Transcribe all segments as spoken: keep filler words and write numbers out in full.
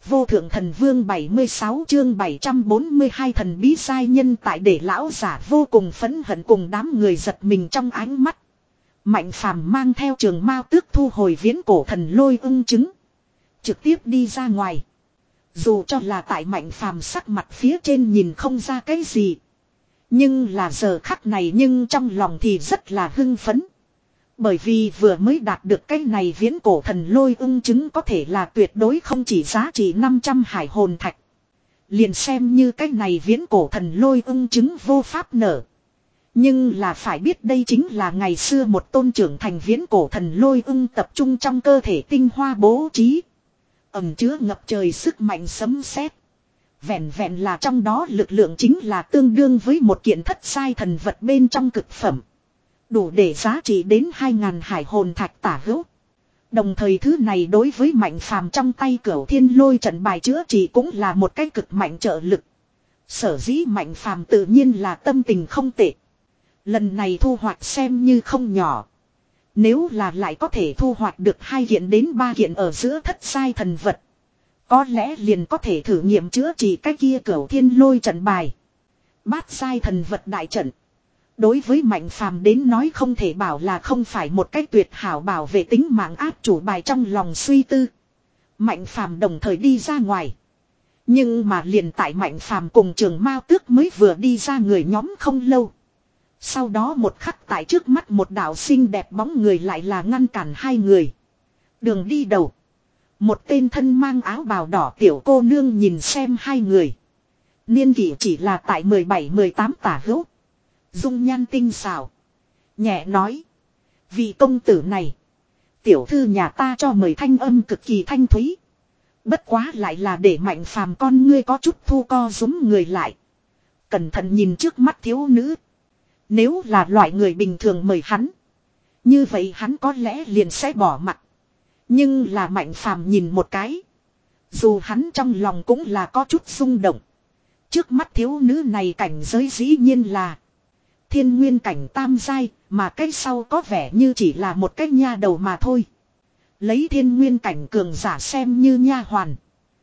Vô thượng thần vương bảy mươi sáu chương bảy trăm bốn mươi hai thần bí sai nhân tại để lão giả vô cùng phẫn hận cùng đám người giật mình trong ánh mắt. Mạnh phàm mang theo trường mao tước thu hồi viễn cổ thần lôi ưng trứng. Trực tiếp đi ra ngoài. Dù cho là tại mạnh phàm sắc mặt phía trên nhìn không ra cái gì. Nhưng là giờ khắc này nhưng trong lòng thì rất là hưng phấn. Bởi vì vừa mới đạt được cái này viễn cổ thần lôi ưng trứng có thể là tuyệt đối không chỉ giá trị năm trăm hải hồn thạch. Liền xem như cái này viễn cổ thần lôi ưng trứng vô pháp nở. Nhưng là phải biết đây chính là ngày xưa một tôn trưởng thành viễn cổ thần lôi ưng tập trung trong cơ thể tinh hoa bố trí. Ẩm chứa ngập trời sức mạnh sấm sét. Vẹn vẹn là trong đó lực lượng chính là tương đương với một kiện thất sai thần vật bên trong cực phẩm. Đủ để giá trị đến hai ngàn hải hồn thạch tả hữu. Đồng thời thứ này đối với mạnh phàm trong tay cửu thiên lôi trận bài chữa trị cũng là một cái cực mạnh trợ lực. Sở dĩ mạnh phàm tự nhiên là tâm tình không tệ. Lần này thu hoạch xem như không nhỏ. Nếu là lại có thể thu hoạch được hai kiện đến ba kiện ở giữa thất sai thần vật. Có lẽ liền có thể thử nghiệm chữa trị cái kia cửu thiên lôi trận bài. Bát sai thần vật đại trận. Đối với mạnh phàm đến nói không thể bảo là không phải một cách tuyệt hảo bảo vệ tính mạng áp chủ bài trong lòng suy tư. Mạnh phàm đồng thời đi ra ngoài. Nhưng mà liền tại mạnh phàm cùng trường mao tước mới vừa đi ra người nhóm không lâu. Sau đó một khắc tại trước mắt một đạo xinh đẹp bóng người lại là ngăn cản hai người. Đường đi đầu. Một tên thân mang áo bào đỏ tiểu cô nương nhìn xem hai người. Niên kỷ chỉ là tại mười bảy mười tám tả hữu. Dung nhan tinh xảo. Nhẹ nói. Vị công tử này. Tiểu thư nhà ta cho mời thanh âm cực kỳ thanh thúy. Bất quá lại là để mạnh phàm con ngươi có chút thu co rúm người lại. Cẩn thận nhìn trước mắt thiếu nữ. Nếu là loại người bình thường mời hắn. Như vậy hắn có lẽ liền sẽ bỏ mặt. Nhưng là mạnh phàm nhìn một cái. Dù hắn trong lòng cũng là có chút rung động. Trước mắt thiếu nữ này cảnh giới dĩ nhiên là thiên nguyên cảnh tam giai, mà cái sau có vẻ như chỉ là một cái nha đầu mà thôi. Lấy thiên nguyên cảnh cường giả xem như nha hoàn.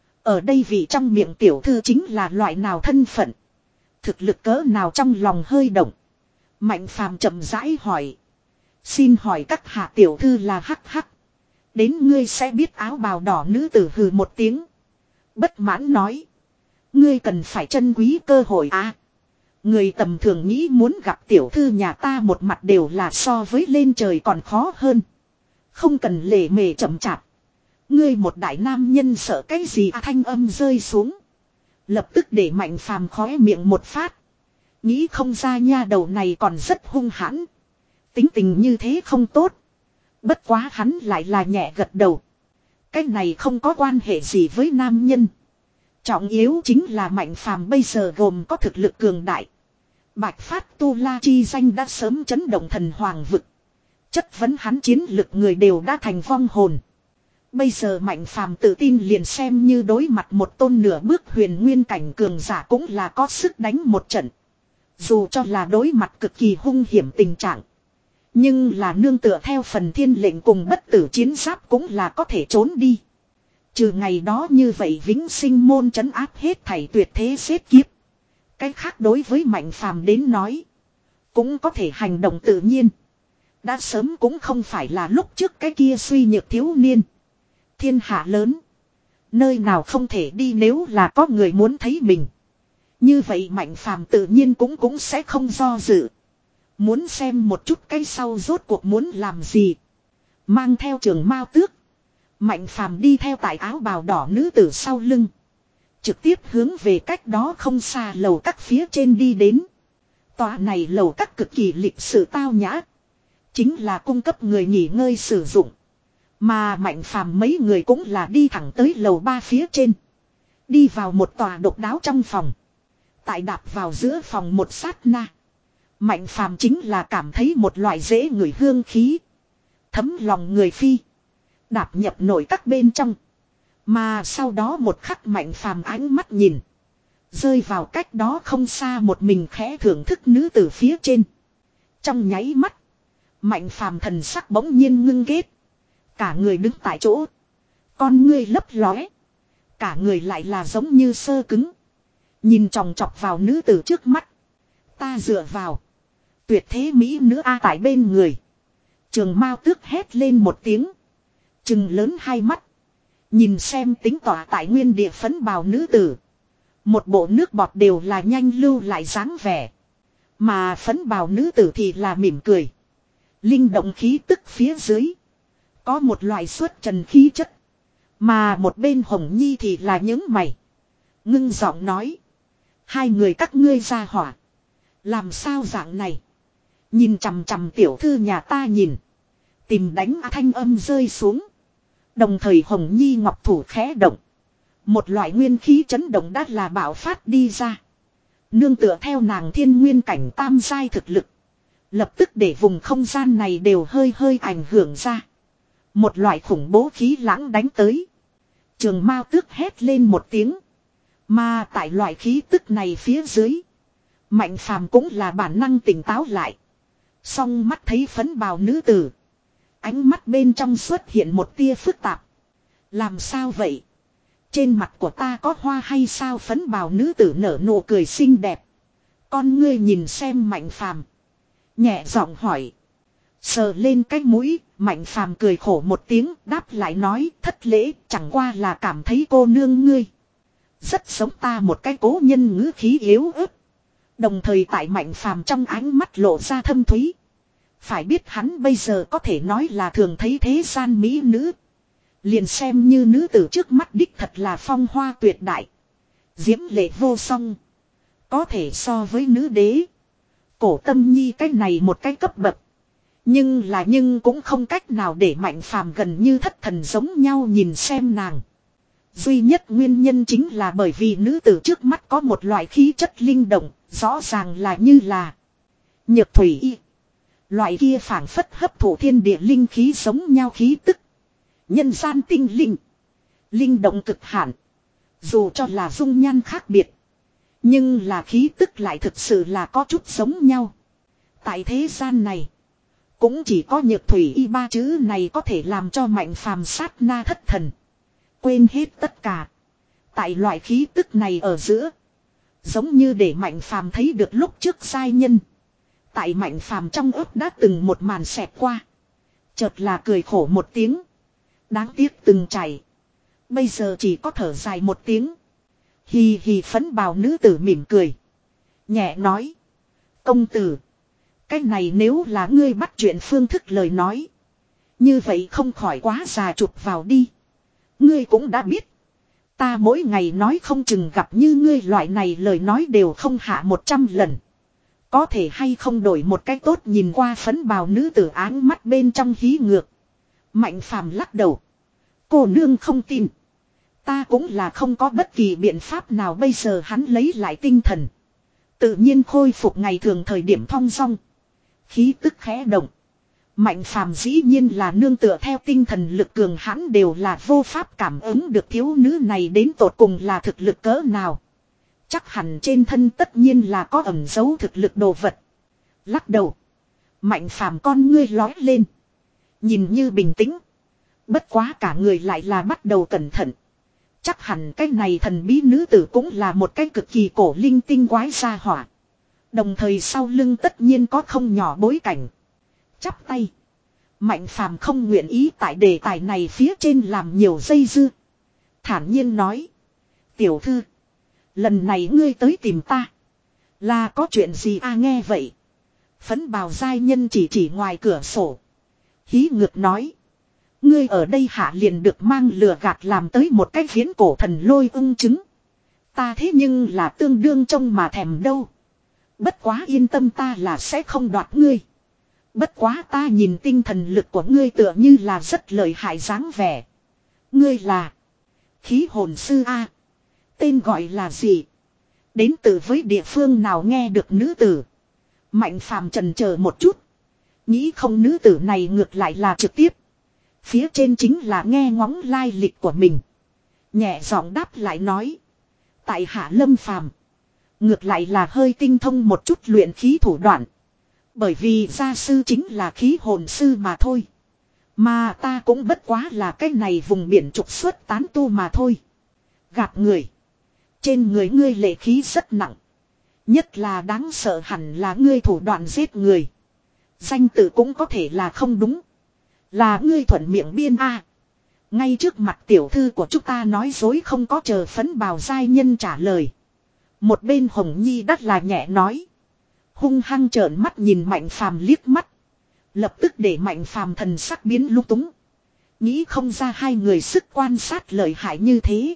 Ở đây vị trong miệng tiểu thư chính là loại nào thân phận. Thực lực cỡ nào trong lòng hơi động. Mạnh phàm chậm rãi hỏi. Xin hỏi các hạ tiểu thư là hắc hắc. Đến ngươi sẽ biết áo bào đỏ nữ tử hừ một tiếng. Bất mãn nói. Ngươi cần phải trân quý cơ hội à. Người tầm thường nghĩ muốn gặp tiểu thư nhà ta một mặt đều là so với lên trời còn khó hơn. Không cần lề mề chậm chạp. Ngươi một đại nam nhân sợ cái gì à, thanh âm rơi xuống. Lập tức để mạnh phàm khóe miệng một phát. Nghĩ không ra nha đầu này còn rất hung hãn. Tính tình như thế không tốt. Bất quá hắn lại là nhẹ gật đầu. Cái này không có quan hệ gì với nam nhân. Trọng yếu chính là mạnh phàm bây giờ gồm có thực lực cường đại. Bạch phát tu la chi danh đã sớm chấn động thần hoàng vực. Chất vấn hắn chiến lực người đều đã thành vong hồn. Bây giờ mạnh phàm tự tin liền xem như đối mặt một tôn nửa bước huyền nguyên cảnh cường giả cũng là có sức đánh một trận. Dù cho là đối mặt cực kỳ hung hiểm tình trạng. Nhưng là nương tựa theo phần thiên lệnh cùng bất tử chiến giáp cũng là có thể trốn đi. Trừ ngày đó như vậy vĩnh sinh môn trấn áp hết thảy tuyệt thế xếp kiếp. Cái khác đối với mạnh phàm đến nói. Cũng có thể hành động tự nhiên. Đã sớm cũng không phải là lúc trước cái kia suy nhược thiếu niên. Thiên hạ lớn. Nơi nào không thể đi nếu là có người muốn thấy mình. Như vậy mạnh phàm tự nhiên cũng cũng sẽ không do dự. Muốn xem một chút cái sau rốt cuộc muốn làm gì. Mang theo trường mao tước. Mạnh phàm đi theo tại áo bào đỏ nữ tử sau lưng. Trực tiếp hướng về cách đó không xa lầu các phía trên đi đến. Tòa này lầu các cực kỳ lịch sự tao nhã. Chính là cung cấp người nghỉ ngơi sử dụng. Mà mạnh phàm mấy người cũng là đi thẳng tới lầu ba phía trên. Đi vào một tòa độc đáo trong phòng. Tại đạp vào giữa phòng một sát na. Mạnh phàm chính là cảm thấy một loại dễ ngửi hương khí. Thấm lòng người phi. Đạp nhập nội các bên trong. Mà sau đó một khắc mạnh phàm ánh mắt nhìn. Rơi vào cách đó không xa một mình khẽ thưởng thức nữ tử phía trên. Trong nháy mắt. Mạnh phàm thần sắc bỗng nhiên ngưng ghét. Cả người đứng tại chỗ. Con ngươi lấp lóe. Cả người lại là giống như sơ cứng. Nhìn chòng chọc vào nữ tử trước mắt. Ta dựa vào. Tuyệt thế mỹ nữ A tại bên người. Trường Mao Tước hét lên một tiếng. Trừng lớn hai mắt. Nhìn xem tính tỏa tại nguyên địa phấn bào nữ tử. Một bộ nước bọt đều là nhanh lưu lại dáng vẻ. Mà phấn bào nữ tử thì là mỉm cười. Linh động khí tức phía dưới. Có một loại xuất trần khí chất. Mà một bên Hồng Nhi thì là những mày. Ngưng giọng nói. Hai người các ngươi ra hỏa. Làm sao dạng này. Nhìn chằm chằm tiểu thư nhà ta nhìn. Tìm đánh thanh âm rơi xuống. Đồng thời Hồng Nhi ngọc thủ khẽ động. Một loại nguyên khí chấn động đã là bạo phát đi ra. Nương tựa theo nàng thiên nguyên cảnh tam giai thực lực. Lập tức để vùng không gian này đều hơi hơi ảnh hưởng ra. Một loại khủng bố khí lãng đánh tới. Trường Mao Tước hét lên một tiếng. Mà tại loại khí tức này phía dưới. Mạnh phàm cũng là bản năng tỉnh táo lại. Song mắt thấy phấn bào nữ tử. Ánh mắt bên trong xuất hiện một tia phức tạp. Làm sao vậy? Trên mặt của ta có hoa hay sao? Phấn bào nữ tử nở nụ cười xinh đẹp. Con ngươi nhìn xem Mạnh phàm. Nhẹ giọng hỏi. Sờ lên cái mũi, Mạnh phàm cười khổ một tiếng, đáp lại nói thất lễ, chẳng qua là cảm thấy cô nương ngươi. Rất giống ta một cái cố nhân ngữ khí yếu ớt. Đồng thời tại Mạnh phàm trong ánh mắt lộ ra thâm thúy. Phải biết hắn bây giờ có thể nói là thường thấy thế gian mỹ nữ. Liền xem như nữ tử trước mắt đích thật là phong hoa tuyệt đại. Diễm lệ vô song. Có thể so với nữ đế. Cổ Tâm Nhi cái này một cái cấp bậc. Nhưng là nhưng cũng không cách nào để Mạnh phàm gần như thất thần giống nhau nhìn xem nàng. Duy nhất nguyên nhân chính là bởi vì nữ tử trước mắt có một loại khí chất linh động, rõ ràng là như là nhược thủy y. Loại kia phảng phất hấp thụ thiên địa linh khí giống nhau khí tức. Nhân gian tinh linh. Linh động cực hạn. Dù cho là dung nhan khác biệt. Nhưng là khí tức lại thực sự là có chút giống nhau. Tại thế gian này. Cũng chỉ có nhược thủy y ba chữ này có thể làm cho Mạnh phàm sát na thất thần. Quên hết tất cả. Tại loại khí tức này ở giữa. Giống như để Mạnh phàm thấy được lúc trước sai nhân. Tại Mạnh phàm trong ớt đã từng một màn xẹt qua. Chợt là cười khổ một tiếng. Đáng tiếc từng chảy. Bây giờ chỉ có thở dài một tiếng. Hì hì phấn bào nữ tử mỉm cười. Nhẹ nói. Công tử. Cái này nếu là ngươi bắt chuyện phương thức lời nói. Như vậy không khỏi quá già chụp vào đi. Ngươi cũng đã biết. Ta mỗi ngày nói không chừng gặp như ngươi loại này lời nói đều không hạ một trăm lần. Có thể hay không đổi một cái tốt nhìn qua phấn bào nữ tử áng mắt bên trong hí ngược. Mạnh phàm lắc đầu. Cô nương không tin. Ta cũng là không có bất kỳ biện pháp nào bây giờ hắn lấy lại tinh thần. Tự nhiên khôi phục ngày thường thời điểm thong dong. Khí tức khẽ động. Mạnh phàm dĩ nhiên là nương tựa theo tinh thần lực cường hãn đều là vô pháp cảm ứng được thiếu nữ này đến tột cùng là thực lực cỡ nào. Chắc hẳn trên thân tất nhiên là có ẩn dấu thực lực đồ vật. Lắc đầu. Mạnh phàm con ngươi lói lên. Nhìn như bình tĩnh. Bất quá cả người lại là bắt đầu cẩn thận. Chắc hẳn cái này thần bí nữ tử cũng là một cái cực kỳ cổ linh tinh quái gia hỏa. Đồng thời sau lưng tất nhiên có không nhỏ bối cảnh. Chắp tay. Mạnh phàm không nguyện ý tại đề tài này phía trên làm nhiều dây dưa. Thản nhiên nói. Tiểu thư. Lần này ngươi tới tìm ta. Là có chuyện gì à nghe vậy. Phấn bào giai nhân chỉ chỉ ngoài cửa sổ. Hí ngược nói. Ngươi ở đây hạ liền được mang lừa gạt làm tới một cái viễn cổ thần lôi ung chứng. Ta thế nhưng là tương đương trông mà thèm đâu. Bất quá yên tâm ta là sẽ không đoạt ngươi. Bất quá ta nhìn tinh thần lực của ngươi tựa như là rất lợi hại dáng vẻ. Ngươi là khí hồn sư A. Tên gọi là gì? Đến từ với địa phương nào nghe được nữ tử. Mạnh phàm trần chờ một chút. Nghĩ không nữ tử này ngược lại là trực tiếp. Phía trên chính là nghe ngóng lai lịch của mình. Nhẹ giọng đáp lại nói. Tại hạ Lâm Phàm. Ngược lại là hơi tinh thông một chút luyện khí thủ đoạn. Bởi vì gia sư chính là khí hồn sư mà thôi. Mà ta cũng bất quá là cái này vùng biển trục xuất tán tu mà thôi. Gạt người. Trên người ngươi lệ khí rất nặng. Nhất là đáng sợ hẳn là ngươi thủ đoạn giết người. Danh tự cũng có thể là không đúng. Là ngươi thuận miệng biên a. Ngay trước mặt tiểu thư của chúng ta nói dối không có chờ phấn bào giai nhân trả lời. Một bên Hồng Nhi đắt là nhẹ nói. Hung hăng trợn mắt nhìn Mạnh Phàm liếc mắt. Lập tức để Mạnh Phàm thần sắc biến lung túng. Nghĩ không ra hai người sức quan sát lợi hại như thế.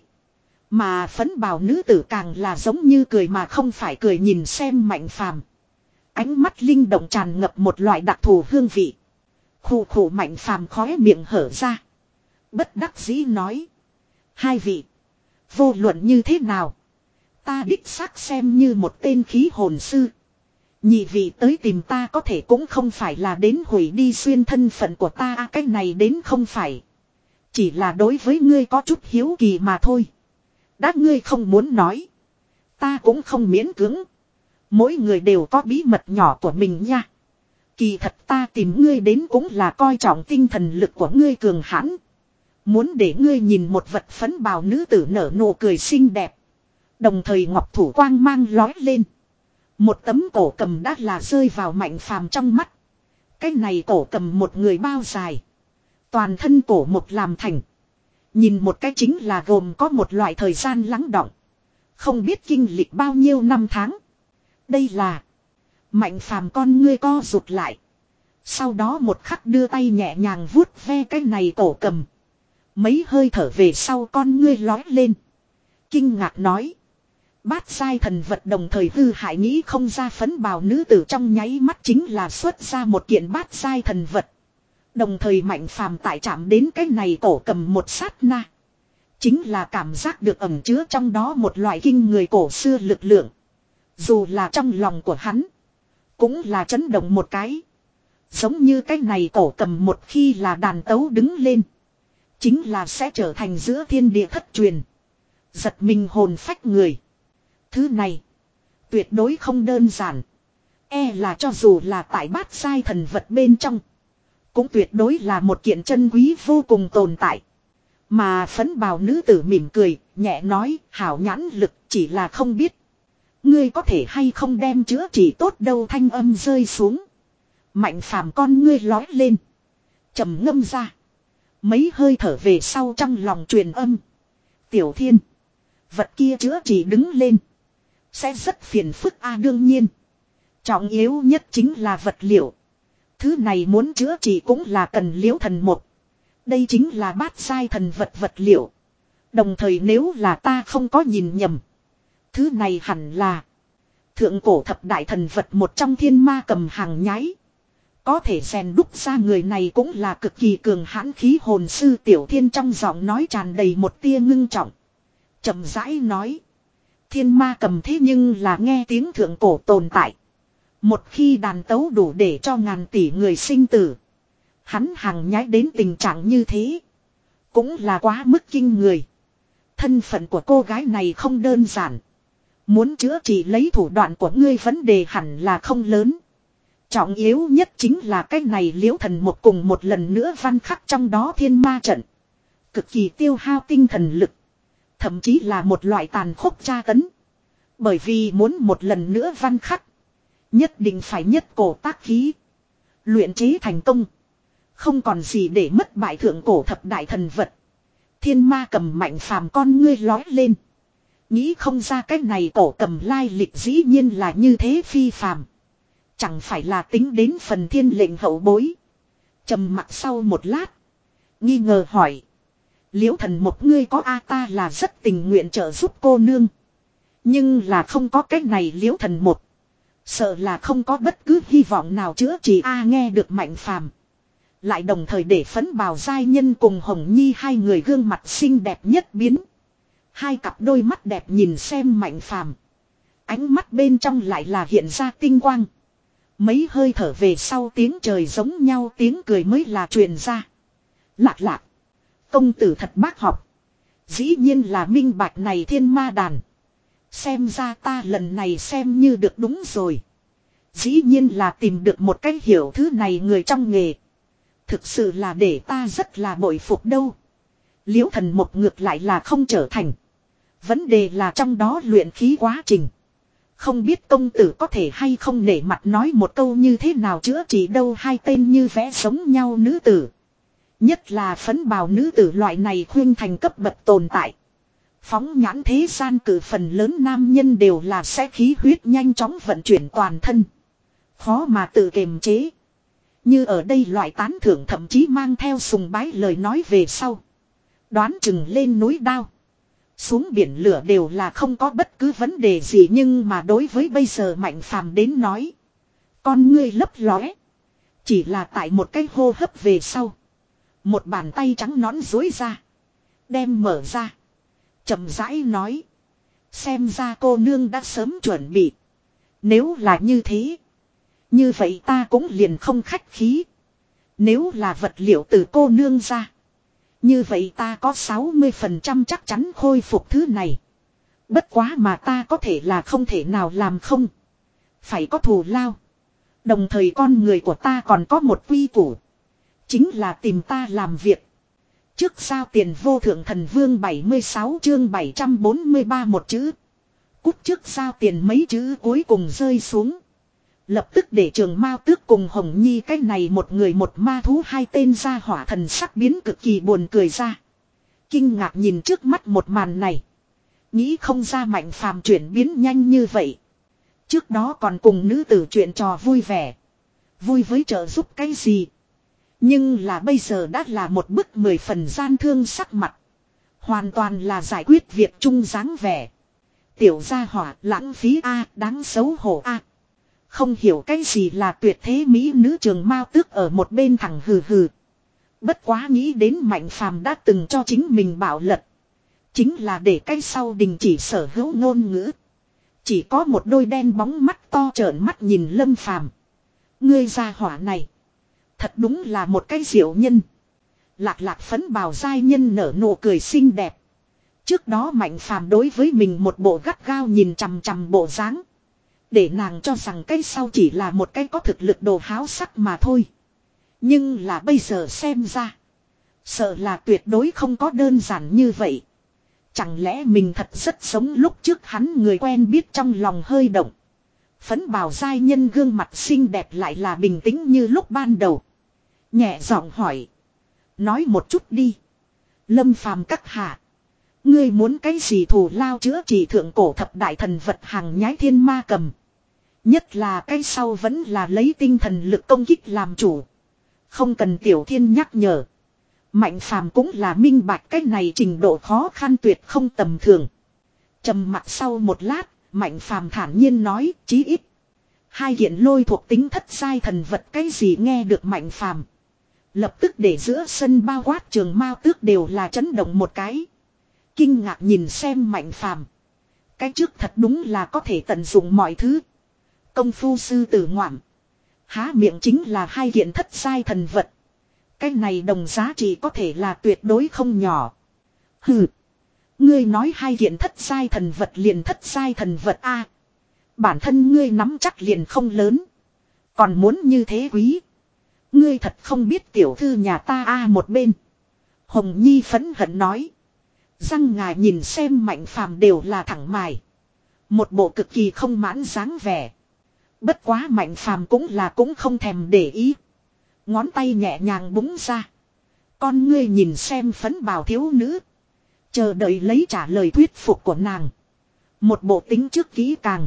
Mà phấn bào nữ tử càng là giống như cười mà không phải cười nhìn xem Mạnh Phàm. Ánh mắt linh động tràn ngập một loại đặc thù hương vị. Khủ khủ Mạnh Phàm khóe miệng hở ra. Bất đắc dĩ nói. Hai vị. Vô luận như thế nào. Ta đích xác xem như một tên khí hồn sư. Nhị vị tới tìm ta có thể cũng không phải là đến hủy đi xuyên thân phận của ta. À, cái này đến không phải. Chỉ là đối với ngươi có chút hiếu kỳ mà thôi. Đã ngươi không muốn nói. Ta cũng không miễn cưỡng. Mỗi người đều có bí mật nhỏ của mình nha. Kỳ thật ta tìm ngươi đến cũng là coi trọng tinh thần lực của ngươi cường hãn. Muốn để ngươi nhìn một vật phấn bào nữ tử nở nụ cười xinh đẹp. Đồng thời ngọc thủ quang mang lói lên. Một tấm cổ cầm đã là rơi vào Mạnh Phàm trong mắt. Cái này cổ cầm một người bao dài. Toàn thân cổ một làm thành. Nhìn một cái chính là gồm có một loại thời gian lắng đọng. Không biết kinh lịch bao nhiêu năm tháng. Đây là. Mạnh Phàm con ngươi co rụt lại. Sau đó một khắc đưa tay nhẹ nhàng vuốt ve cái này cổ cầm. Mấy hơi thở về sau con ngươi lói lên. Kinh ngạc nói. Bát giai thần vật đồng thời hư hại nghĩ không ra phấn bào nữ tử trong nháy mắt chính là xuất ra một kiện bát giai thần vật. Đồng thời Mạnh Phàm tại chạm đến cái này cổ cầm một sát na. Chính là cảm giác được ẩn chứa trong đó một loại kinh người cổ xưa lực lượng. Dù là trong lòng của hắn. Cũng là chấn động một cái. Giống như cái này cổ cầm một khi là đàn tấu đứng lên. Chính là sẽ trở thành giữa thiên địa thất truyền. Giật mình hồn phách người. Thứ này. Tuyệt đối không đơn giản. E là cho dù là tại bát giai thần vật bên trong. Cũng tuyệt đối là một kiện chân quý vô cùng tồn tại. Mà phấn bào nữ tử mỉm cười. Nhẹ nói hảo nhãn lực chỉ là không biết. Ngươi có thể hay không đem chữa trị tốt đâu thanh âm rơi xuống. Mạnh Phàm con ngươi lói lên. Trầm ngâm ra. Mấy hơi thở về sau trong lòng truyền âm. Tiểu Thiên. Vật kia chữa trị đứng lên. Sẽ rất phiền phức a đương nhiên. Trọng yếu nhất chính là vật liệu. Thứ này muốn chữa trị cũng là cần liễu thần một. Đây chính là bát giai thần vật vật liệu. Đồng thời nếu là ta không có nhìn nhầm. Thứ này hẳn là. Thượng cổ thập đại thần vật một trong thiên ma cầm hàng nhái. Có thể rèn đúc ra người này cũng là cực kỳ cường hãn khí hồn sư Tiểu Thiên trong giọng nói tràn đầy một tia ngưng trọng. Chậm rãi nói. Thiên ma cầm thế nhưng là nghe tiếng thượng cổ tồn tại. Một khi đàn tấu đủ để cho ngàn tỷ người sinh tử. Hắn hàng nhái đến tình trạng như thế. Cũng là quá mức kinh người. Thân phận của cô gái này không đơn giản. Muốn chữa trị lấy thủ đoạn của ngươi vấn đề hẳn là không lớn. Trọng yếu nhất chính là cái này liễu thần một cùng một lần nữa văn khắc trong đó thiên ma trận. Cực kỳ tiêu hao tinh thần lực. Thậm chí là một loại tàn khốc tra tấn. Bởi vì muốn một lần nữa văn khắc. Nhất định phải nhất cổ tác khí. Luyện chế thành công. Không còn gì để mất bại thượng cổ thập đại thần vật. Thiên ma cầm Mạnh Phàm con ngươi lói lên. Nghĩ không ra cái này cổ cầm lai lịch dĩ nhiên là như thế phi phàm. Chẳng phải là tính đến phần thiên lệnh hậu bối. Trầm mặc sau một lát. Nghi ngờ hỏi. Liễu thần một ngươi có a ta là rất tình nguyện trợ giúp cô nương. Nhưng là không có cái này liễu thần một. Sợ là không có bất cứ hy vọng nào chữa trị a nghe được Mạnh Phàm. Lại đồng thời để phấn bào giai nhân cùng Hồng Nhi hai người gương mặt xinh đẹp nhất biến. Hai cặp đôi mắt đẹp nhìn xem Mạnh Phàm. Ánh mắt bên trong lại là hiện ra tinh quang. Mấy hơi thở về sau tiếng trời giống nhau tiếng cười mới là truyền ra. Lạc lạc. Công tử thật bác học. Dĩ nhiên là minh bạch này thiên ma đàn. Xem ra ta lần này xem như được đúng rồi. Dĩ nhiên là tìm được một cái hiểu thứ này người trong nghề. Thực sự là để ta rất là bội phục đâu. Liễu thần một ngược lại là không trở thành. Vấn đề là trong đó luyện khí quá trình. Không biết công tử có thể hay không nể mặt nói một câu như thế nào chữa trị đâu hai tên như vẽ giống nhau nữ tử. Nhất là phấn bào nữ tử loại này khuyên thành cấp bậc tồn tại. Phóng nhãn thế gian cử phần lớn nam nhân đều là sẽ khí huyết nhanh chóng vận chuyển toàn thân. Khó mà tự kiềm chế. Như ở đây loại tán thưởng thậm chí mang theo sùng bái lời nói về sau. Đoán chừng lên núi đao. Xuống biển lửa đều là không có bất cứ vấn đề gì nhưng mà đối với bây giờ Mạnh Phàm đến nói. Con ngươi lấp lóe. Chỉ là tại một cái hô hấp về sau. Một bàn tay trắng nõn duỗi ra. Đem mở ra. Chậm rãi nói. Xem ra cô nương đã sớm chuẩn bị. Nếu là như thế. Như vậy ta cũng liền không khách khí. Nếu là vật liệu từ cô nương ra. Như vậy ta có sáu mươi phần trăm chắc chắn khôi phục thứ này. Bất quá mà ta có thể là không thể nào làm không. Phải có thù lao. Đồng thời con người của ta còn có một quy củ. Chính là tìm ta làm việc. Trước sao tiền vô thượng thần vương bảy mươi sáu chương bảy trăm bốn mươi ba một chữ. Cút trước sao tiền mấy chữ cuối cùng rơi xuống. Lập tức để Trường Mao Tước cùng Hồng Nhi cái này một người một ma thú hai tên ra hỏa thần sắc biến cực kỳ buồn cười ra. Kinh ngạc nhìn trước mắt một màn này. Nghĩ không ra Mạnh Phàm chuyển biến nhanh như vậy. Trước đó còn cùng nữ tử chuyện trò vui vẻ. Vui với trợ giúp cái gì. Nhưng là bây giờ đã là một bức mười phần gian thương sắc mặt. Hoàn toàn là giải quyết việc chung dáng vẻ. Tiểu gia hỏa lãng phí a đáng xấu hổ a. Không hiểu cái gì là tuyệt thế mỹ nữ Trường Mao Tước ở một bên thẳng hừ hừ. Bất quá nghĩ đến Mạnh Phàm đã từng cho chính mình bảo lật. Chính là để cái sau đình chỉ sở hữu ngôn ngữ. Chỉ có một đôi đen bóng mắt to trợn mắt nhìn Lâm Phàm. Ngươi gia hỏa này. Thật đúng là một cái diệu nhân. Lạc lạc phấn bào giai nhân nở nụ cười xinh đẹp. Trước đó Mạnh Phàm đối với mình một bộ gắt gao nhìn chằm chằm bộ dáng. Để nàng cho rằng cái sau chỉ là một cái có thực lực đồ háo sắc mà thôi. Nhưng là bây giờ xem ra. Sợ là tuyệt đối không có đơn giản như vậy. Chẳng lẽ mình thật rất sống lúc trước hắn người quen biết trong lòng hơi động. Phấn bào giai nhân gương mặt xinh đẹp lại là bình tĩnh như lúc ban đầu. Nhẹ giọng hỏi. Nói một chút đi. Lâm Phàm các hạ. Ngươi muốn cái gì thù lao chữa trị thượng cổ thập đại thần vật hàng nhái thiên ma cầm. Nhất là cái sau vẫn là lấy tinh thần lực công kích làm chủ. Không cần Tiểu Thiên nhắc nhở. Mạnh Phàm cũng là minh bạch cái này trình độ khó khăn tuyệt không tầm thường. Trầm mặt sau một lát, Mạnh Phàm thản nhiên nói, chí ít. Hai kiện lôi thuộc tính thất giai thần vật cái gì nghe được Mạnh Phàm. Lập tức để giữa sân bao quát Trường Mao Tước đều là chấn động một cái. Kinh ngạc nhìn xem Mạnh Phàm. Cái trước thật đúng là có thể tận dụng mọi thứ. Công phu sư tử ngoạm. Há miệng chính là hai kiện thất giai thần vật. Cái này đồng giá trị có thể là tuyệt đối không nhỏ. Hừ. Ngươi nói hai kiện thất giai thần vật liền thất giai thần vật a. Bản thân ngươi nắm chắc liền không lớn. Còn muốn như thế quý. Ngươi thật không biết tiểu thư nhà ta a một bên. Hồng Nhi phẫn hận nói. Răng ngà nhìn xem Mạnh Phàm đều là thẳng mài. Một bộ cực kỳ không mãn dáng vẻ. Bất quá Mạnh Phàm cũng là cũng không thèm để ý. Ngón tay nhẹ nhàng búng ra. Con ngươi nhìn xem phấn bào thiếu nữ. Chờ đợi lấy trả lời thuyết phục của nàng. Một bộ tính trước kỹ càng.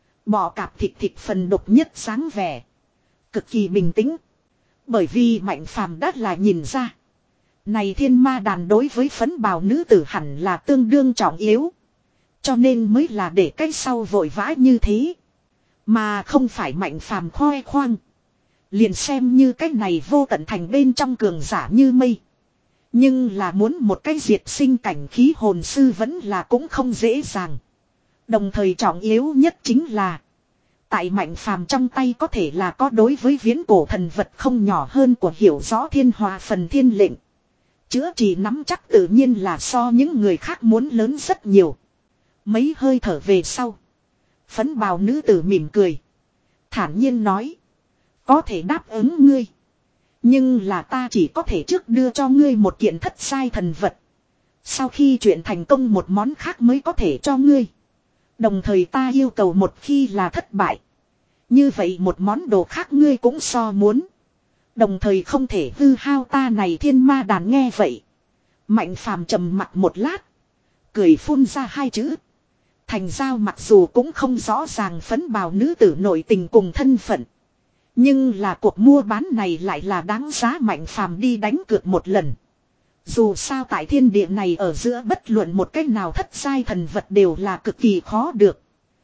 Bò cạp thịt thịt phần độc nhất sáng vẻ. Cực kỳ bình tĩnh. Bởi vì Mạnh Phàm đã là nhìn ra. Này thiên ma đàn đối với phấn bào nữ tử hẳn là tương đương trọng yếu. Cho nên mới là để cái sau vội vã như thế. Mà không phải Mạnh Phàm khoe khoang. Liền xem như cái này vô tận thành bên trong cường giả như mây. Nhưng là muốn một cái diệt sinh cảnh khí hồn sư vẫn là cũng không dễ dàng. Đồng thời trọng yếu nhất chính là. Tại Mạnh Phàm trong tay có thể là có đối với viễn cổ thần vật không nhỏ hơn của hiểu rõ thiên hòa phần thiên lệnh. Chữa trị nắm chắc tự nhiên là so những người khác muốn lớn rất nhiều. Mấy hơi thở về sau. Phấn bào nữ tử mỉm cười. Thản nhiên nói. Có thể đáp ứng ngươi. Nhưng là ta chỉ có thể trước đưa cho ngươi một kiện thất sai thần vật. Sau khi chuyện thành công một món khác mới có thể cho ngươi. Đồng thời ta yêu cầu một khi là thất bại. Như vậy một món đồ khác ngươi cũng so muốn. Đồng thời không thể hư hao ta này thiên ma đàn nghe vậy. Mạnh phàm trầm mặt một lát. Cười phun ra hai chữ. Thành Giao mặc dù cũng không rõ ràng phấn bào nữ tử nội tình cùng thân phận. Nhưng là cuộc mua bán này lại là đáng giá Mạnh phàm đi đánh cược một lần. Dù sao tại thiên địa này ở giữa bất luận một cách nào thất giai thần vật đều là cực kỳ khó được.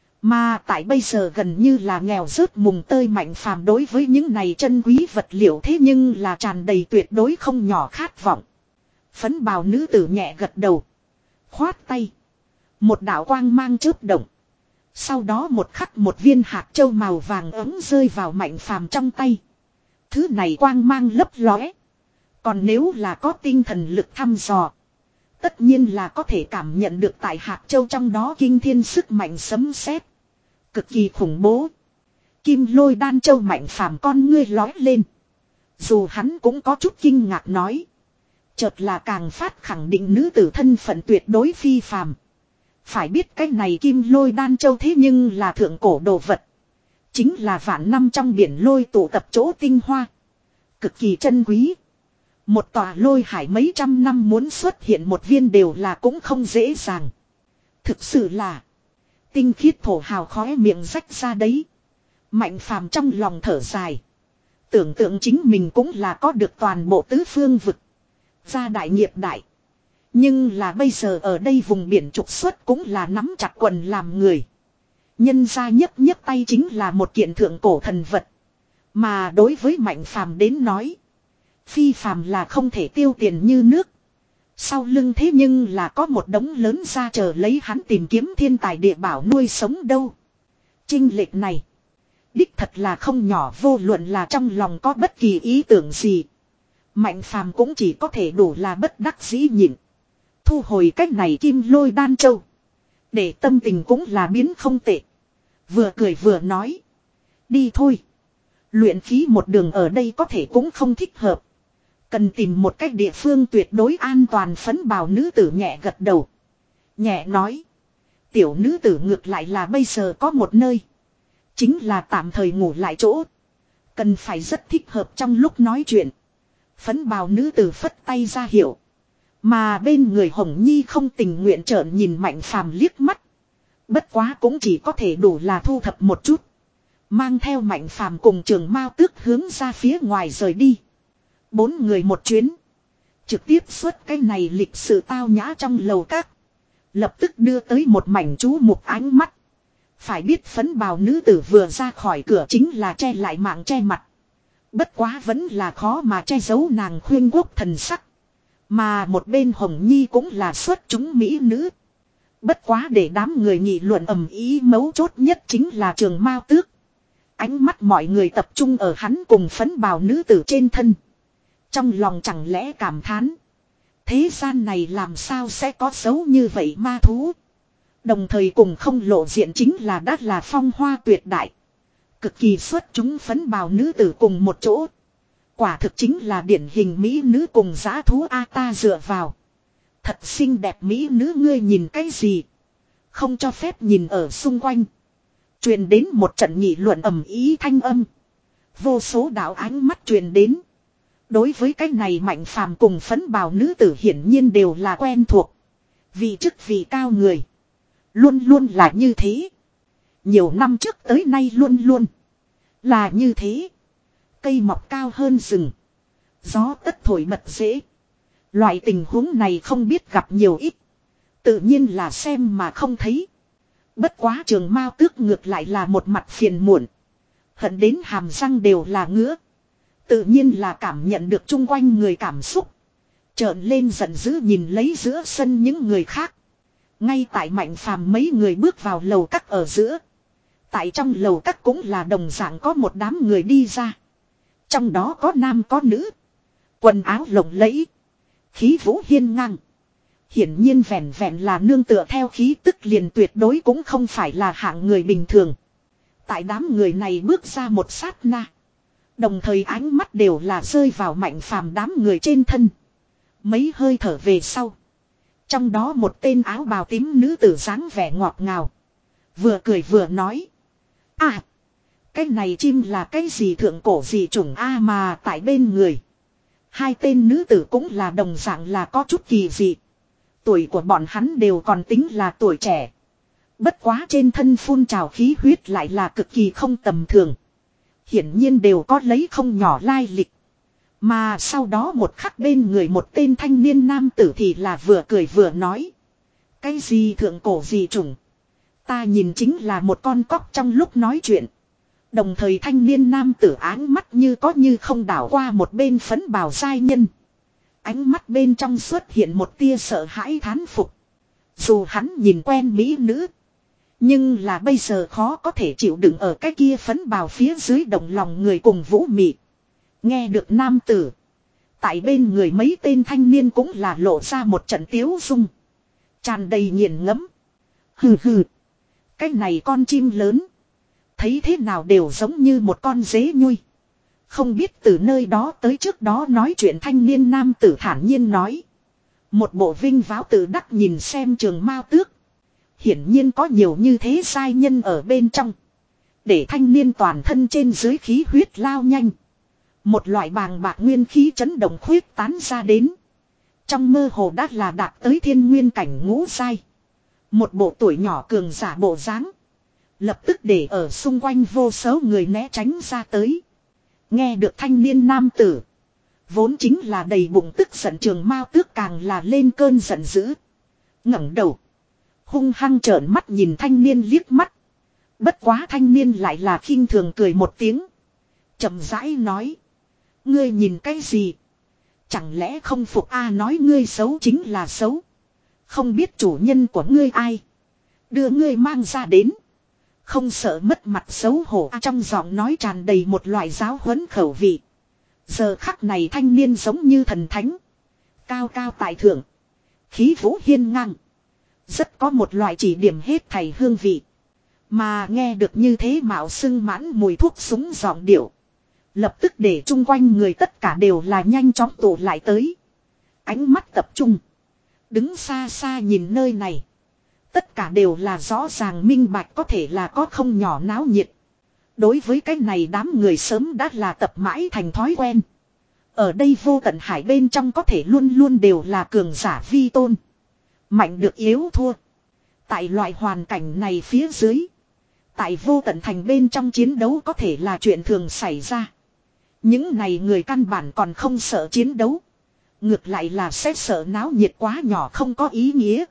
Mà tại bây giờ gần như là nghèo rớt mùng tơi Mạnh phàm đối với những này chân quý vật liệu thế nhưng là tràn đầy tuyệt đối không nhỏ khát vọng. Phấn bào nữ tử nhẹ gật đầu. Khoát tay. Một đạo quang mang chớp động. Sau đó một khắc một viên hạt châu màu vàng ấm rơi vào Mạnh phàm trong tay. Thứ này quang mang lấp lóe. Còn nếu là có tinh thần lực thăm dò. Tất nhiên là có thể cảm nhận được tại hạt châu trong đó kinh thiên sức mạnh sấm sét. Cực kỳ khủng bố. Kim lôi đan châu Mạnh phàm con ngươi lói lên. Dù hắn cũng có chút kinh ngạc nói. Chợt là càng phát khẳng định nữ tử thân phận tuyệt đối phi phàm. Phải biết cái này kim lôi đan châu thế nhưng là thượng cổ đồ vật. Chính là vạn năm trong biển lôi tụ tập chỗ tinh hoa. Cực kỳ chân quý. Một tòa lôi hải mấy trăm năm muốn xuất hiện một viên đều là cũng không dễ dàng. Thực sự là. Tinh khiết thổ hào khóe miệng rách ra đấy. Mạnh phàm trong lòng thở dài. Tưởng tượng chính mình cũng là có được toàn bộ tứ phương vực. Gia đại nghiệp đại. Nhưng là bây giờ ở đây vùng biển trục xuất cũng là nắm chặt quần làm người. Nhân ra nhấp nhấp tay chính là một kiện thượng cổ thần vật. Mà đối với Mạnh phàm đến nói. Phi phàm là không thể tiêu tiền như nước. Sau lưng thế nhưng là có một đống lớn ra chờ lấy hắn tìm kiếm thiên tài địa bảo nuôi sống đâu. Chinh lệch này. Đích thật là không nhỏ vô luận là trong lòng có bất kỳ ý tưởng gì. Mạnh phàm cũng chỉ có thể đủ là bất đắc dĩ nhịn. Thu hồi cách này kim lôi đan châu. Để tâm tình cũng là biến không tệ. Vừa cười vừa nói. Đi thôi. Luyện khí một đường ở đây có thể cũng không thích hợp. Cần tìm một cách địa phương tuyệt đối an toàn phấn bào nữ tử nhẹ gật đầu. Nhẹ nói. Tiểu nữ tử ngược lại là bây giờ có một nơi. Chính là tạm thời ngủ lại chỗ. Cần phải rất thích hợp trong lúc nói chuyện. Phấn bào nữ tử phất tay ra hiệu. Mà bên người Hồng Nhi không tình nguyện trợn nhìn Mạnh phàm liếc mắt. Bất quá cũng chỉ có thể đủ là thu thập một chút. Mang theo Mạnh phàm cùng Trường Mao Tước hướng ra phía ngoài rời đi. Bốn người một chuyến. Trực tiếp xuất cái này lịch sự tao nhã trong lầu các. Lập tức đưa tới một mảnh chú mục ánh mắt. Phải biết phấn bào nữ tử vừa ra khỏi cửa chính là che lại mạng che mặt. Bất quá vẫn là khó mà che giấu nàng khuyên quốc thần sắc. Mà một bên Hồng Nhi cũng là xuất chúng mỹ nữ. Bất quá để đám người nghị luận ầm ý mấu chốt nhất chính là Trường Mao Tước. Ánh mắt mọi người tập trung ở hắn cùng phấn bào nữ tử trên thân. Trong lòng chẳng lẽ cảm thán. Thế gian này làm sao sẽ có xấu như vậy ma thú. Đồng thời cùng không lộ diện chính là đắt là phong hoa tuyệt đại. Cực kỳ xuất chúng phấn bào nữ tử cùng một chỗ. Quả thực chính là điển hình mỹ nữ cùng dã thú A ta dựa vào. Thật xinh đẹp mỹ nữ ngươi nhìn cái gì. Không cho phép nhìn ở xung quanh. Truyền đến một trận nghị luận ầm ý thanh âm. Vô số đạo ánh mắt truyền đến. Đối với cái này Mạnh phàm cùng phấn bào nữ tử hiển nhiên đều là quen thuộc. Vị chức vị cao người. Luôn luôn là như thế. Nhiều năm trước tới nay luôn luôn là như thế. Cây mọc cao hơn rừng. Gió tất thổi bật dễ. Loại tình huống này không biết gặp nhiều ít. Tự nhiên là xem mà không thấy. Bất quá Trường Mao Tước ngược lại là một mặt phiền muộn. Hận đến hàm răng đều là ngứa. Tự nhiên là cảm nhận được chung quanh người cảm xúc. Trợn lên giận dữ nhìn lấy giữa sân những người khác. Ngay tại Mạnh phàm mấy người bước vào lầu các ở giữa. Tại trong lầu các cũng là đồng dạng có một đám người đi ra. Trong đó có nam có nữ. Quần áo lộng lẫy. Khí vũ hiên ngang. Hiển nhiên vẹn vẹn là nương tựa theo khí tức liền tuyệt đối cũng không phải là hạng người bình thường. Tại đám người này bước ra một sát na. Đồng thời ánh mắt đều là rơi vào Mạnh phàm đám người trên thân. Mấy hơi thở về sau. Trong đó một tên áo bào tím nữ tử dáng vẻ ngọt ngào. Vừa cười vừa nói. À, cái này chim là cái gì thượng cổ gì chủng A mà tại bên người. Hai tên nữ tử cũng là đồng dạng là có chút kỳ dị. Tuổi của bọn hắn đều còn tính là tuổi trẻ. Bất quá trên thân phun trào khí huyết lại là cực kỳ không tầm thường. Hiển nhiên đều có lấy không nhỏ lai lịch. Mà sau đó một khắc bên người một tên thanh niên nam tử thì là vừa cười vừa nói. Cái gì thượng cổ gì chủng. Ta nhìn chính là một con cóc trong lúc nói chuyện. Đồng thời thanh niên nam tử áng mắt như có như không đảo qua một bên phấn bào giai nhân. Ánh mắt bên trong xuất hiện một tia sợ hãi thán phục. Dù hắn nhìn quen mỹ nữ. Nhưng là bây giờ khó có thể chịu đựng ở cái kia phấn bào phía dưới đồng lòng người cùng vũ mị. Nghe được nam tử. Tại bên người mấy tên thanh niên cũng là lộ ra một trận tiếu dung. Tràn đầy nghiền ngẫm. Hừ hừ. Cái này con chim lớn. Thấy thế nào đều giống như một con dế nhui. Không biết từ nơi đó tới trước đó nói chuyện thanh niên nam tử thản nhiên nói. Một bộ vinh váo tự đắc nhìn xem Trường Mao Tước. Hiển nhiên có nhiều như thế sai nhân ở bên trong. Để thanh niên toàn thân trên dưới khí huyết lao nhanh. Một loại bàng bạc nguyên khí chấn động khuyết tán ra đến. Trong mơ hồ đã là đạt tới thiên nguyên cảnh ngũ giai. Một bộ tuổi nhỏ cường giả bộ dáng. Lập tức để ở xung quanh vô số người né tránh ra tới. Nghe được thanh niên nam tử. Vốn chính là đầy bụng tức giận Trường Mao Tước càng là lên cơn giận dữ. ngẩng đầu. Hung hăng trợn mắt nhìn thanh niên liếc mắt. Bất quá thanh niên lại là khinh thường cười một tiếng. Chậm rãi nói. Ngươi nhìn cái gì? Chẳng lẽ không phục a nói ngươi xấu chính là xấu. Không biết chủ nhân của ngươi ai. Đưa ngươi mang ra đến. Không sợ mất mặt xấu hổ a trong giọng nói tràn đầy một loại giáo huấn khẩu vị. Giờ khắc này thanh niên giống như thần thánh. Cao cao tại thượng. Khí vũ hiên ngang. Rất có một loại chỉ điểm hết thầy hương vị. Mà nghe được như thế mạo xưng mãn mùi thuốc súng giọng điệu. Lập tức để chung quanh người tất cả đều là nhanh chóng tụ lại tới. Ánh mắt tập trung. Đứng xa xa nhìn nơi này. Tất cả đều là rõ ràng minh bạch có thể là có không nhỏ náo nhiệt. Đối với cái này đám người sớm đã là tập mãi thành thói quen. Ở đây vô tận hải bên trong có thể luôn luôn đều là cường giả vi tôn. Mạnh được yếu thua. Tại loại hoàn cảnh này phía dưới. Tại vô tận thành bên trong chiến đấu có thể là chuyện thường xảy ra. Những này người căn bản còn không sợ chiến đấu. Ngược lại là sẽ sợ náo nhiệt quá nhỏ không có ý nghĩa.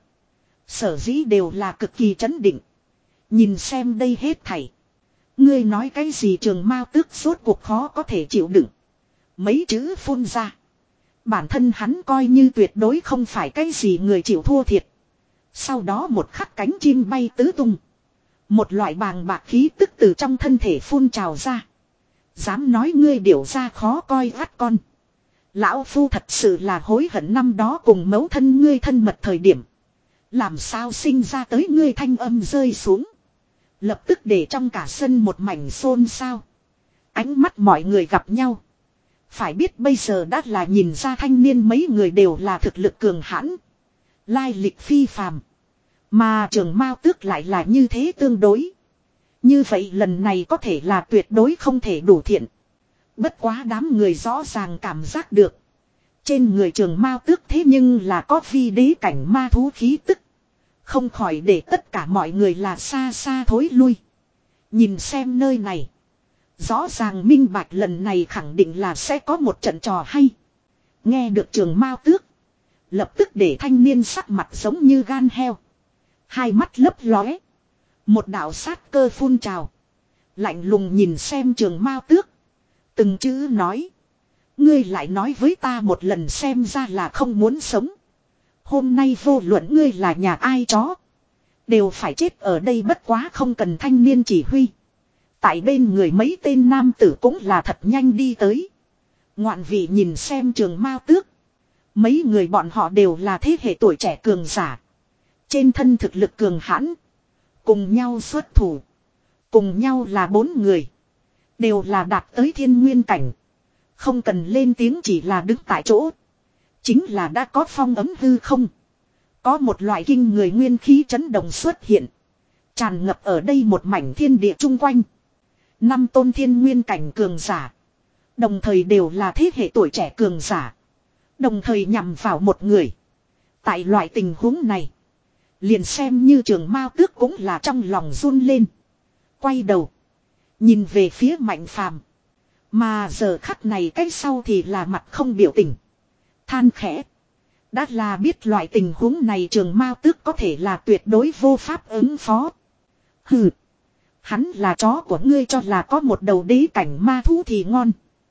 Sở dĩ đều là cực kỳ trấn định. Nhìn xem đây hết thảy. Ngươi nói cái gì Trường Mao Tước suốt cuộc khó có thể chịu đựng. Mấy chữ phun ra. Bản thân hắn coi như tuyệt đối không phải cái gì người chịu thua thiệt. Sau đó một khắc cánh chim bay tứ tung. Một loại bàng bạc khí tức từ trong thân thể phun trào ra. Dám nói ngươi điểu ra khó coi vắt con. Lão Phu thật sự là hối hận năm đó cùng mẫu thân ngươi thân mật thời điểm. Làm sao sinh ra tới ngươi thanh âm rơi xuống. Lập tức để trong cả sân một mảnh xôn xao. Ánh mắt mọi người gặp nhau. Phải biết bây giờ đã là nhìn ra thanh niên mấy người đều là thực lực cường hãn. Lai lịch phi phàm. Mà Trường Mao Tước lại là như thế tương đối. Như vậy lần này có thể là tuyệt đối không thể đủ thiện. Bất quá đám người rõ ràng cảm giác được. Trên người Trường Mao Tước thế nhưng là có vi đế cảnh ma thú khí tức. Không khỏi để tất cả mọi người là xa xa thối lui. Nhìn xem nơi này. Rõ ràng minh bạch lần này khẳng định là sẽ có một trận trò hay. Nghe được Trường Mao Tước. Lập tức để thanh niên sắc mặt giống như gan heo. Hai mắt lấp lóe. Một đạo sát cơ phun trào. Lạnh lùng nhìn xem Trường Mao Tước. Từng chữ nói. Ngươi lại nói với ta một lần xem ra là không muốn sống. Hôm nay vô luận ngươi là nhà ai chó. Đều phải chết ở đây bất quá không cần thanh niên chỉ huy. Tại bên người mấy tên nam tử cũng là thật nhanh đi tới. Ngoạn vị nhìn xem Trường Mao Tước. Mấy người bọn họ đều là thế hệ tuổi trẻ cường giả. Trên thân thực lực cường hãn. Cùng nhau xuất thủ. Cùng nhau là bốn người. Đều là đạt tới thiên nguyên cảnh. Không cần lên tiếng chỉ là đứng tại chỗ. Chính là đã có phong ấm hư không. Có một loại kinh người nguyên khí chấn động xuất hiện. Tràn ngập ở đây một mảnh thiên địa chung quanh. Năm tôn thiên nguyên cảnh cường giả. Đồng thời đều là thế hệ tuổi trẻ cường giả. Đồng thời nhằm vào một người. Tại loại tình huống này. Liền xem như Trường Mao Tước cũng là trong lòng run lên. Quay đầu. Nhìn về phía Mạnh Phàm. Mà giờ khắc này cách sau thì là mặt không biểu tình. Than khẽ. Đã là biết loại tình huống này Trường Mao Tước có thể là tuyệt đối vô pháp ứng phó. Hừ. Hắn là chó của ngươi cho là có một đầu đế cảnh ma thú thì ngon.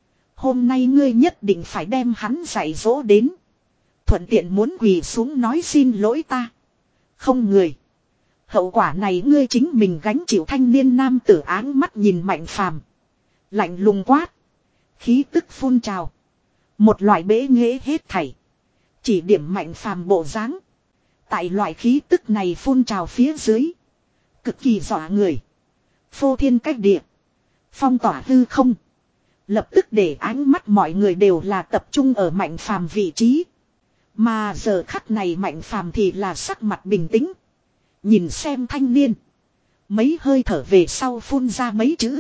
Hôm nay ngươi nhất định phải đem hắn dạy dỗ đến. Thuận tiện muốn quỳ xuống nói xin lỗi ta. Không người. Hậu quả này ngươi chính mình gánh chịu. Thanh niên nam tử áng mắt nhìn Mạnh Phàm. Lạnh lùng quát. Khí tức phun trào. Một loại bế nghệ hết thảy. Chỉ điểm Mạnh Phàm bộ dáng. Tại loại khí tức này phun trào phía dưới. Cực kỳ dọa người. Phô thiên cách địa. Phong tỏa hư không. Lập tức để ánh mắt mọi người đều là tập trung ở Mạnh Phàm vị trí. Mà giờ khắc này Mạnh Phàm thì là sắc mặt bình tĩnh. Nhìn xem thanh niên. Mấy hơi thở về sau phun ra mấy chữ.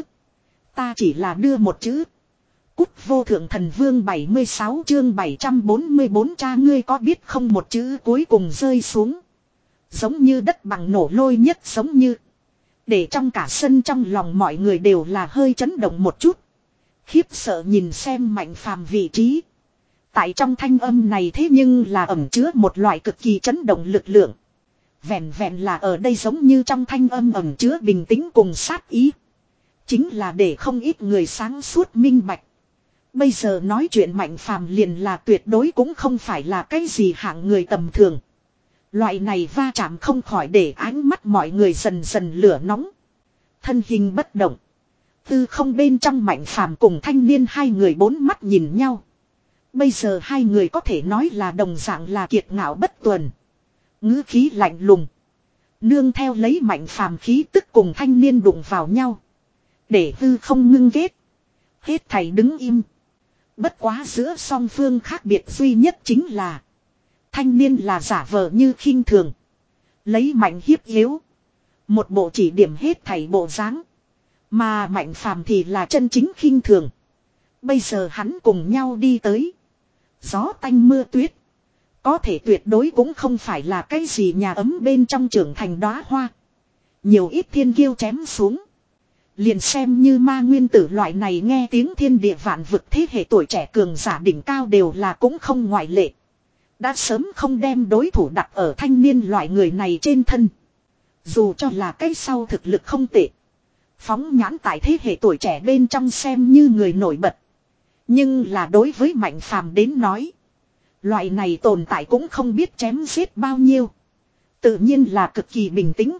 Ta chỉ là đưa một chữ. Cút vô thượng thần vương bảy mươi sáu chương bảy trăm bốn mươi bốn cha ngươi có biết không một chữ cuối cùng rơi xuống. Giống như đất bằng nổ lôi nhất giống như. Để trong cả sân trong lòng mọi người đều là hơi chấn động một chút. Khiếp sợ nhìn xem Mạnh Phàm vị trí. Tại trong thanh âm này thế nhưng là ẩn chứa một loại cực kỳ chấn động lực lượng. Vẹn vẹn là ở đây giống như trong thanh âm ẩn chứa bình tĩnh cùng sát ý. Chính là để không ít người sáng suốt minh bạch. Bây giờ nói chuyện Mạnh Phàm liền là tuyệt đối cũng không phải là cái gì hạng người tầm thường. Loại này va chạm không khỏi để ánh mắt mọi người dần dần lửa nóng. Thân hình bất động. Tư không bên trong Mạnh Phàm cùng thanh niên hai người bốn mắt nhìn nhau. Bây giờ hai người có thể nói là đồng dạng là kiệt ngạo bất tuần. Ngữ khí lạnh lùng. Nương theo lấy Mạnh Phàm khí tức cùng thanh niên đụng vào nhau. Để tư không ngưng ghét. Hết thảy đứng im. Bất quá giữa song phương khác biệt duy nhất chính là. Thanh niên là giả vờ như khinh thường. Lấy mạnh hiếp yếu. Một bộ chỉ điểm hết thảy bộ dáng. Mà Mạnh Phàm thì là chân chính khinh thường. Bây giờ hắn cùng nhau đi tới. Gió tanh mưa tuyết. Có thể tuyệt đối cũng không phải là cái gì nhà ấm bên trong trưởng thành đóa hoa. Nhiều ít thiên kiêu chém xuống. Liền xem như ma nguyên tử loại này nghe tiếng thiên địa vạn vực thế hệ tuổi trẻ cường giả đỉnh cao đều là cũng không ngoại lệ. Đã sớm không đem đối thủ đặt ở thanh niên loại người này trên thân. Dù cho là cái sau thực lực không tệ. Phóng nhãn tại thế hệ tuổi trẻ bên trong xem như người nổi bật. Nhưng là đối với Mạnh Phàm đến nói. Loại này tồn tại cũng không biết chém giết bao nhiêu. Tự nhiên là cực kỳ bình tĩnh.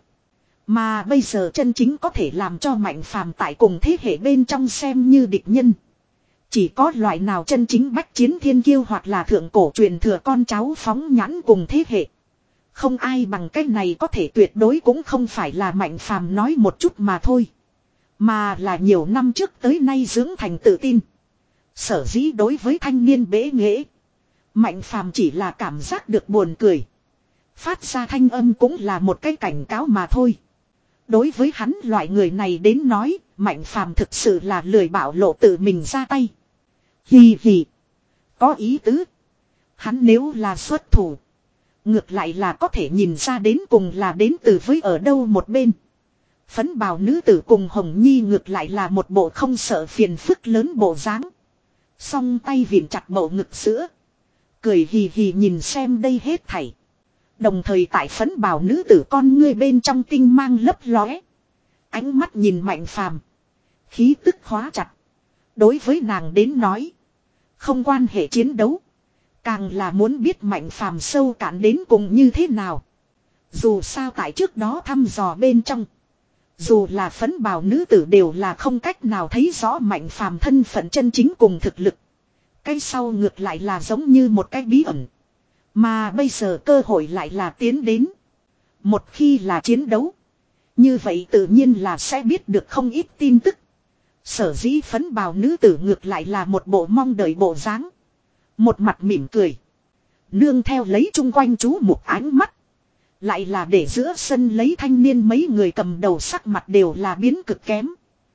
Mà bây giờ chân chính có thể làm cho Mạnh Phàm tại cùng thế hệ bên trong xem như địch nhân. Chỉ có loại nào chân chính bách chiến thiên kiêu hoặc là thượng cổ truyền thừa con cháu phóng nhãn cùng thế hệ. Không ai bằng cái này có thể tuyệt đối cũng không phải là Mạnh Phàm nói một chút mà thôi. Mà là nhiều năm trước tới nay dưỡng thành tự tin. Sở dĩ đối với thanh niên bế nghệ. Mạnh Phàm chỉ là cảm giác được buồn cười. Phát ra thanh âm cũng là một cái cảnh cáo mà thôi. Đối với hắn loại người này đến nói, Mạnh Phàm thực sự là lười bạo lộ tự mình ra tay. Hì hì. Có ý tứ. Hắn nếu là xuất thủ. Ngược lại là có thể nhìn ra đến cùng là đến từ với ở đâu một bên. Phấn bào nữ tử cùng Hồng Nhi ngược lại là một bộ không sợ phiền phức lớn bộ dáng. Song tay vịn chặt bầu ngực sữa. Cười hì hì nhìn xem đây hết thảy. Đồng thời tại phấn bào nữ tử con ngươi bên trong tinh mang lấp lóe. Ánh mắt nhìn Mạnh Phàm. Khí tức hóa chặt. Đối với nàng đến nói. Không quan hệ chiến đấu. Càng là muốn biết Mạnh Phàm sâu cạn đến cùng như thế nào. Dù sao tại trước đó thăm dò bên trong. Dù là phấn bào nữ tử đều là không cách nào thấy rõ Mạnh Phàm thân phận chân chính cùng thực lực. Cái sau ngược lại là giống như một cái bí ẩn. Mà bây giờ cơ hội lại là tiến đến. Một khi là chiến đấu. Như vậy tự nhiên là sẽ biết được không ít tin tức. Sở dĩ phấn bào nữ tử ngược lại là một bộ mong đợi bộ dáng. Một mặt mỉm cười. Nương theo lấy chung quanh chú một ánh mắt. Lại là để giữa sân lấy thanh niên mấy người cầm đầu sắc mặt đều là biến cực kém.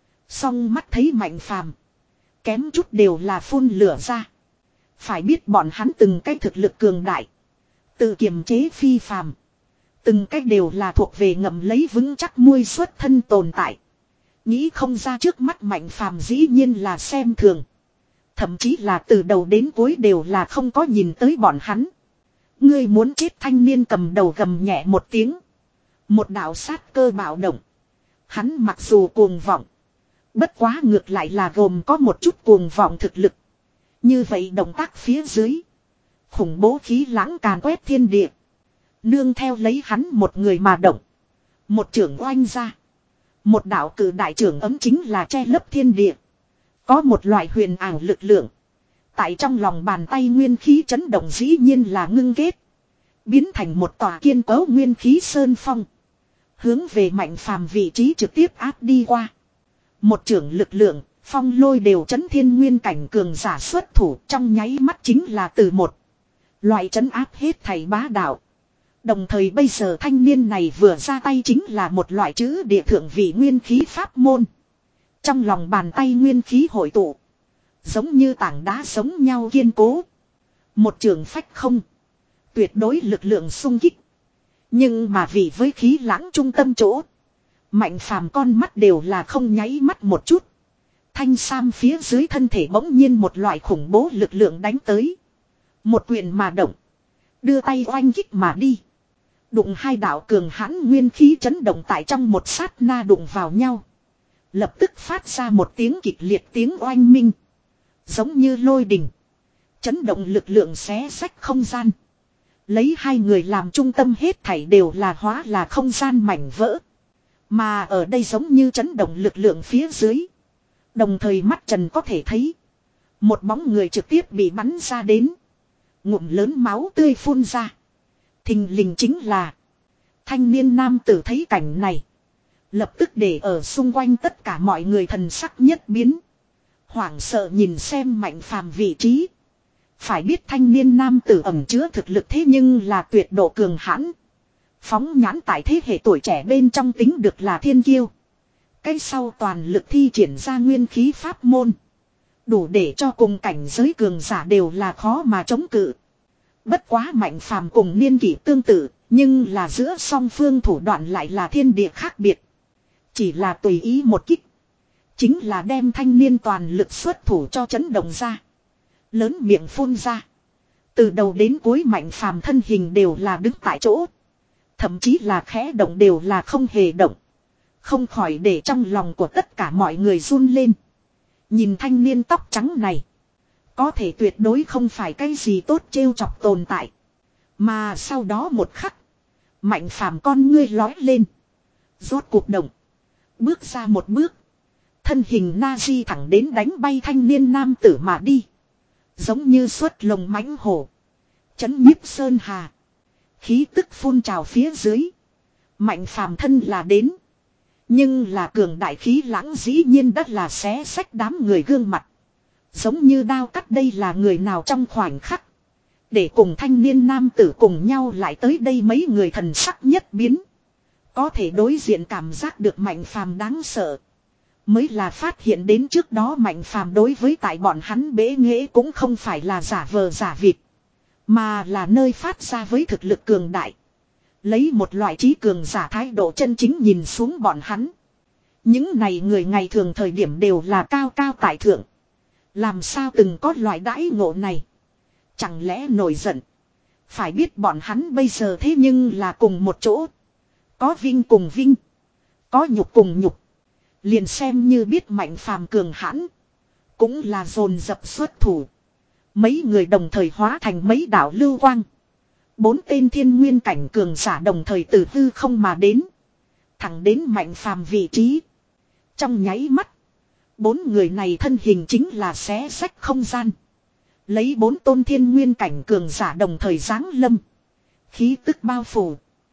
Song mắt thấy Mạnh Phàm, kém chút đều là phun lửa ra. Phải biết bọn hắn từng cái thực lực cường đại, tự kiềm chế phi phàm. Từng cách đều là thuộc về ngậm lấy vững chắc muôi xuất thân tồn tại. Nghĩ không ra trước mắt Mạnh Phàm dĩ nhiên là xem thường. Thậm chí là từ đầu đến cuối đều là không có nhìn tới bọn hắn. Ngươi muốn chết, thanh niên cầm đầu gầm nhẹ một tiếng. Một đạo sát cơ bạo động. Hắn mặc dù cuồng vọng, bất quá ngược lại là gồm có một chút cuồng vọng thực lực. Như vậy động tác phía dưới, khủng bố khí lãng càn quét thiên địa. Nương theo lấy hắn một người mà động. Một trưởng oanh ra. Một đạo cử đại trưởng ấm chính là che lấp thiên địa. Có một loại huyền ảo lực lượng. Tại trong lòng bàn tay nguyên khí chấn động dĩ nhiên là ngưng kết. Biến thành một tòa kiên cố nguyên khí sơn phong. Hướng về Mạnh Phàm vị trí trực tiếp áp đi qua. Một trưởng lực lượng, phong lôi đều chấn thiên nguyên cảnh cường giả xuất thủ trong nháy mắt chính là từ một. Loại chấn áp hết thảy bá đạo. Đồng thời bây giờ thanh niên này vừa ra tay chính là một loại chữ địa thượng vị nguyên khí pháp môn. Trong lòng bàn tay nguyên khí hội tụ. Giống như tảng đá giống nhau kiên cố. Một trường phách không. Tuyệt đối lực lượng sung kích. Nhưng mà vì với khí lãng trung tâm chỗ. Mạnh Phàm con mắt đều là không nháy mắt một chút. Thanh sam phía dưới thân thể bỗng nhiên một loại khủng bố lực lượng đánh tới. Một quyền mà động. Đưa tay oanh kích mà đi. Đụng hai đạo cường hãn nguyên khí chấn động tại trong một sát na đụng vào nhau. Lập tức phát ra một tiếng kịch liệt tiếng oanh minh. Giống như lôi đình. Chấn động lực lượng xé rách không gian. Lấy hai người làm trung tâm hết thảy đều là hóa là không gian mảnh vỡ. Mà ở đây giống như chấn động lực lượng phía dưới. Đồng thời mắt trần có thể thấy. Một bóng người trực tiếp bị bắn ra đến. Ngụm lớn máu tươi phun ra. Thình lình chính là thanh niên nam tử thấy cảnh này. Lập tức để ở xung quanh tất cả mọi người thần sắc nhất biến. Hoảng sợ nhìn xem Mạnh Phàm vị trí. Phải biết thanh niên nam tử ẩn chứa thực lực thế nhưng là tuyệt độ cường hãn. Phóng nhãn tại thế hệ tuổi trẻ bên trong tính được là thiên kiêu. Cái sau toàn lực thi triển ra nguyên khí pháp môn. Đủ để cho cùng cảnh giới cường giả đều là khó mà chống cự. Bất quá Mạnh Phàm cùng niên kỷ tương tự, nhưng là giữa song phương thủ đoạn lại là thiên địa khác biệt. Chỉ là tùy ý một kích. Chính là đem thanh niên toàn lực xuất thủ cho chấn động ra. Lớn miệng phun ra. Từ đầu đến cuối Mạnh Phàm thân hình đều là đứng tại chỗ. Thậm chí là khẽ động đều là không hề động. Không khỏi để trong lòng của tất cả mọi người run lên. Nhìn thanh niên tóc trắng này. Có thể tuyệt đối không phải cái gì tốt trêu chọc tồn tại. Mà sau đó một khắc. Mạnh Phàm con ngươi lói lên. Rốt cuộc động. Bước ra một bước. Thân hình Nazi thẳng đến đánh bay thanh niên nam tử mà đi. Giống như xuất lồng mãnh hổ. Chấn nhiếp sơn hà. Khí tức phun trào phía dưới. Mạnh Phàm thân là đến. Nhưng là cường đại khí lãng dĩ nhiên đất là xé xách đám người gương mặt. Giống như đao cắt, đây là người nào trong khoảnh khắc. Để cùng thanh niên nam tử cùng nhau lại tới đây mấy người thần sắc nhất biến. Có thể đối diện cảm giác được Mạnh Phàm đáng sợ. Mới là phát hiện đến trước đó Mạnh Phàm đối với tại bọn hắn bế nghệ cũng không phải là giả vờ giả vịt. Mà là nơi phát ra với thực lực cường đại. Lấy một loại trí cường giả thái độ chân chính nhìn xuống bọn hắn. Những này người ngày thường thời điểm đều là cao cao tại thượng. Làm sao từng có loại đãi ngộ này. Chẳng lẽ nổi giận. Phải biết bọn hắn bây giờ thế nhưng là cùng một chỗ. Có vinh cùng vinh. Có nhục cùng nhục. Liền xem như biết Mạnh Phàm cường hãn. Cũng là dồn dập xuất thủ. Mấy người đồng thời hóa thành mấy đạo lưu quang. Bốn tên thiên nguyên cảnh cường giả đồng thời từ hư không mà đến. Thẳng đến Mạnh Phàm vị trí. Trong nháy mắt. Bốn người này thân hình chính là xé rách không gian. Lấy bốn tôn thiên nguyên cảnh cường giả đồng thời giáng lâm. Khí tức bao phủ.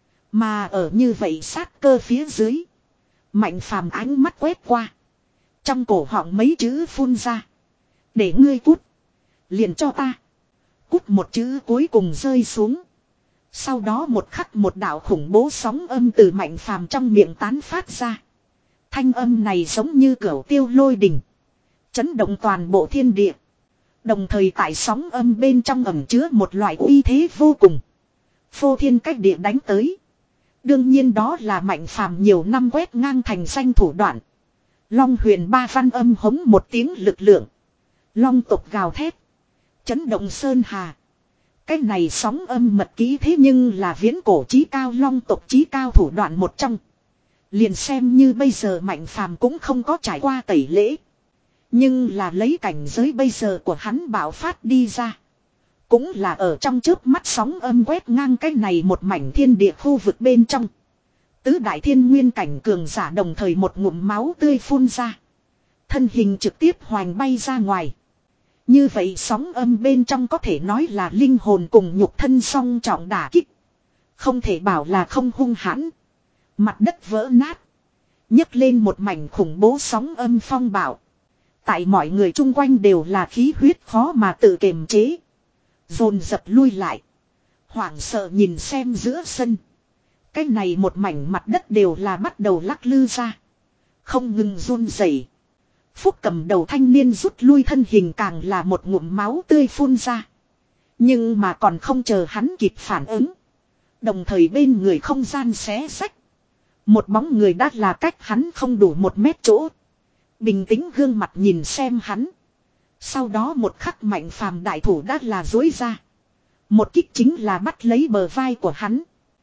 Mà ở như vậy sát cơ phía dưới. Mạnh Phàm ánh mắt quét qua. Trong cổ họng mấy chữ phun ra. Để ngươi cút. Liền cho ta. Cút một chữ cuối cùng rơi xuống. Sau đó một khắc một đạo khủng bố sóng âm từ Mạnh Phàm trong miệng tán phát ra. Thanh âm này giống như cửu tiêu lôi đình, chấn động toàn bộ thiên địa. Đồng thời tại sóng âm bên trong ẩn chứa một loại uy thế vô cùng, phô thiên cách địa đánh tới. Đương nhiên đó là Mạnh Phàm nhiều năm quét ngang thành danh thủ đoạn. Long huyền ba văn âm hống một tiếng lực lượng, long tộc gào thét, chấn động sơn hà. Cái này sóng âm mật ký thế nhưng là viễn cổ chí cao long tộc chí cao thủ đoạn một trong. Liền xem như bây giờ Mạnh Phàm cũng không có trải qua tẩy lễ. Nhưng là lấy cảnh giới bây giờ của hắn bạo phát đi ra. Cũng là ở trong chớp mắt sóng âm quét ngang cái này một mảnh thiên địa khu vực bên trong. Tứ đại thiên nguyên cảnh cường giả đồng thời một ngụm máu tươi phun ra. Thân hình trực tiếp hoành bay ra ngoài. Như vậy sóng âm bên trong có thể nói là linh hồn cùng nhục thân song trọng đả kích. Không thể bảo là không hung hãn. Mặt đất vỡ nát, nhấc lên một mảnh khủng bố sóng âm phong bạo. Tại mọi người chung quanh đều là khí huyết khó mà tự kiềm chế, dồn dập lui lại, hoảng sợ nhìn xem giữa sân. Cái này một mảnh mặt đất đều là bắt đầu lắc lư ra, không ngừng run rẩy. Phúc cầm đầu thanh niên rút lui thân hình càng là một ngụm máu tươi phun ra. Nhưng mà còn không chờ hắn kịp phản ứng, đồng thời bên người không gian xé xách. Một bóng người đã là cách hắn không đủ một mét chỗ, bình tĩnh gương mặt nhìn xem hắn. Sau đó một khắc Mạnh Phàm đại thủ đã là duỗi ra, một kích chính là bắt lấy bờ vai của hắn.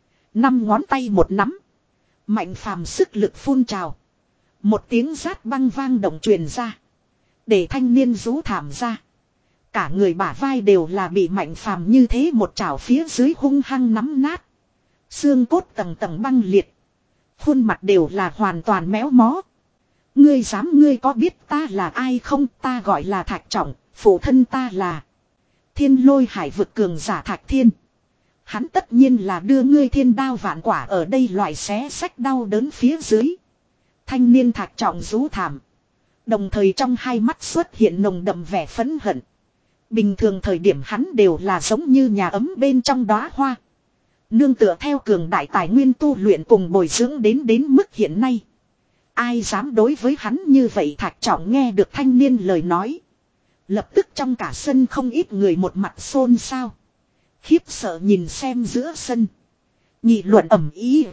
Năm ngón tay một nắm, Mạnh Phàm sức lực phun trào. Một tiếng rát băng vang động truyền ra, để thanh niên rú thảm ra. Cả người bả vai đều là bị Mạnh Phàm như thế một chảo phía dưới hung hăng nắm nát. Xương cốt tầng tầng băng liệt, khuôn mặt đều là hoàn toàn méo mó. Ngươi dám, ngươi có biết ta là ai không? Ta gọi là Thạch Trọng, phụ thân ta là Thiên Lôi Hải vực cường giả Thạch Thiên. Hắn tất nhiên là đưa ngươi thiên đao vạn quả ở đây loại xé sách đau đớn phía dưới. Thanh niên Thạch Trọng rú thảm, đồng thời trong hai mắt xuất hiện nồng đậm vẻ phẫn hận. Bình thường thời điểm hắn đều là giống như nhà ấm bên trong đóa hoa, nương tựa theo cường đại tài nguyên tu luyện cùng bồi dưỡng đến đến mức hiện nay. Ai dám đối với hắn như vậy? Thạch Trọng nghe được thanh niên lời nói, lập tức trong cả sân không ít người một mặt xôn xao, khiếp sợ nhìn xem giữa sân, nghị luận ầm ĩ.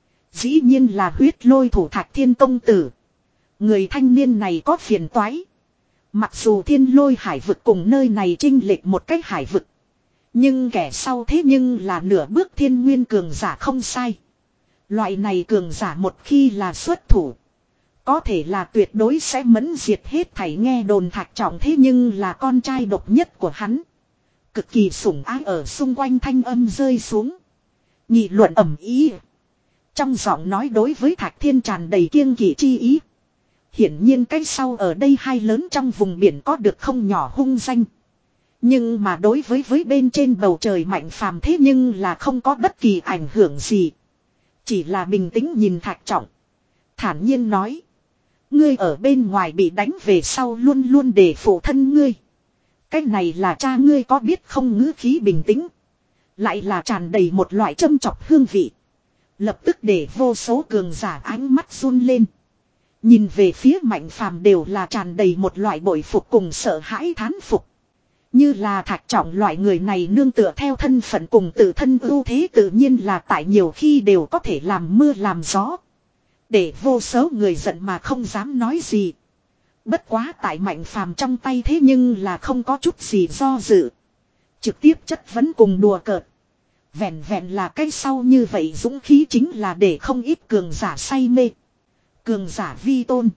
Dĩ nhiên là huyết lôi thủ Thạch Thiên công tử. Người thanh niên này có phiền toái. Mặc dù Thiên Lôi Hải vực cùng nơi này chênh lệch một cách hải vực, nhưng kẻ sau thế nhưng là nửa bước thiên nguyên cường giả không sai. Loại này cường giả một khi là xuất thủ, có thể là tuyệt đối sẽ mẫn diệt hết thảy. Nghe đồn Thạch Trọng thế nhưng là con trai độc nhất của hắn, cực kỳ sủng ái. Ở xung quanh thanh âm rơi xuống, nghị luận ầm ĩ. Trong giọng nói đối với Thạch Thiên tràn đầy kiêng kỵ chi ý. Hiển nhiên cái sau ở đây hai lớn trong vùng biển có được không nhỏ hung danh. Nhưng mà đối với với bên trên bầu trời Mạnh Phàm thế nhưng là không có bất kỳ ảnh hưởng gì. Chỉ là bình tĩnh nhìn Thạch Trọng, thản nhiên nói: ngươi ở bên ngoài bị đánh về sau luôn luôn để phụ thân ngươi. Cái này là cha ngươi có biết không? Ngữ khí bình tĩnh, lại là tràn đầy một loại châm chọc hương vị. Lập tức để vô số cường giả ánh mắt run lên. Nhìn về phía Mạnh Phàm đều là tràn đầy một loại bội phục cùng sợ hãi thán phục. Như là Thạch Trọng loại người này nương tựa theo thân phận cùng tự thân ưu thế tự nhiên là tại nhiều khi đều có thể làm mưa làm gió, để vô số người giận mà không dám nói gì. Bất quá tại Mạnh Phàm trong tay thế nhưng là không có chút gì do dự, trực tiếp chất vấn cùng đùa cợt. Vẹn vẹn là cái sau như vậy dũng khí chính là để không ít cường giả say mê. Cường giả vi tôn,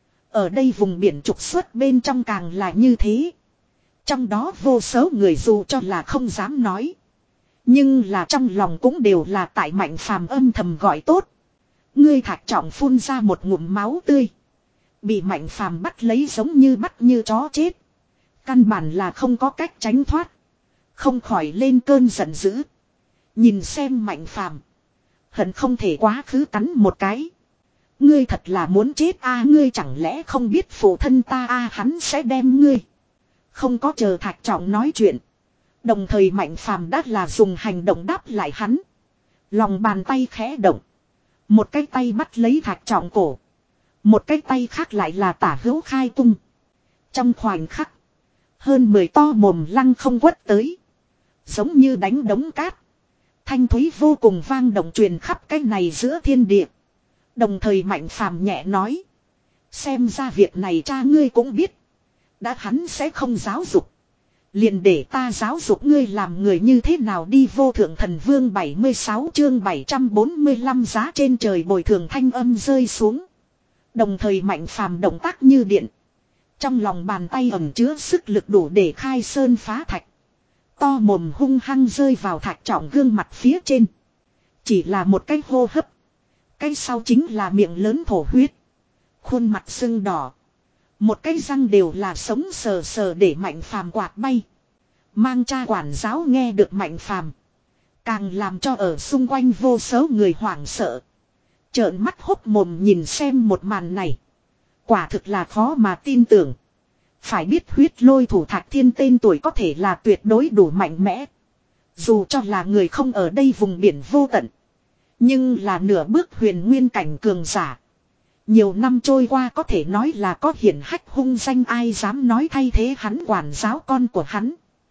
ở đây vùng biển trục xuất bên trong càng là như thế. Trong đó vô số người dù cho là không dám nói, nhưng là trong lòng cũng đều là tại Mạnh Phàm âm thầm gọi tốt. Ngươi Thạch Trọng phun ra một ngụm máu tươi, bị Mạnh Phàm bắt lấy giống như bắt như chó chết, căn bản là không có cách tránh thoát, không khỏi lên cơn giận dữ. Nhìn xem Mạnh Phàm, hận không thể quá khứ cắn một cái. Ngươi thật là muốn chết a? Ngươi chẳng lẽ không biết phụ thân ta a hắn sẽ đem ngươi. Không có chờ Thạch Trọng nói chuyện, Đồng thời Mạnh Phàm đã là dùng hành động đáp lại hắn. Lòng bàn tay khẽ động. Một cái tay bắt lấy Thạch Trọng cổ. Một cái tay khác lại là tả hữu khai tung. Trong khoảnh khắc. Hơn mười to mồm lăng không quất tới. Giống như đánh đống cát. Thanh thúy vô cùng vang động truyền khắp cái này giữa thiên địa. Đồng thời Mạnh Phàm nhẹ nói. Xem ra việc này cha ngươi cũng biết. Đã hắn sẽ không giáo dục. Liền để ta giáo dục ngươi làm người như thế nào đi. Vô Thượng Thần Vương bảy mươi sáu chương bảy trăm bốn mươi lăm giá trên trời bồi thường thanh âm rơi xuống. Đồng thời Mạnh Phàm động tác như điện. Trong lòng bàn tay ẩn chứa sức lực đủ để khai sơn phá thạch. To mồm hung hăng rơi vào Thạch Trọng gương mặt phía trên. Chỉ là một cái hô hấp. Cái sau chính là miệng lớn thổ huyết. Khuôn mặt sưng đỏ. Một cái răng đều là sống sờ sờ để Mạnh Phàm quạt bay. Mang cha quản giáo nghe được Mạnh Phàm, càng làm cho ở xung quanh vô số người hoảng sợ. Trợn mắt hốc mồm nhìn xem một màn này. Quả thực là khó mà tin tưởng. Phải biết huyết lôi thủ Thạch Thiên tên tuổi có thể là tuyệt đối đủ mạnh mẽ. Dù cho là người không ở đây vùng biển vô tận. Nhưng là nửa bước huyền nguyên cảnh cường giả. Nhiều năm trôi qua có thể nói là có hiển hách hung danh, ai dám nói thay thế hắn quản giáo con của hắn.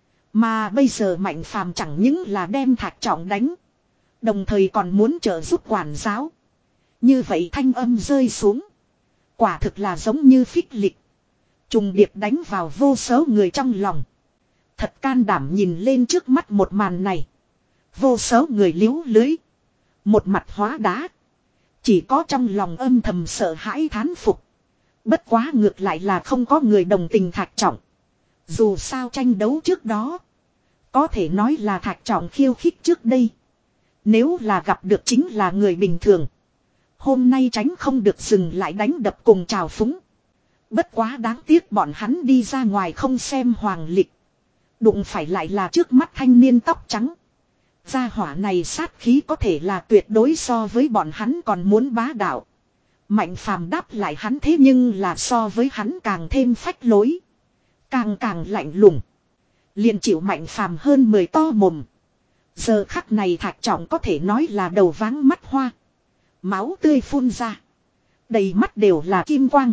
Mà bây giờ Mạnh Phàm chẳng những là đem Thạch Trọng đánh. Đồng thời còn muốn trợ giúp quản giáo. Như vậy thanh âm rơi xuống. Quả thực là giống như phích lịch. Trùng điệp đánh vào vô số người trong lòng. Thật can đảm nhìn lên trước mắt một màn này. Vô số người liếu lưới. Một mặt hóa đá. Chỉ có trong lòng âm thầm sợ hãi thán phục. Bất quá ngược lại là không có người đồng tình Thạch Trọng. Dù sao tranh đấu trước đó. Có thể nói là Thạch Trọng khiêu khích trước đây. Nếu là gặp được chính là người bình thường. Hôm nay tránh không được dừng lại đánh đập cùng trào phúng. Bất quá đáng tiếc bọn hắn đi ra ngoài không xem hoàng lịch. Đụng phải lại là trước mắt thanh niên tóc trắng. Gia hỏa này sát khí có thể là tuyệt đối so với bọn hắn còn muốn bá đạo. Mạnh Phàm đáp lại hắn thế nhưng là so với hắn càng thêm phách lối. Càng càng lạnh lùng. Liền chịu Mạnh Phàm hơn mười to mồm. Giờ khắc này Thạch Trọng có thể nói là đầu váng mắt hoa. Máu tươi phun ra. Đầy mắt đều là kim quang.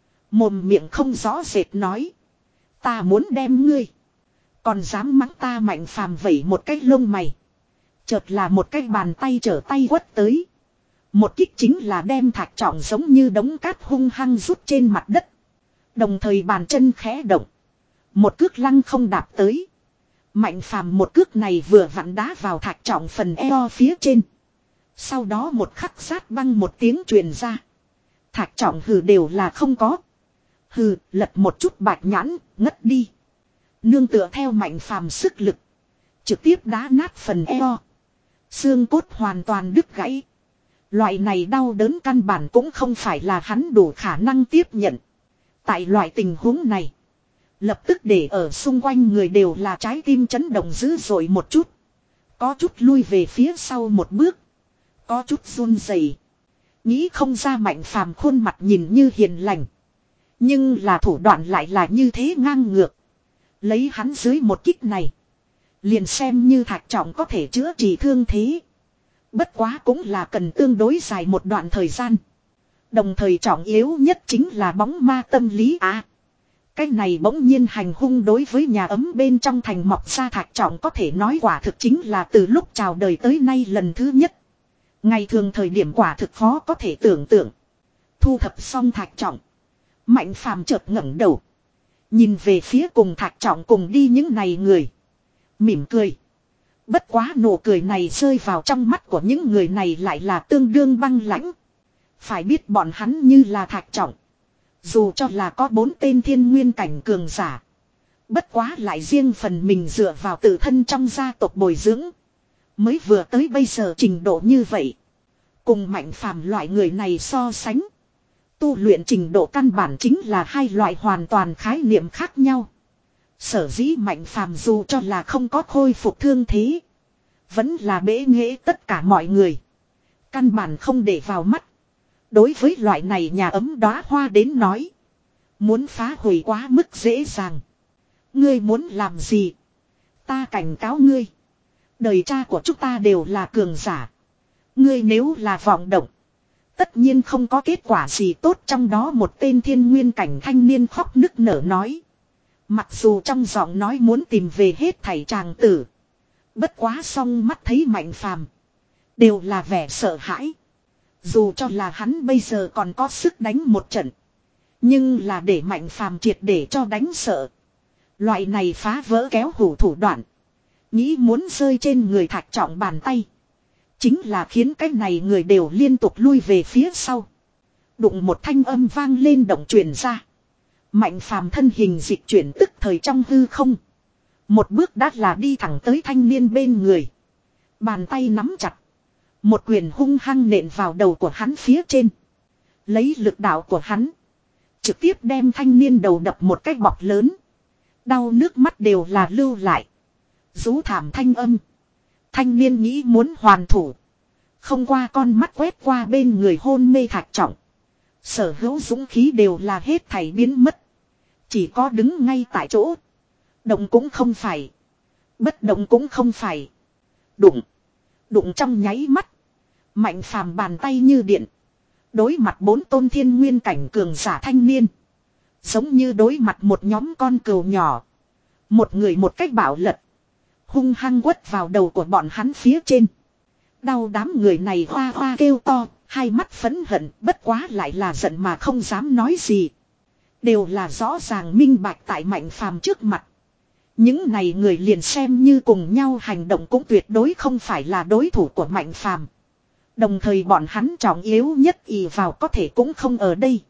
Mồm miệng không rõ rệt nói. Ta muốn đem ngươi. Còn dám mắng ta. Mạnh Phàm vẩy một cái lông mày. Chợt là một cái bàn tay trở tay quất tới. Một kích chính là đem Thạch Trọng giống như đống cát hung hăng rút trên mặt đất. Đồng thời bàn chân khẽ động. Một cước lăng không đạp tới. Mạnh Phàm một cước này vừa vặn đá vào Thạch Trọng phần eo phía trên. Sau đó một khắc sát băng một tiếng truyền ra. Thạch Trọng hừ đều là không có. Hừ, lật một chút bạch nhãn, ngất đi. Nương tựa theo Mạnh Phàm sức lực. Trực tiếp đá nát phần eo. Xương cốt hoàn toàn đứt gãy. Loại này đau đớn căn bản cũng không phải là hắn đủ khả năng tiếp nhận. Tại loại tình huống này. Lập tức để ở xung quanh người đều là trái tim chấn động dữ dội một chút. Có chút lui về phía sau một bước. Có chút run rẩy. Nghĩ không ra Mạnh Phàm khuôn mặt nhìn như hiền lành. Nhưng là thủ đoạn lại là như thế ngang ngược. Lấy hắn dưới một kích này. Liền xem như Thạch Trọng có thể chữa trị thương thế. Bất quá cũng là cần tương đối dài một đoạn thời gian. Đồng thời trọng yếu nhất chính là bóng ma tâm lý à. Cái này bỗng nhiên hành hung đối với nhà ấm bên trong thành mọc ra Thạch Trọng có thể nói quả thực chính là từ lúc chào đời tới nay lần thứ nhất. Ngày thường thời điểm quả thực khó có thể tưởng tượng. Thu thập xong Thạch Trọng. Mạnh Phàm chợt ngẩng đầu. Nhìn về phía cùng Thạch Trọng cùng đi những này người. Mỉm cười. Bất quá nụ cười này rơi vào trong mắt của những người này lại là tương đương băng lãnh. Phải biết bọn hắn như là Thạch Trọng. Dù cho là có bốn tên thiên nguyên cảnh cường giả. Bất quá lại riêng phần mình dựa vào tự thân trong gia tộc bồi dưỡng. Mới vừa tới bây giờ trình độ như vậy. Cùng Mạnh Phàm loại người này so sánh. Tu luyện trình độ căn bản chính là hai loại hoàn toàn khái niệm khác nhau. Sở dĩ Mạnh Phàm dù cho là không có khôi phục thương thế. Vẫn là bẽ nghễ tất cả mọi người. Căn bản không để vào mắt. Đối với loại này nhà ấm đóa hoa đến nói. Muốn phá hủy quá mức dễ dàng. Ngươi muốn làm gì? Ta cảnh cáo ngươi. Đời cha của chúng ta đều là cường giả. Ngươi nếu là vọng động. Tất nhiên không có kết quả gì tốt, trong đó một tên thiên nguyên cảnh thanh niên khóc nức nở nói. Mặc dù trong giọng nói muốn tìm về hết thảy chàng tử. Bất quá song mắt thấy Mạnh Phàm đều là vẻ sợ hãi. Dù cho là hắn bây giờ còn có sức đánh một trận. Nhưng là để Mạnh Phàm triệt để cho đánh sợ. Loại này phá vỡ kéo hủ thủ đoạn. Nghĩ muốn rơi trên người Thạch Trọng bàn tay. Chính là khiến cái này người đều liên tục lui về phía sau. Đụng một thanh âm vang lên động truyền ra. Mạnh Phàm thân hình dịch chuyển tức thời trong hư không. Một bước đã là đi thẳng tới thanh niên bên người. Bàn tay nắm chặt. Một quyền hung hăng nện vào đầu của hắn phía trên. Lấy lực đạo của hắn. Trực tiếp đem thanh niên đầu đập một cái bọc lớn. Đau nước mắt đều là lưu lại. Rú thảm thanh âm. Thanh niên nghĩ muốn hoàn thủ. Không qua con mắt quét qua bên người hôn mê Thạch Trọng. Sở hữu dũng khí đều là hết thảy biến mất. Chỉ có đứng ngay tại chỗ. Động cũng không phải. Bất động cũng không phải. Đụng. Đụng trong nháy mắt. Mạnh Phàm bàn tay như điện. Đối mặt bốn tôn thiên nguyên cảnh cường giả thanh niên. Giống như đối mặt một nhóm con cừu nhỏ. Một người một cách bảo lật. Hung hăng quất vào đầu của bọn hắn phía trên. Đau đám người này hoa hoa kêu to. Hai mắt phẫn hận, bất quá lại là giận mà không dám nói gì. Đều là rõ ràng minh bạch tại Mạnh Phàm trước mặt. Những này người liền xem như cùng nhau hành động cũng tuyệt đối không phải là đối thủ của Mạnh Phàm. Đồng thời bọn hắn trọng yếu nhất ỷ vào có thể cũng không ở đây.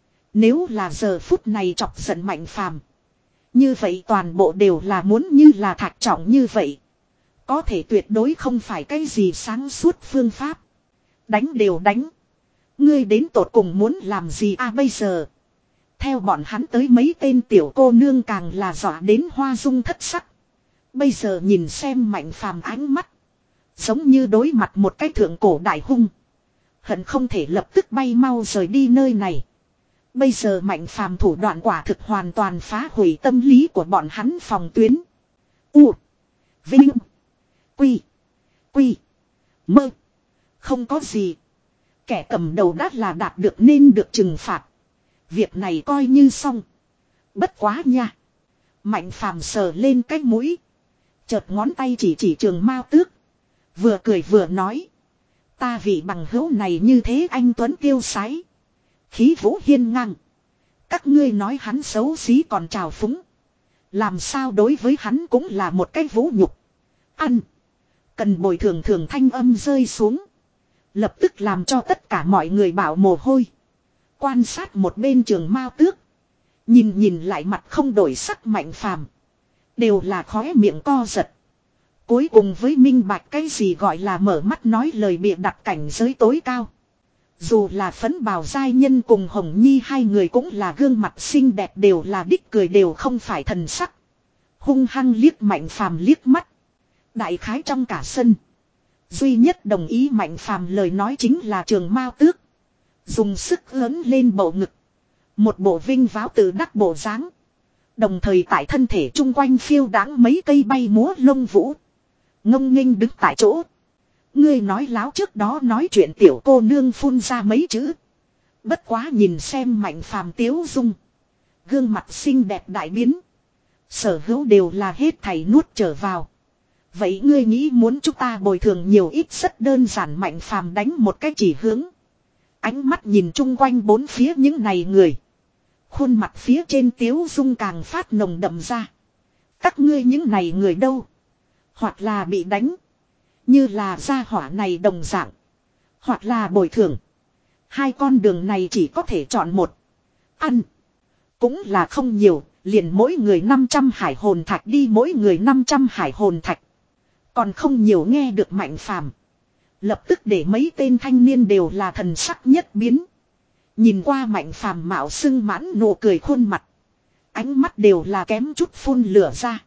Nếu là giờ phút này chọc giận Mạnh Phàm, như vậy toàn bộ đều là muốn như là Thạch Trọng như vậy. Có thể tuyệt đối không phải cái gì sáng suốt phương pháp. Đánh đều đánh. Ngươi đến tột cùng muốn làm gì à bây giờ? Theo bọn hắn tới mấy tên tiểu cô nương càng là dọa đến hoa dung thất sắc. Bây giờ nhìn xem Mạnh Phàm ánh mắt. Giống như đối mặt một cái thượng cổ đại hung. Hận không thể lập tức bay mau rời đi nơi này. Bây giờ Mạnh Phàm thủ đoạn quả thực hoàn toàn phá hủy tâm lý của bọn hắn phòng tuyến. U. Vinh. Quy. Quy. Mơ. Không có gì. Kẻ cầm đầu đã là đạt được nên được trừng phạt. Việc này coi như xong. Bất quá nha. Mạnh Phàm sờ lên cái mũi. Chợt ngón tay chỉ chỉ Trường Mao Tước. Vừa cười vừa nói. Ta vì bằng hữu này như thế anh Tuấn tiêu sái. Khí vũ hiên ngang. Các ngươi nói hắn xấu xí còn trào phúng. Làm sao đối với hắn cũng là một cái vũ nhục. Ăn. Cần bồi thường thường thanh âm rơi xuống. Lập tức làm cho tất cả mọi người bảo mồ hôi. Quan sát một bên Trường Mao Tước. Nhìn nhìn lại mặt không đổi sắc Mạnh Phàm, đều là khóe miệng co giật. Cuối cùng với minh bạch cái gì gọi là mở mắt nói lời bịa đặt cảnh giới tối cao. Dù là Phấn Bào giai nhân cùng Hồng Nhi hai người cũng là gương mặt xinh đẹp, đều là đích cười đều không phải thần sắc. Hung hăng liếc Mạnh Phàm liếc mắt. Đại khái trong cả sân, duy nhất đồng ý Mạnh Phàm lời nói chính là Trường Mao Tước. Dùng sức ấn lên bầu ngực. Một bộ vinh váo tự đắc bộ dáng. Đồng thời tại thân thể chung quanh phiêu đáng mấy cây bay múa lông vũ. Ngông nghênh đứng tại chỗ. Ngươi nói láo, trước đó nói chuyện tiểu cô nương phun ra mấy chữ. Bất quá nhìn xem Mạnh Phàm tiếu dung. Gương mặt xinh đẹp đại biến. Sở hữu đều là hết thảy nuốt trở vào. Vậy ngươi nghĩ muốn chúng ta bồi thường nhiều ít? Rất đơn giản. Mạnh Phàm đánh một cái chỉ hướng. Ánh mắt nhìn chung quanh bốn phía những này người. Khuôn mặt phía trên tiếu dung càng phát nồng đậm ra. Các ngươi những này người đâu? Hoặc là bị đánh. Như là gia hỏa này đồng dạng. Hoặc là bồi thường. Hai con đường này chỉ có thể chọn một. Ăn. Cũng là không nhiều. Liền mỗi người năm trăm hải hồn thạch đi, mỗi người năm trăm hải hồn thạch. Còn không nhiều. Nghe được Mạnh Phàm, lập tức để mấy tên thanh niên đều là thần sắc nhất biến. Nhìn qua Mạnh Phàm mạo sưng mãn nụ cười khuôn mặt. Ánh mắt đều là kém chút phun lửa ra.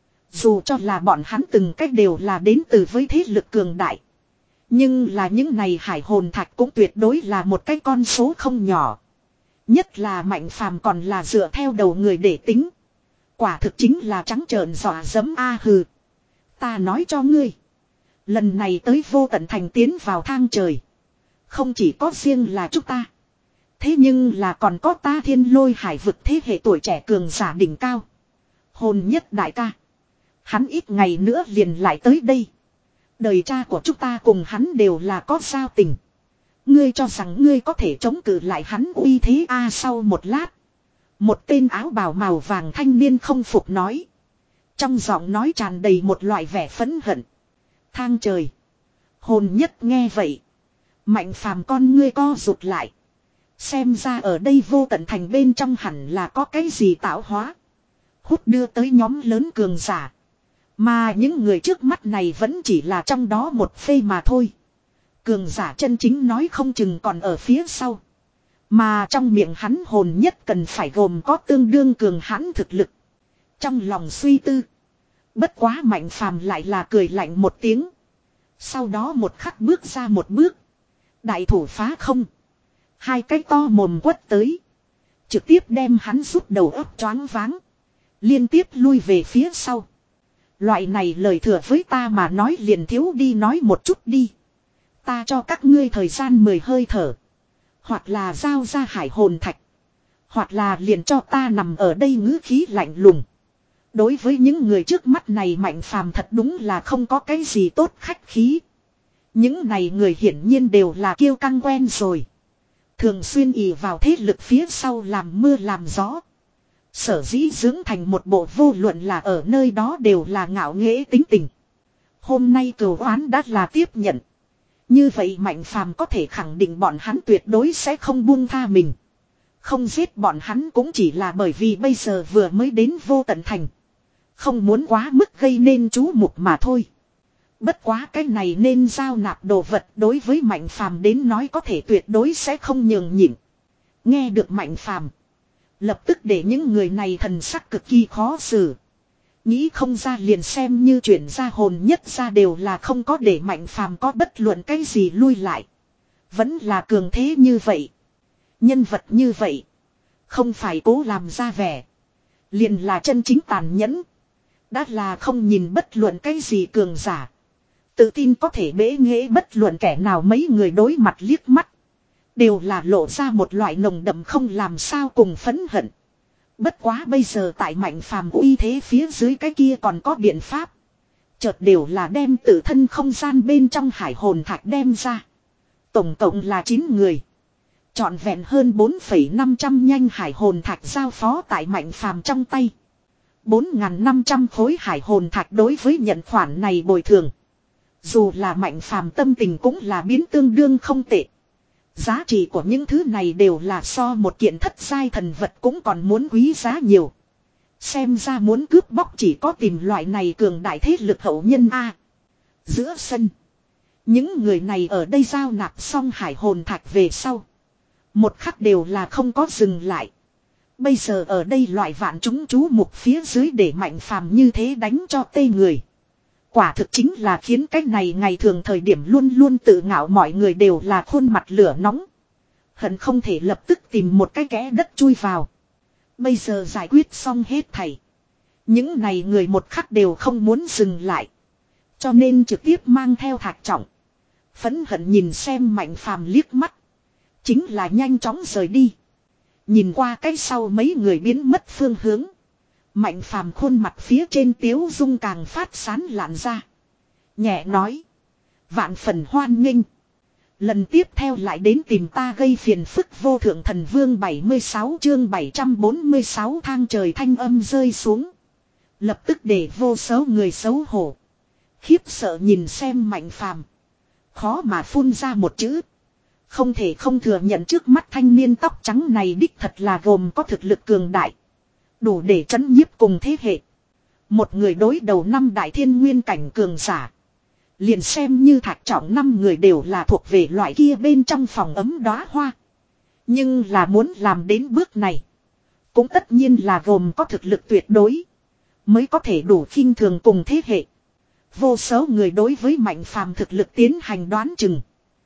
Dù cho là bọn hắn từng cách đều là đến từ với thế lực cường đại. Nhưng là những này hải hồn thạch cũng tuyệt đối là một cái con số không nhỏ. Nhất là Mạnh Phàm còn là dựa theo đầu người để tính. Quả thực chính là trắng trợn dọa dẫm a hừ. Ta nói cho ngươi. Lần này tới vô tận thành tiến vào thang trời. Không chỉ có riêng là chúng ta. Thế nhưng là còn có ta thiên lôi hải vực thế hệ tuổi trẻ cường giả đỉnh cao. Hồn nhất đại ca. Hắn ít ngày nữa liền lại tới đây. Đời cha của chúng ta cùng hắn đều là có giao tình. Ngươi cho rằng ngươi có thể chống cự lại hắn uy thế a à, sau một lát. Một tên áo bào màu vàng thanh niên không phục nói. Trong giọng nói tràn đầy một loại vẻ phẫn hận. Thang trời. Hồn nhất nghe vậy. Mạnh phàm con ngươi co rụt lại. Xem ra ở đây vô tận thành bên trong hẳn là có cái gì tạo hóa. Hút đưa tới nhóm lớn cường giả. Mà những người trước mắt này vẫn chỉ là trong đó một phê mà thôi. Cường giả chân chính nói không chừng còn ở phía sau. Mà trong miệng hắn hồn nhất cần phải gồm có tương đương cường hãn thực lực. Trong lòng suy tư. Bất quá Mạnh phàm lại là cười lạnh một tiếng. Sau đó một khắc bước ra một bước. Đại thủ phá không. Hai cái to mồm quất tới. Trực tiếp đem hắn rút đầu óc choáng váng. Liên tiếp lui về phía sau. Loại này lời thừa với ta mà nói liền thiếu đi nói một chút đi. Ta cho các ngươi thời gian mười hơi thở. Hoặc là giao ra hải hồn thạch. Hoặc là liền cho ta nằm ở đây ngữ khí lạnh lùng. Đối với những người trước mắt này Mạnh phàm thật đúng là không có cái gì tốt khách khí. Những này người hiển nhiên đều là kiêu căng quen rồi. Thường xuyên ỉ vào thế lực phía sau làm mưa làm gió. Sở dĩ dưỡng thành một bộ vô luận là ở nơi đó đều là ngạo nghễ tính tình. Hôm nay cửu oán đã là tiếp nhận. Như vậy Mạnh phàm có thể khẳng định bọn hắn tuyệt đối sẽ không buông tha mình. Không giết bọn hắn cũng chỉ là bởi vì bây giờ vừa mới đến vô tận thành. Không muốn quá mức gây nên chú mục mà thôi. Bất quá cái này nên giao nạp đồ vật đối với Mạnh phàm đến nói có thể tuyệt đối sẽ không nhường nhịn. Nghe được Mạnh phàm. Lập tức để những người này thần sắc cực kỳ khó xử. Nghĩ không ra liền xem như chuyển ra hồn nhất ra đều là không có để Mạnh phàm có bất luận cái gì lui lại. Vẫn là cường thế như vậy. Nhân vật như vậy. Không phải cố làm ra vẻ. Liền là chân chính tàn nhẫn. Đã là không nhìn bất luận cái gì cường giả. Tự tin có thể bế nghệ bất luận kẻ nào mấy người đối mặt liếc mắt. Đều là lộ ra một loại nồng đậm không làm sao cùng phẫn hận. Bất quá bây giờ tại Mạnh phàm uy thế phía dưới cái kia còn có biện pháp. Chợt đều là đem tự thân không gian bên trong hải hồn thạch đem ra. Tổng cộng là chín người. Trọn vẹn hơn bốn phẩy năm trăm nhanh hải hồn thạch giao phó tại Mạnh phàm trong tay. bốn nghìn năm trăm khối hải hồn thạch đối với nhận khoản này bồi thường. Dù là Mạnh phàm tâm tình cũng là biến tương đương không tệ. Giá trị của những thứ này đều là so một kiện thất giai thần vật cũng còn muốn quý giá nhiều. Xem ra muốn cướp bóc chỉ có tìm loại này cường đại thế lực hậu nhân A. Giữa sân. Những người này ở đây giao nạp xong hải hồn thạch về sau. Một khắc đều là không có dừng lại. Bây giờ ở đây loại vạn chúng chú mục phía dưới để Mạnh phàm như thế đánh cho tê người. Quả thực chính là khiến cái này ngày thường thời điểm luôn luôn tự ngạo mọi người đều là khuôn mặt lửa nóng. Hận không thể lập tức tìm một cái kẽ đất chui vào. Bây giờ giải quyết xong hết thảy. Những này người một khắc đều không muốn dừng lại. Cho nên trực tiếp mang theo Thạch Trọng. Phẫn hận nhìn xem Mạnh phàm liếc mắt. Chính là nhanh chóng rời đi. Nhìn qua cái sau mấy người biến mất phương hướng. Mạnh phàm khuôn mặt phía trên tiếu dung càng phát sán lạn ra. Nhẹ nói. Vạn phần hoan nghênh. Lần tiếp theo lại đến tìm ta gây phiền phức vô thượng thần vương bảy mươi sáu chương bảy trăm bốn mươi sáu thang trời thanh âm rơi xuống. Lập tức để vô số người xấu hổ. Khiếp sợ nhìn xem Mạnh phàm. Khó mà phun ra một chữ. Không thể không thừa nhận trước mắt thanh niên tóc trắng này đích thật là gồm có thực lực cường đại. Đủ để chấn nhiếp cùng thế hệ. Một người đối đầu năm đại thiên nguyên cảnh cường giả. Liền xem như Thạch Trọng năm người đều là thuộc về loại kia bên trong phòng ấm đóa hoa. Nhưng là muốn làm đến bước này. Cũng tất nhiên là gồm có thực lực tuyệt đối. Mới có thể đủ khinh thường cùng thế hệ. Vô số người đối với Mạnh phàm thực lực tiến hành đoán chừng.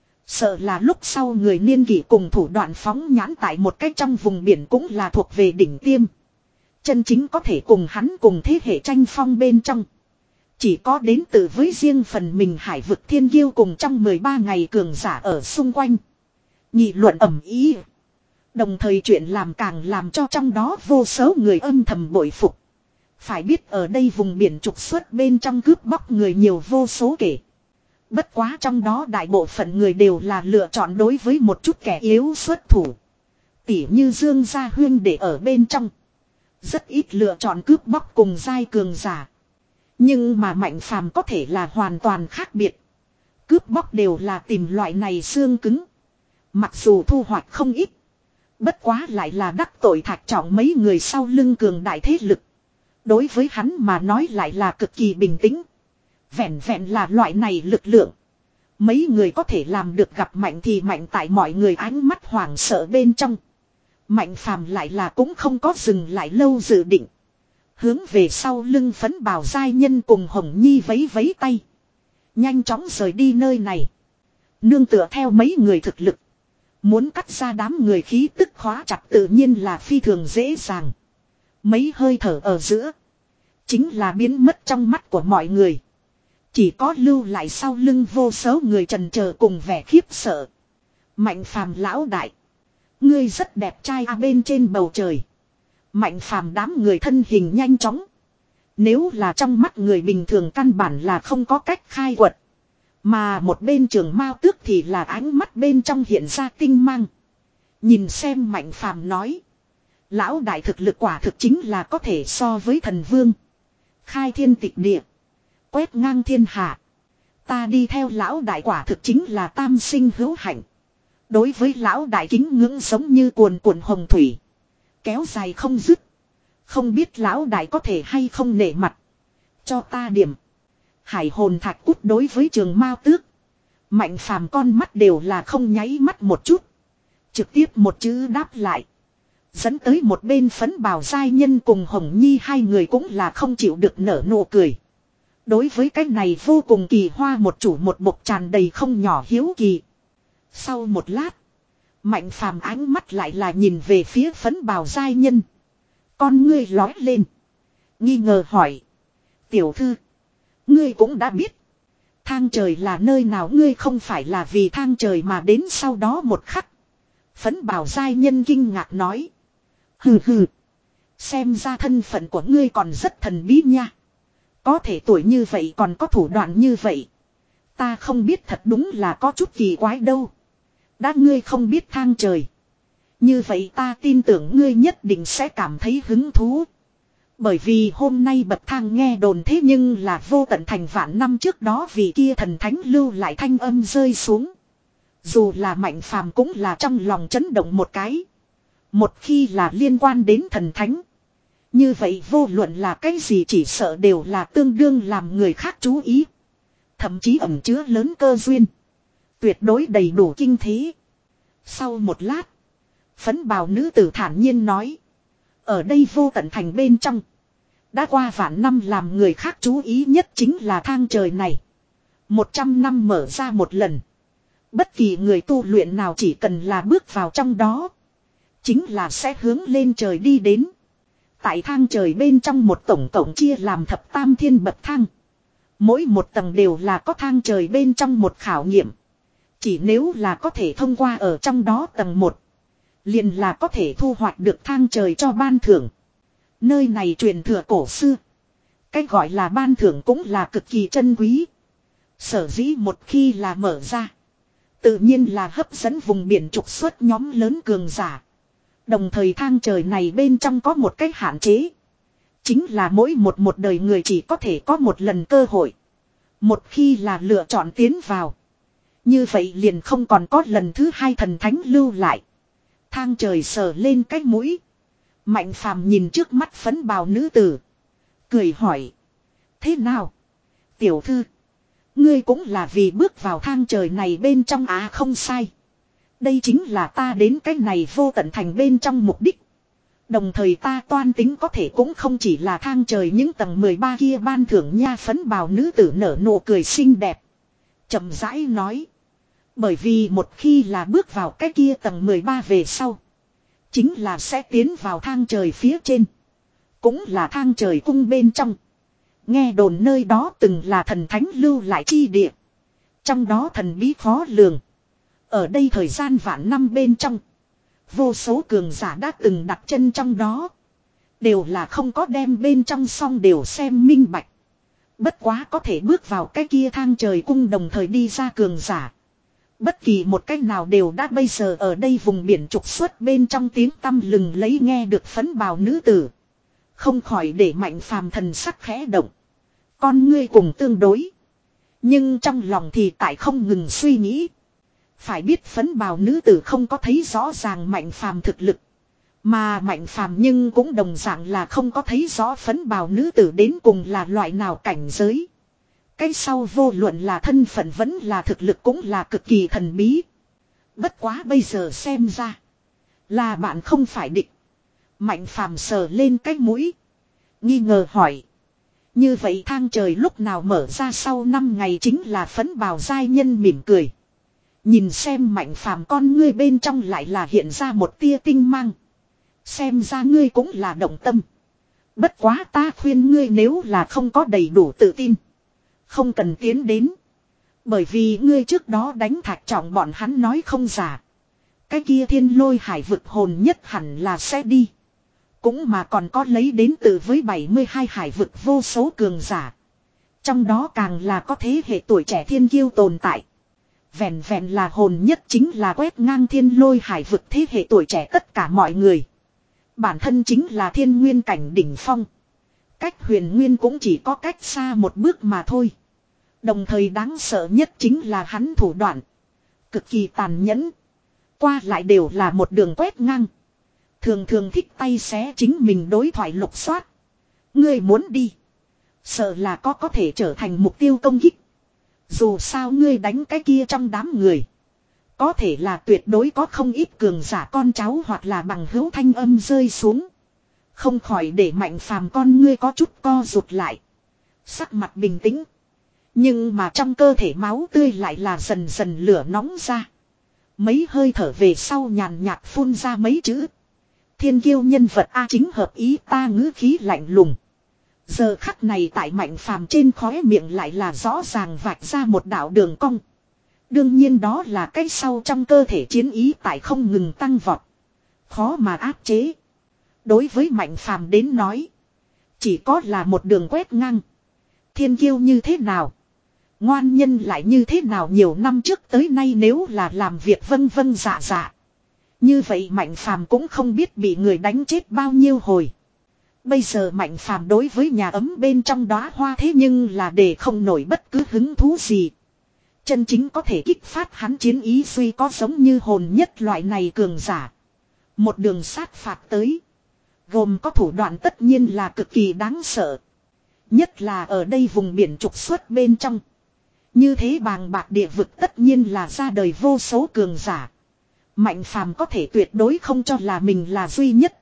Sợ là lúc sau người niên kỷ cùng thủ đoạn phóng nhãn tại một cách trong vùng biển cũng là thuộc về đỉnh tiêm. Chân chính có thể cùng hắn cùng thế hệ tranh phong bên trong. Chỉ có đến từ với riêng phần mình hải vực thiên kiêu cùng trong mười ba ngày cường giả ở xung quanh. Nghị luận ầm ĩ. Đồng thời chuyện làm càng làm cho trong đó vô số người âm thầm bội phục. Phải biết ở đây vùng biển trục xuất bên trong cướp bóc người nhiều vô số kể. Bất quá trong đó đại bộ phận người đều là lựa chọn đối với một chút kẻ yếu xuất thủ. Tỉ như Dương Gia Huyên để ở bên trong. Rất ít lựa chọn cướp bóc cùng giai cường giả. Nhưng mà Mạnh Phàm có thể là hoàn toàn khác biệt. Cướp bóc đều là tìm loại này xương cứng. Mặc dù thu hoạch không ít. Bất quá lại là đắc tội Thạch Trọng mấy người sau lưng cường đại thế lực. Đối với hắn mà nói lại là cực kỳ bình tĩnh. Vẹn vẹn là loại này lực lượng. Mấy người có thể làm được gặp mạnh thì mạnh tại mọi người ánh mắt hoảng sợ bên trong. Mạnh Phàm lại là cũng không có dừng lại lâu dự định. Hướng về sau lưng phấn bào giai nhân cùng Hồng Nhi vấy vấy tay. Nhanh chóng rời đi nơi này. Nương tựa theo mấy người thực lực. Muốn cắt ra đám người khí tức khóa chặt tự nhiên là phi thường dễ dàng. Mấy hơi thở ở giữa. Chính là biến mất trong mắt của mọi người. Chỉ có lưu lại sau lưng vô số người trần chờ cùng vẻ khiếp sợ. Mạnh Phàm lão đại. Ngươi rất đẹp trai à bên trên bầu trời. Mạnh Phàm đám người thân hình nhanh chóng. Nếu là trong mắt người bình thường căn bản là không có cách khai quật. Mà một bên Trường Mao Tước thì là ánh mắt bên trong hiện ra tinh mang. Nhìn xem Mạnh Phàm nói. Lão đại thực lực quả thực chính là có thể so với thần vương. Khai thiên tịch địa. Quét ngang thiên hạ. Ta đi theo lão đại quả thực chính là tam sinh hữu hạnh. Đối với lão đại kính ngưỡng giống như cuồn cuộn hồng thủy. Kéo dài không dứt. Không biết lão đại có thể hay không nể mặt. Cho ta điểm. Hải hồn thạch cút đối với Trường Mao Tước. Mạnh Phàm con mắt đều là không nháy mắt một chút. Trực tiếp một chữ đáp lại. Dẫn tới một bên phấn bào giai nhân cùng Hồng Nhi hai người cũng là không chịu được nở nụ cười. Đối với cái này vô cùng kỳ hoa một chủ một bộc tràn đầy không nhỏ hiếu kỳ. Sau một lát. Mạnh Phàm ánh mắt lại là nhìn về phía phấn bào giai nhân. Con ngươi lói lên. Nghi ngờ hỏi. Tiểu thư. Ngươi cũng đã biết. Thang trời là nơi nào ngươi không phải là vì thang trời mà đến sau đó một khắc. Phấn bào giai nhân kinh ngạc nói. Hừ hừ. Xem ra thân phận của ngươi còn rất thần bí nha. Có thể tuổi như vậy còn có thủ đoạn như vậy. Ta không biết thật đúng là có chút kỳ quái đâu. Đã ngươi không biết thang trời. Như vậy ta tin tưởng ngươi nhất định sẽ cảm thấy hứng thú. Bởi vì hôm nay bậc thang nghe đồn thế nhưng là vô tận thành vạn năm trước đó vì kia thần thánh lưu lại thanh âm rơi xuống. Dù là Mạnh Phàm cũng là trong lòng chấn động một cái. Một khi là liên quan đến thần thánh. Như vậy vô luận là cái gì chỉ sợ đều là tương đương làm người khác chú ý. Thậm chí ẩn chứa lớn cơ duyên. Tuyệt đối đầy đủ kinh thế. Sau một lát. Phấn bào nữ tử thản nhiên nói. Ở đây vô tận thành bên trong. Đã qua vạn năm làm người khác chú ý nhất chính là thang trời này. Một trăm năm mở ra một lần. Bất kỳ người tu luyện nào chỉ cần là bước vào trong đó. Chính là sẽ hướng lên trời đi đến. Tại thang trời bên trong một tổng tổng chia làm thập tam thiên bậc thang. Mỗi một tầng đều là có thang trời bên trong một khảo nghiệm. Chỉ nếu là có thể thông qua ở trong đó tầng một. Liền là có thể thu hoạch được thang trời cho ban thưởng. Nơi này truyền thừa cổ xưa. Cái gọi là ban thưởng cũng là cực kỳ chân quý. Sở dĩ một khi là mở ra. Tự nhiên là hấp dẫn vùng biển trục xuất nhóm lớn cường giả. Đồng thời thang trời này bên trong có một cách hạn chế. Chính là mỗi một một đời người chỉ có thể có một lần cơ hội. Một khi là lựa chọn tiến vào. Như vậy liền không còn có lần thứ hai thần thánh lưu lại. Thang trời sờ lên cái mũi. Mạnh Phàm nhìn trước mắt phấn bào nữ tử. Cười hỏi. Thế nào? Tiểu thư. Ngươi cũng là vì bước vào thang trời này bên trong á không sai. Đây chính là ta đến cái này vô tận thành bên trong mục đích. Đồng thời ta toan tính có thể cũng không chỉ là thang trời những tầng mười ba kia ban thưởng nha phấn bào nữ tử nở nụ cười xinh đẹp. Chậm rãi nói. Bởi vì một khi là bước vào cái kia tầng mười ba về sau. Chính là sẽ tiến vào thang trời phía trên. Cũng là thang trời cung bên trong. Nghe đồn nơi đó từng là thần thánh lưu lại chi địa. Trong đó thần bí khó lường. Ở đây thời gian vạn năm bên trong. Vô số cường giả đã từng đặt chân trong đó. Đều là không có đem bên trong xong đều xem minh bạch. Bất quá có thể bước vào cái kia thang trời cung đồng thời đi ra cường giả. Bất kỳ một cách nào đều đã bây giờ ở đây vùng biển trục xuất bên trong tiếng tăm lừng lấy nghe được phấn bào nữ tử. Không khỏi để Mạnh Phàm thần sắc khẽ động. Con ngươi cùng tương đối. Nhưng trong lòng thì tại không ngừng suy nghĩ. Phải biết phấn bào nữ tử không có thấy rõ ràng Mạnh Phàm thực lực. Mà Mạnh Phàm nhưng cũng đồng dạng là không có thấy rõ phấn bào nữ tử đến cùng là loại nào cảnh giới. Cái sau vô luận là thân phận vẫn là thực lực cũng là cực kỳ thần bí. Bất quá bây giờ xem ra. Là bạn không phải địch. Mạnh Phàm sờ lên cái mũi. Nghi ngờ hỏi. Như vậy thang trời lúc nào mở ra sau năm ngày chính là phấn bào giai nhân mỉm cười. Nhìn xem Mạnh Phàm con ngươi bên trong lại là hiện ra một tia tinh mang. Xem ra ngươi cũng là động tâm. Bất quá ta khuyên ngươi nếu là không có đầy đủ tự tin. Không cần tiến đến. Bởi vì ngươi trước đó đánh Thạch Trọng bọn hắn nói không giả. Cái kia thiên lôi hải vực hồn nhất hẳn là sẽ đi. Cũng mà còn có lấy đến từ với bảy mươi hai hải vực vô số cường giả. Trong đó càng là có thế hệ tuổi trẻ thiên kiêu tồn tại. Vẹn vẹn là hồn nhất chính là quét ngang thiên lôi hải vực thế hệ tuổi trẻ tất cả mọi người. Bản thân chính là thiên nguyên cảnh đỉnh phong. Cách huyền nguyên cũng chỉ có cách xa một bước mà thôi. Đồng thời đáng sợ nhất chính là hắn thủ đoạn. Cực kỳ tàn nhẫn. Qua lại đều là một đường quét ngang. Thường thường thích tay xé chính mình đối thoại lục soát. Ngươi muốn đi. Sợ là có có thể trở thành mục tiêu công kích. Dù sao ngươi đánh cái kia trong đám người. Có thể là tuyệt đối có không ít cường giả con cháu hoặc là bằng hữu thanh âm rơi xuống. Không khỏi để Mạnh Phàm con ngươi có chút co rụt lại. Sắc mặt bình tĩnh. Nhưng mà trong cơ thể máu tươi lại là dần dần lửa nóng ra. Mấy hơi thở về sau nhàn nhạt phun ra mấy chữ. Thiên kiêu nhân vật A chính hợp ý ta ngữ khí lạnh lùng. Giờ khắc này tại Mạnh Phàm trên khóe miệng lại là rõ ràng vạch ra một đạo đường cong. Đương nhiên đó là cái sau trong cơ thể chiến ý tại không ngừng tăng vọt. Khó mà áp chế. Đối với Mạnh Phàm đến nói. Chỉ có là một đường quét ngang. Thiên kiêu như thế nào? Ngoan nhân lại như thế nào nhiều năm trước tới nay nếu là làm việc vân vân dạ dạ. Như vậy Mạnh Phàm cũng không biết bị người đánh chết bao nhiêu hồi. Bây giờ Mạnh Phàm đối với nhà ấm bên trong đóa hoa thế nhưng là để không nổi bất cứ hứng thú gì. Chân chính có thể kích phát hắn chiến ý suy có giống như hồn nhất loại này cường giả. Một đường sát phạt tới. Gồm có thủ đoạn tất nhiên là cực kỳ đáng sợ. Nhất là ở đây vùng biển trục xuất bên trong. Như thế bàng bạc địa vực tất nhiên là ra đời vô số cường giả. Mạnh Phàm có thể tuyệt đối không cho là mình là duy nhất.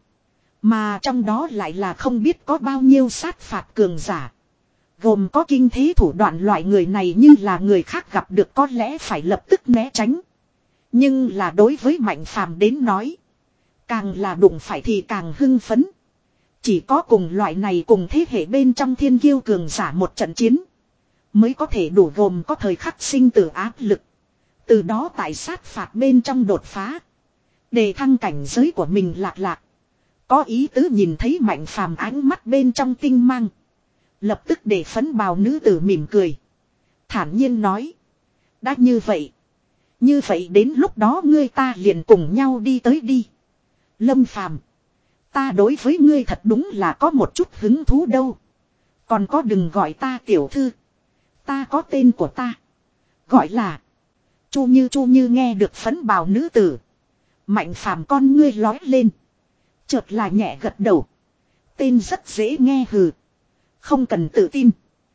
Mà trong đó lại là không biết có bao nhiêu sát phạt cường giả. Gồm có kinh thế thủ đoạn loại người này như là người khác gặp được có lẽ phải lập tức né tránh. Nhưng là đối với Mạnh Phàm đến nói. Càng là đụng phải thì càng hưng phấn. Chỉ có cùng loại này cùng thế hệ bên trong thiên kiêu cường giả một trận chiến. Mới có thể đủ gồm có thời khắc sinh tử áp lực. Từ đó tại sát phạt bên trong đột phá. Đề thăng cảnh giới của mình lạc lạc. Có ý tứ nhìn thấy Mạnh Phàm ánh mắt bên trong tinh mang. Lập tức để phấn bào nữ tử mỉm cười. Thản nhiên nói. Đã như vậy. Như vậy đến lúc đó ngươi ta liền cùng nhau đi tới đi. Lâm Phàm, ta đối với ngươi thật đúng là có một chút hứng thú đâu. Còn có đừng gọi ta tiểu thư. Ta có tên của ta. Gọi là Chu Như. Chu Như nghe được phấn bào nữ tử. Mạnh Phàm con ngươi lói lên. Chợt là nhẹ gật đầu. Tên rất dễ nghe hừ. Không cần tự tin.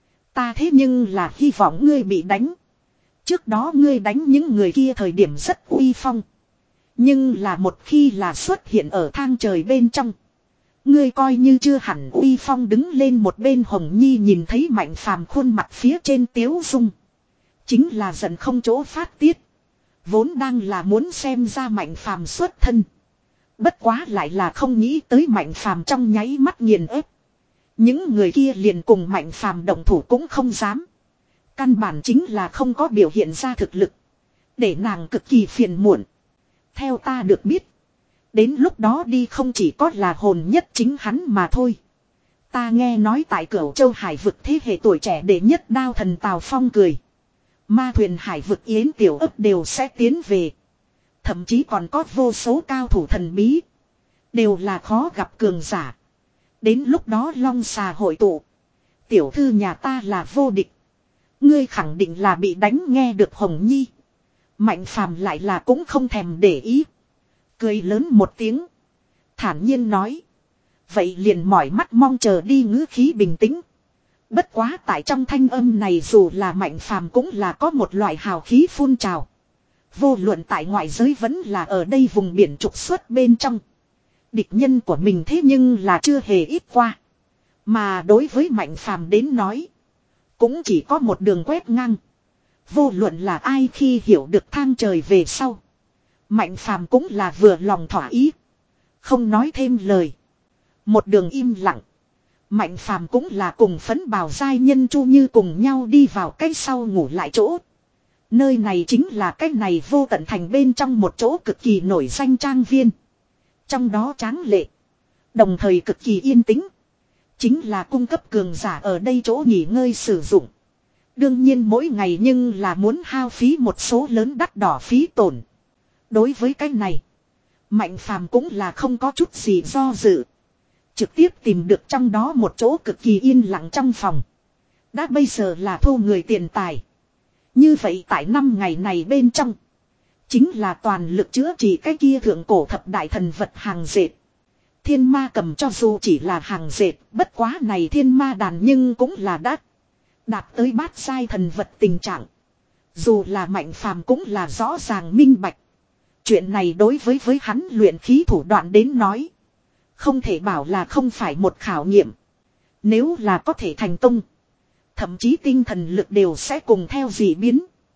Ta thế nhưng là hy vọng ngươi bị đánh. Trước đó ngươi đánh những người kia thời điểm rất uy phong. Nhưng là một khi là xuất hiện ở thang trời bên trong. Ngươi coi như chưa hẳn uy phong đứng lên một bên Hồng Nhi nhìn thấy Mạnh Phàm khuôn mặt phía trên tiếu dung. Chính là giận không chỗ phát tiết. Vốn đang là muốn xem ra Mạnh Phàm xuất thân. Bất quá lại là không nghĩ tới Mạnh Phàm trong nháy mắt nghiền ép. Những người kia liền cùng Mạnh Phàm động thủ cũng không dám. Căn bản chính là không có biểu hiện ra thực lực. Để nàng cực kỳ phiền muộn. Theo ta được biết. Đến lúc đó đi không chỉ có là hồn nhất chính hắn mà thôi. Ta nghe nói tại Cửu Châu Hải vực thế hệ tuổi trẻ đệ nhất đao thần Tào Phong cười. Ma thuyền hải vực yến tiểu ấp đều sẽ tiến về. Thậm chí còn có vô số cao thủ thần bí. Đều là khó gặp cường giả. Đến lúc đó long xà hội tụ. Tiểu thư nhà ta là vô địch. Ngươi khẳng định là bị đánh nghe được Hồng Nhi. Mạnh Phàm lại là cũng không thèm để ý. Cười lớn một tiếng. Thản nhiên nói. Vậy liền mỏi mắt mong chờ đi, ngữ khí bình tĩnh. Bất quá tại trong thanh âm này dù là Mạnh Phàm cũng là có một loại hào khí phun trào. Vô luận tại ngoại giới vẫn là ở đây vùng biển trục xuất bên trong. Địch nhân của mình thế nhưng là chưa hề ít qua. Mà đối với Mạnh Phàm đến nói. Cũng chỉ có một đường quét ngang. Vô luận là ai khi hiểu được thang trời về sau. Mạnh Phàm cũng là vừa lòng thỏa ý. Không nói thêm lời. Một đường im lặng. Mạnh Phàm cũng là cùng phấn bào giai nhân Chu Như cùng nhau đi vào cái sau ngủ lại chỗ. Nơi này chính là cái này vô tận thành bên trong một chỗ cực kỳ nổi danh trang viên. Trong đó tráng lệ. Đồng thời cực kỳ yên tĩnh. Chính là cung cấp cường giả ở đây chỗ nghỉ ngơi sử dụng. Đương nhiên mỗi ngày nhưng là muốn hao phí một số lớn đắt đỏ phí tổn. Đối với cái này. Mạnh Phàm cũng là không có chút gì do dự. Trực tiếp tìm được trong đó một chỗ cực kỳ yên lặng trong phòng. Đã bây giờ là thu người tiền tài. Như vậy tại năm ngày này bên trong. Chính là toàn lực chữa trị cái kia thượng cổ thập đại thần vật hàng dệt. Thiên ma cầm cho dù chỉ là hàng dệt. Bất quá này thiên ma đàn nhưng cũng là đắt. Đạt tới bát giai thần vật tình trạng. Dù là Mạnh Phàm cũng là rõ ràng minh bạch. Chuyện này đối với với hắn luyện khí thủ đoạn đến nói. Không thể bảo là không phải một khảo nghiệm. Nếu là có thể thành công. Thậm chí tinh thần lực đều sẽ cùng theo dị biến.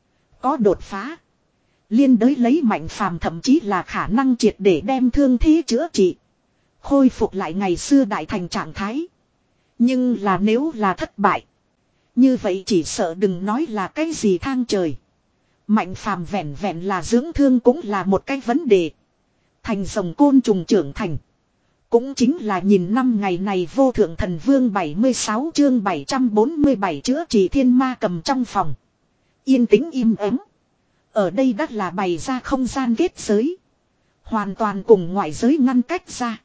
Có đột phá. Liên đới lấy Mạnh Phàm thậm chí là khả năng triệt để đem thương thế chữa trị. Khôi phục lại ngày xưa đại thành trạng thái. Nhưng là nếu là thất bại. Như vậy chỉ sợ đừng nói là cái gì thang trời. Mạnh Phàm vẹn vẹn là dưỡng thương cũng là một cái vấn đề. Thành rồng côn trùng trưởng thành. Cũng chính là nhìn năm ngày này vô thượng thần vương bảy mươi sáu chương bảy trăm bốn mươi bảy chữa trị thiên ma cầm trong phòng. Yên tĩnh im ắng. Ở đây đắt là bày ra không gian kết giới. Hoàn toàn cùng ngoại giới ngăn cách ra.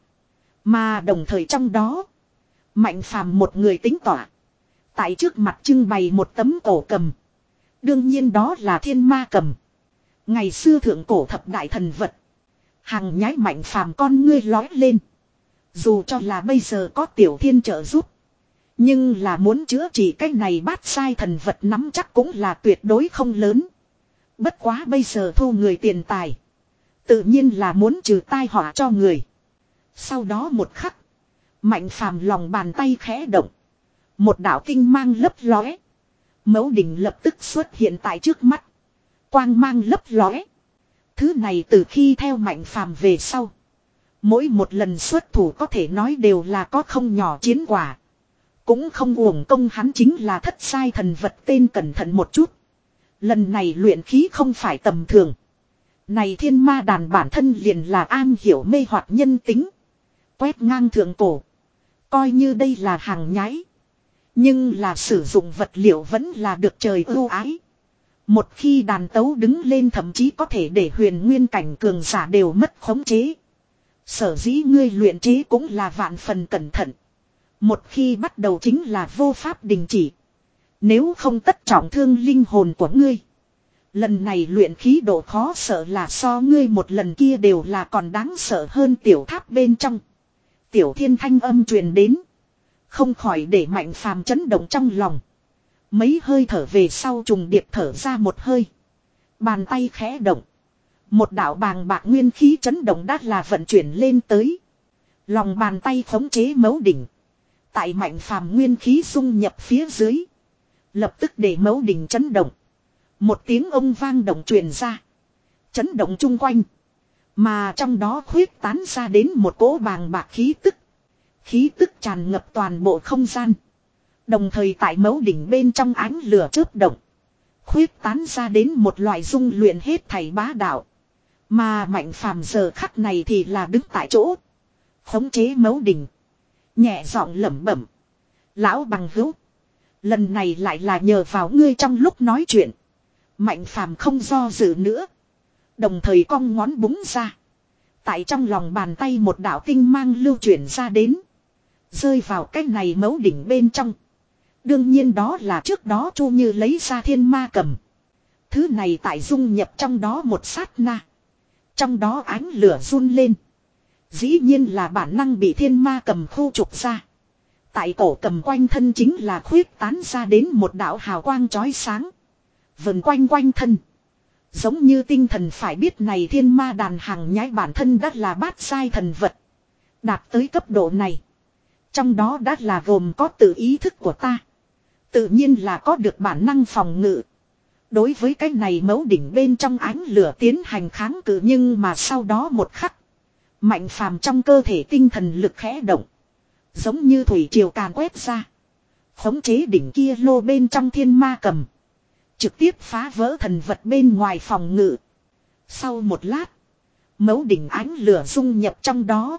Mà đồng thời trong đó. Mạnh Phàm một người tính tỏa. Tại trước mặt trưng bày một tấm cổ cầm. Đương nhiên đó là thiên ma cầm. Ngày xưa thượng cổ thập đại thần vật. Hằng nhái Mạnh Phàm con ngươi lói lên. Dù cho là bây giờ có tiểu thiên trợ giúp. Nhưng là muốn chữa trị cái này bát sai thần vật nắm chắc cũng là tuyệt đối không lớn. Bất quá bây giờ thu người tiền tài. Tự nhiên là muốn trừ tai họa cho người. Sau đó một khắc. Mạnh Phàm lòng bàn tay khẽ động. Một đạo tinh mang lấp lóe. Mẫu đỉnh lập tức xuất hiện tại trước mắt. Quang mang lấp lóe. Thứ này từ khi theo Mạnh Phàm về sau. Mỗi một lần xuất thủ có thể nói đều là có không nhỏ chiến quả. Cũng không uổng công hắn chính là thất sai thần vật tên, cẩn thận một chút. Lần này luyện khí không phải tầm thường. Này thiên ma đàn bản thân liền là an hiểu mê hoặc nhân tính. Quét ngang thượng cổ. Coi như đây là hàng nhái. Nhưng là sử dụng vật liệu vẫn là được trời ưu ái. Một khi đàn tấu đứng lên thậm chí có thể để huyền nguyên cảnh cường giả đều mất khống chế. Sở dĩ ngươi luyện chế cũng là vạn phần cẩn thận. Một khi bắt đầu chính là vô pháp đình chỉ. Nếu không tất trọng thương linh hồn của ngươi. Lần này luyện khí độ khó sợ là so ngươi một lần kia đều là còn đáng sợ hơn. Tiểu tháp bên trong. Tiểu thiên thanh âm truyền đến. Không khỏi để Mạnh Phàm chấn động trong lòng. Mấy hơi thở về sau trùng điệp thở ra một hơi. Bàn tay khẽ động. Một đạo bàng bạc nguyên khí chấn động đã là vận chuyển lên tới. Lòng bàn tay khống chế mấu đỉnh. Tại Mạnh Phàm nguyên khí dung nhập phía dưới. Lập tức để mấu đỉnh chấn động. Một tiếng ông vang động truyền ra. Chấn động chung quanh. Mà trong đó khuyết tán ra đến một cỗ bàng bạc khí tức. Khí tức tràn ngập toàn bộ không gian. Đồng thời tại mấu đỉnh bên trong ánh lửa chớp động. Khuyết tán ra đến một loại dung luyện hết thảy bá đạo. Mà Mạnh Phàm giờ khắc này thì là đứng tại chỗ. Khống chế mấu đỉnh. Nhẹ giọng lẩm bẩm. Lão bằng hữu. Lần này lại là nhờ vào ngươi trong lúc nói chuyện. Mạnh Phàm không do dự nữa. Đồng thời cong ngón búng ra. Tại trong lòng bàn tay một đạo tinh mang lưu chuyển ra đến. Rơi vào cái này mấu đỉnh bên trong. Đương nhiên đó là trước đó Chu Như lấy ra thiên ma cầm. Thứ này tại dung nhập trong đó một sát na. Trong đó ánh lửa run lên. Dĩ nhiên là bản năng bị thiên ma cầm khu trục ra. Tại cổ cầm quanh thân chính là khuyết tán ra đến một đạo hào quang chói sáng. Vần quanh quanh thân. Giống như tinh thần phải biết này thiên ma đàn hàng nhái bản thân đã là bát sai thần vật. Đạt tới cấp độ này. Trong đó đã là gồm có tự ý thức của ta. Tự nhiên là có được bản năng phòng ngự. Đối với cái này mấu đỉnh bên trong ánh lửa tiến hành kháng cự, nhưng mà sau đó một khắc. Mạnh Phàm trong cơ thể tinh thần lực khẽ động. Giống như thủy triều càn quét ra. Khống chế đỉnh kia lô bên trong thiên ma cầm. Trực tiếp phá vỡ thần vật bên ngoài phòng ngự. Sau một lát. Mấu đỉnh ánh lửa dung nhập trong đó.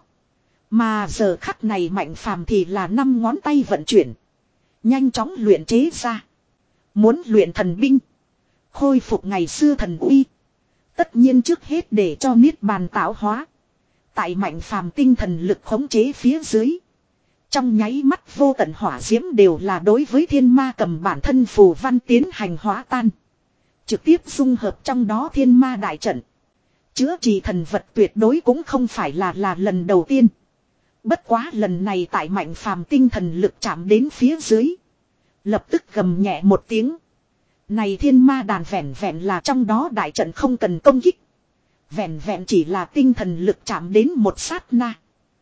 Mà giờ khắc này Mạnh Phàm thì là năm ngón tay vận chuyển. Nhanh chóng luyện chế ra. Muốn luyện thần binh. Khôi phục ngày xưa thần uy. Tất nhiên trước hết để cho niết bàn tạo hóa. Tại Mạnh Phàm tinh thần lực khống chế phía dưới. Trong nháy mắt vô tận hỏa diễm đều là đối với thiên ma cầm bản thân phù văn tiến hành hóa tan. Trực tiếp dung hợp trong đó thiên ma đại trận. Chữa trị thần vật tuyệt đối cũng không phải là là lần đầu tiên. Bất quá lần này tại Mạnh Phàm tinh thần lực chạm đến phía dưới. Lập tức gầm nhẹ một tiếng. Này thiên ma đàn vẹn vẹn là trong đó đại trận không cần công kích. Vẹn vẹn chỉ là tinh thần lực chạm đến một sát na.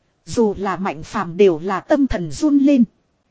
Dù là Mạnh Phàm đều là tâm thần run lên.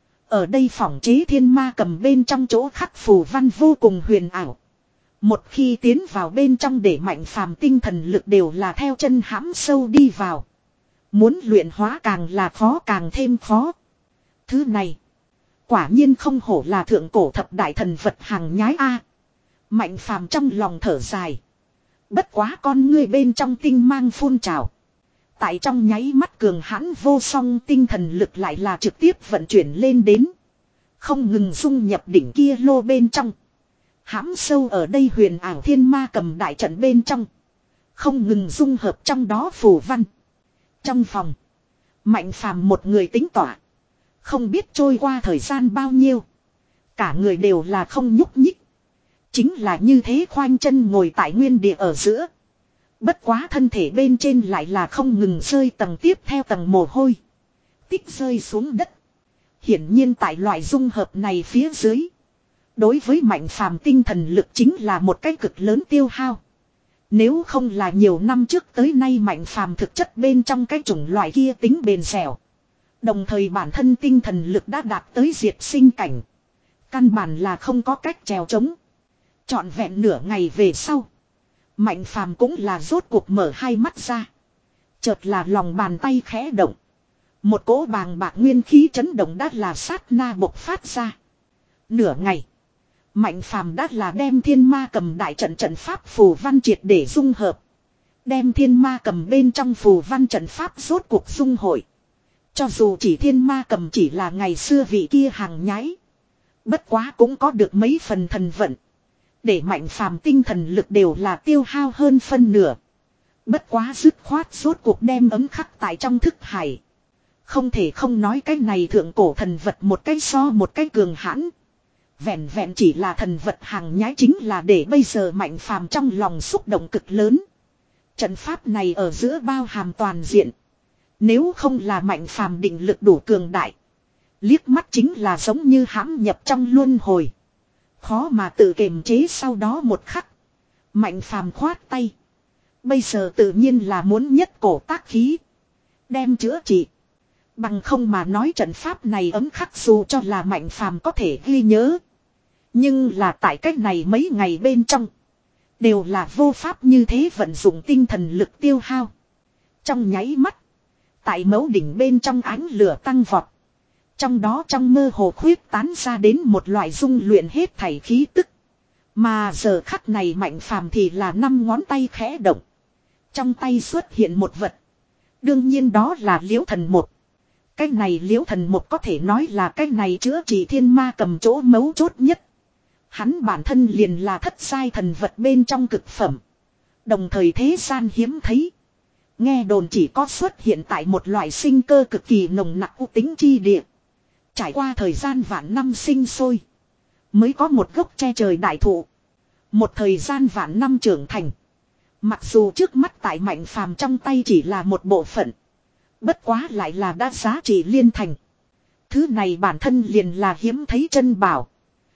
Ở đây phỏng chế thiên ma cầm bên trong chỗ khắc phù văn vô cùng huyền ảo. Một khi tiến vào bên trong để Mạnh Phàm tinh thần lực đều là theo chân hãm sâu đi vào. Muốn luyện hóa càng là khó càng thêm khó. Thứ này. Quả nhiên không hổ là thượng cổ thập đại thần vật hàng nhái A. Mạnh Phàm trong lòng thở dài. Bất quá con ngươi bên trong tinh mang phun trào. Tại trong nháy mắt cường hãn vô song tinh thần lực lại là trực tiếp vận chuyển lên đến. Không ngừng dung nhập đỉnh kia lô bên trong. Hãm sâu ở đây huyền ảo thiên ma cầm đại trận bên trong. Không ngừng dung hợp trong đó phù văn. Trong phòng. Mạnh Phàm một người tính tỏa. Không biết trôi qua thời gian bao nhiêu. Cả người đều là không nhúc nhích. Chính là như thế khoanh chân ngồi tại nguyên địa ở giữa. Bất quá thân thể bên trên lại là không ngừng rơi tầng tiếp theo tầng mồ hôi. Tích rơi xuống đất. Hiển nhiên tại loại dung hợp này phía dưới. Đối với Mạnh Phàm tinh thần lực chính là một cái cực lớn tiêu hao. Nếu không là nhiều năm trước tới nay Mạnh Phàm thực chất bên trong cái chủng loại kia tính bền dẻo. Đồng thời bản thân tinh thần lực đã đạt tới diệt sinh cảnh. Căn bản là không có cách trèo trống. Trọn vẹn nửa ngày về sau. Mạnh Phàm cũng là rốt cuộc mở hai mắt ra. Chợt là lòng bàn tay khẽ động. Một cỗ bàng bạc nguyên khí chấn động đã là sát na bộc phát ra. Nửa ngày. Mạnh Phàm đã là đem thiên ma cầm đại trận trận pháp phù văn triệt để dung hợp. Đem thiên ma cầm bên trong phù văn trận pháp rốt cuộc dung hội. Cho dù chỉ thiên ma cầm chỉ là ngày xưa vị kia hàng nhái. Bất quá cũng có được mấy phần thần vận. Để Mạnh Phàm tinh thần lực đều là tiêu hao hơn phân nửa. Bất quá dứt khoát rốt cuộc đem ấm khắc tại trong thức hải. Không thể không nói cái này thượng cổ thần vật một cái so một cái cường hãn. Vẹn vẹn chỉ là thần vật hàng nhái chính là để bây giờ Mạnh Phàm trong lòng xúc động cực lớn. Trận pháp này ở giữa bao hàm toàn diện. Nếu không là Mạnh Phàm định lực đủ cường đại. Liếc mắt chính là giống như hãm nhập trong luân hồi. Khó mà tự kiềm chế sau đó một khắc. Mạnh Phàm khoát tay. Bây giờ tự nhiên là muốn nhất cổ tác khí. Đem chữa trị. Bằng không mà nói trận pháp này ấm khắc dù cho là Mạnh Phàm có thể ghi nhớ. Nhưng là tại cách này mấy ngày bên trong. Đều là vô pháp như thế vận dụng tinh thần lực tiêu hao. Trong nháy mắt. Tại tại mẫu đỉnh bên trong ánh lửa tăng vọt. Trong đó trong mơ hồ khuyết tán ra đến một loại dung luyện hết thảy khí tức. Mà giờ khắc này Mạnh Phàm thì là năm ngón tay khẽ động. Trong tay xuất hiện một vật. Đương nhiên đó là liễu thần một. Cái này liễu thần một có thể nói là cái này chữa trị thiên ma cầm chỗ mấu chốt nhất. Hắn bản thân liền là thất giai thần vật bên trong cực phẩm. Đồng thời thế gian hiếm thấy. Nghe đồn chỉ có xuất hiện tại một loại sinh cơ cực kỳ nồng nặc u tính chi địa. Trải qua thời gian vạn năm sinh sôi. Mới có một gốc che trời đại thụ. Một thời gian vạn năm trưởng thành. Mặc dù trước mắt tại Mạnh Phàm trong tay chỉ là một bộ phận. Bất quá lại là đã giá trị liên thành. Thứ này bản thân liền là hiếm thấy chân bảo.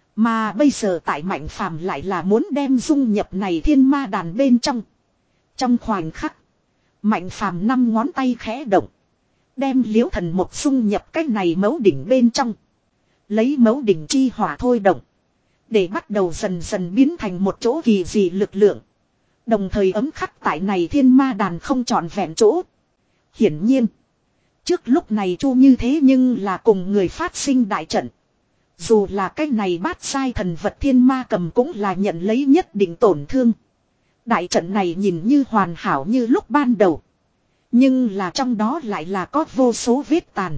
Mà bây giờ tại Mạnh Phàm lại là muốn đem dung nhập này thiên ma đàn bên trong. Trong khoảnh khắc. Mạnh Phàm năm ngón tay khẽ động. Đem liễu thần một dung nhập cái này mấu đỉnh bên trong. Lấy mấu đỉnh chi hỏa thôi động. Để bắt đầu dần dần biến thành một chỗ kỳ dị lực lượng. Đồng thời ấm khắc tại này thiên ma đàn không trọn vẹn chỗ. Hiển nhiên. Trước lúc này Chu như thế nhưng là cùng người phát sinh đại trận. Dù là cái này bát sai thần vật thiên ma cầm cũng là nhận lấy nhất định tổn thương. Đại trận này nhìn như hoàn hảo như lúc ban đầu. Nhưng là trong đó lại là có vô số vết tàn.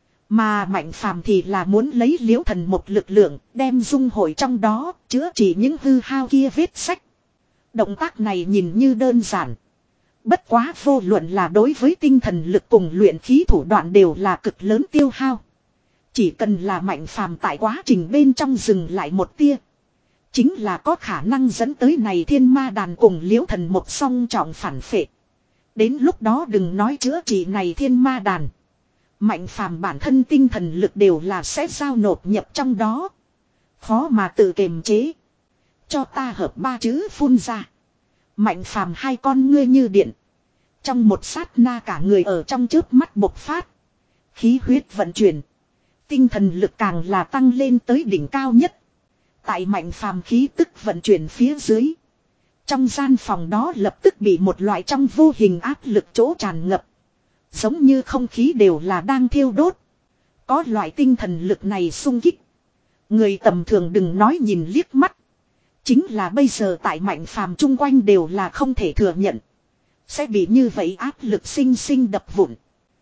Mà Mạnh Phàm thì là muốn lấy liễu thần một lực lượng đem dung hội trong đó chữa trị những hư hao kia vết sách. Động tác này nhìn như đơn giản. Bất quá vô luận là đối với tinh thần lực cùng luyện khí thủ đoạn đều là cực lớn tiêu hao. Chỉ cần là Mạnh Phàm tại quá trình bên trong dừng lại một tia. Chính là có khả năng dẫn tới này thiên ma đàn cùng liễu thần một song trọng phản phệ. Đến lúc đó đừng nói chữa trị này thiên ma đàn. Mạnh Phàm bản thân tinh thần lực đều là sẽ giao nộp nhập trong đó. Khó mà tự kiềm chế. Cho ta hợp ba chữ phun ra. Mạnh Phàm hai con ngươi như điện. Trong một sát na cả người ở trong chớp mắt bộc phát. Khí huyết vận chuyển. Tinh thần lực càng là tăng lên tới đỉnh cao nhất. Tại Mạnh Phàm khí tức vận chuyển phía dưới. Trong gian phòng đó lập tức bị một loại trong vô hình áp lực chỗ tràn ngập. Giống như không khí đều là đang thiêu đốt. Có loại tinh thần lực này sung kích. Người tầm thường đừng nói nhìn liếc mắt. Chính là bây giờ tại Mạnh Phàm chung quanh đều là không thể thừa nhận. Sẽ bị như vậy áp lực sinh sinh đập vụn.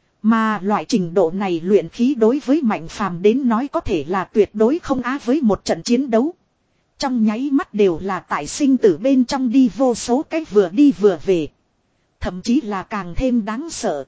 Mà loại trình độ này luyện khí đối với Mạnh Phàm đến nói có thể là tuyệt đối không á với một trận chiến đấu. Trong nháy mắt đều là tại sinh tử bên trong đi vô số cách vừa đi vừa về. Thậm chí là càng thêm đáng sợ.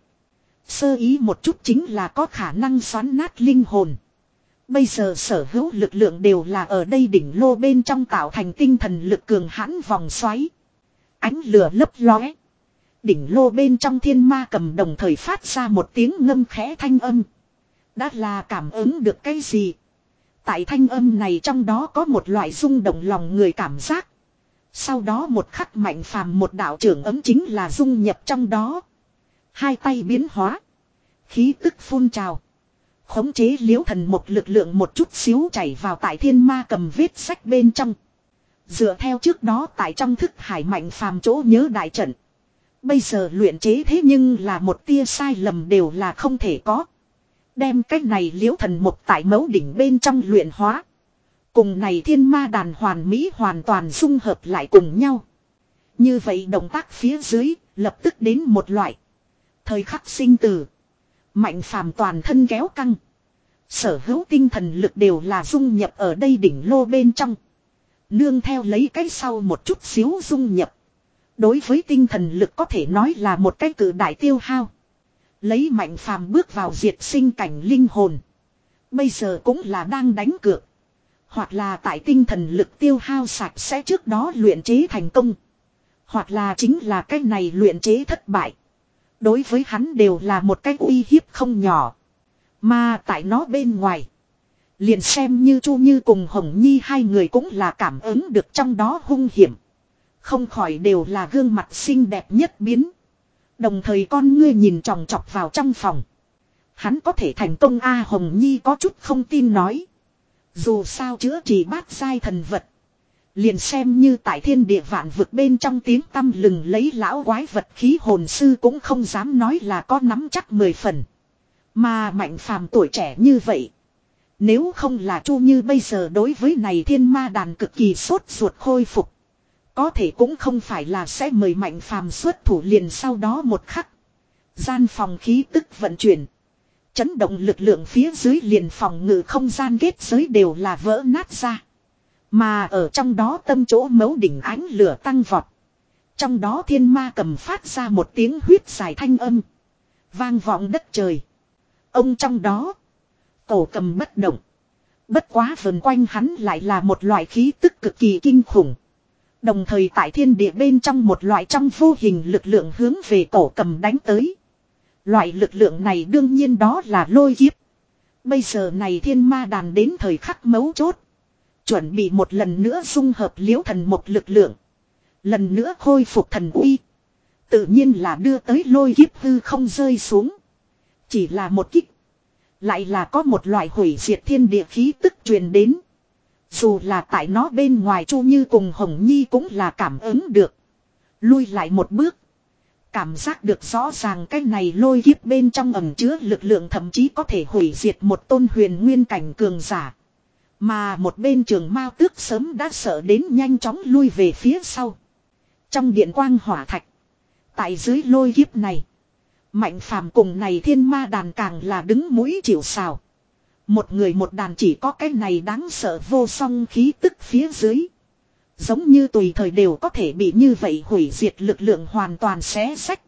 Sơ ý một chút chính là có khả năng xoắn nát linh hồn. Bây giờ sở hữu lực lượng đều là ở đây đỉnh lô bên trong tạo thành tinh thần lực cường hãn vòng xoáy. Ánh lửa lấp lóe. Đỉnh lô bên trong thiên ma cầm đồng thời phát ra một tiếng ngâm khẽ thanh âm. Đã là cảm ứng được cái gì? Tại thanh âm này trong đó có một loại rung động lòng người cảm giác. Sau đó một khắc Mạnh Phàm một đạo trưởng ấm chính là dung nhập trong đó. Hai tay biến hóa. Khí tức phun trào. Khống chế liễu thần một lực lượng một chút xíu chảy vào tại thiên ma cầm vết sách bên trong. Dựa theo trước đó tại trong thức hải Mạnh Phàm chỗ nhớ đại trận. Bây giờ luyện chế thế nhưng là một tia sai lầm đều là không thể có. Đem cách này liễu thần một tại mấu đỉnh bên trong luyện hóa. Cùng này thiên ma đàn hoàn mỹ hoàn toàn dung hợp lại cùng nhau. Như vậy động tác phía dưới lập tức đến một loại. Thời khắc sinh tử. Mạnh Phàm toàn thân kéo căng. Sở hữu tinh thần lực đều là dung nhập ở đây đỉnh lô bên trong. Nương theo lấy cái sau một chút xíu dung nhập. Đối với tinh thần lực có thể nói là một cái cự đại tiêu hao. Lấy Mạnh Phàm bước vào diệt sinh cảnh linh hồn. Bây giờ cũng là đang đánh cược. Hoặc là tại tinh thần lực tiêu hao sạch sẽ trước đó luyện chế thành công. Hoặc là chính là cái này luyện chế thất bại. Đối với hắn đều là một cái uy hiếp không nhỏ. Mà tại nó bên ngoài. Liền xem như Chu Như cùng Hồng Nhi hai người cũng là cảm ứng được trong đó hung hiểm. Không khỏi đều là gương mặt xinh đẹp nhất biến. Đồng thời con ngươi nhìn tròng trọc vào trong phòng. Hắn có thể thành công a Hồng Nhi có chút không tin nói. Dù sao chữa trị bát giai thần vật. Liền xem như tại thiên địa vạn vực bên trong tiếng tăm lừng lấy lão quái vật khí hồn sư cũng không dám nói là có nắm chắc mười phần. Mà Mạnh Phàm tuổi trẻ như vậy. Nếu không là Chu Như bây giờ đối với này thiên ma đàn cực kỳ sốt ruột khôi phục. Có thể cũng không phải là sẽ mời Mạnh Phàm xuất thủ liền sau đó một khắc. Gian phòng khí tức vận chuyển. Chấn động lực lượng phía dưới liền phòng ngự không gian kết giới đều là vỡ nát ra. Mà ở trong đó tâm chỗ mấu đỉnh ánh lửa tăng vọt. Trong đó thiên ma cầm phát ra một tiếng huyết dài thanh âm. Vang vọng đất trời. Ông trong đó. Cổ cầm bất động. Bất quá vần quanh hắn lại là một loại khí tức cực kỳ kinh khủng. Đồng thời tại thiên địa bên trong một loại trong vô hình lực lượng hướng về cổ cầm đánh tới. Loại lực lượng này đương nhiên đó là lôi kiếp. Bây giờ này thiên ma đàn đến thời khắc mấu chốt. Chuẩn bị một lần nữa dung hợp liễu thần một lực lượng. Lần nữa khôi phục thần uy. Tự nhiên là đưa tới lôi kiếp hư không rơi xuống. Chỉ là một kích. Lại là có một loại hủy diệt thiên địa khí tức truyền đến. Dù là tại nó bên ngoài Chu Như cùng Hồng Nhi cũng là cảm ứng được. Lui lại một bước. Cảm giác được rõ ràng cái này lôi kiếp bên trong ẩn chứa lực lượng thậm chí có thể hủy diệt một tôn huyền nguyên cảnh cường giả. Mà một bên Trường Mao Tước sớm đã sợ đến nhanh chóng lui về phía sau. Trong điện quang hỏa thạch. Tại dưới lôi kiếp này. Mạnh Phàm cùng này thiên ma đàn càng là đứng mũi chịu sào. Một người một đàn chỉ có cái này đáng sợ vô song khí tức phía dưới. Giống như tùy thời đều có thể bị như vậy hủy diệt lực lượng hoàn toàn xé xách.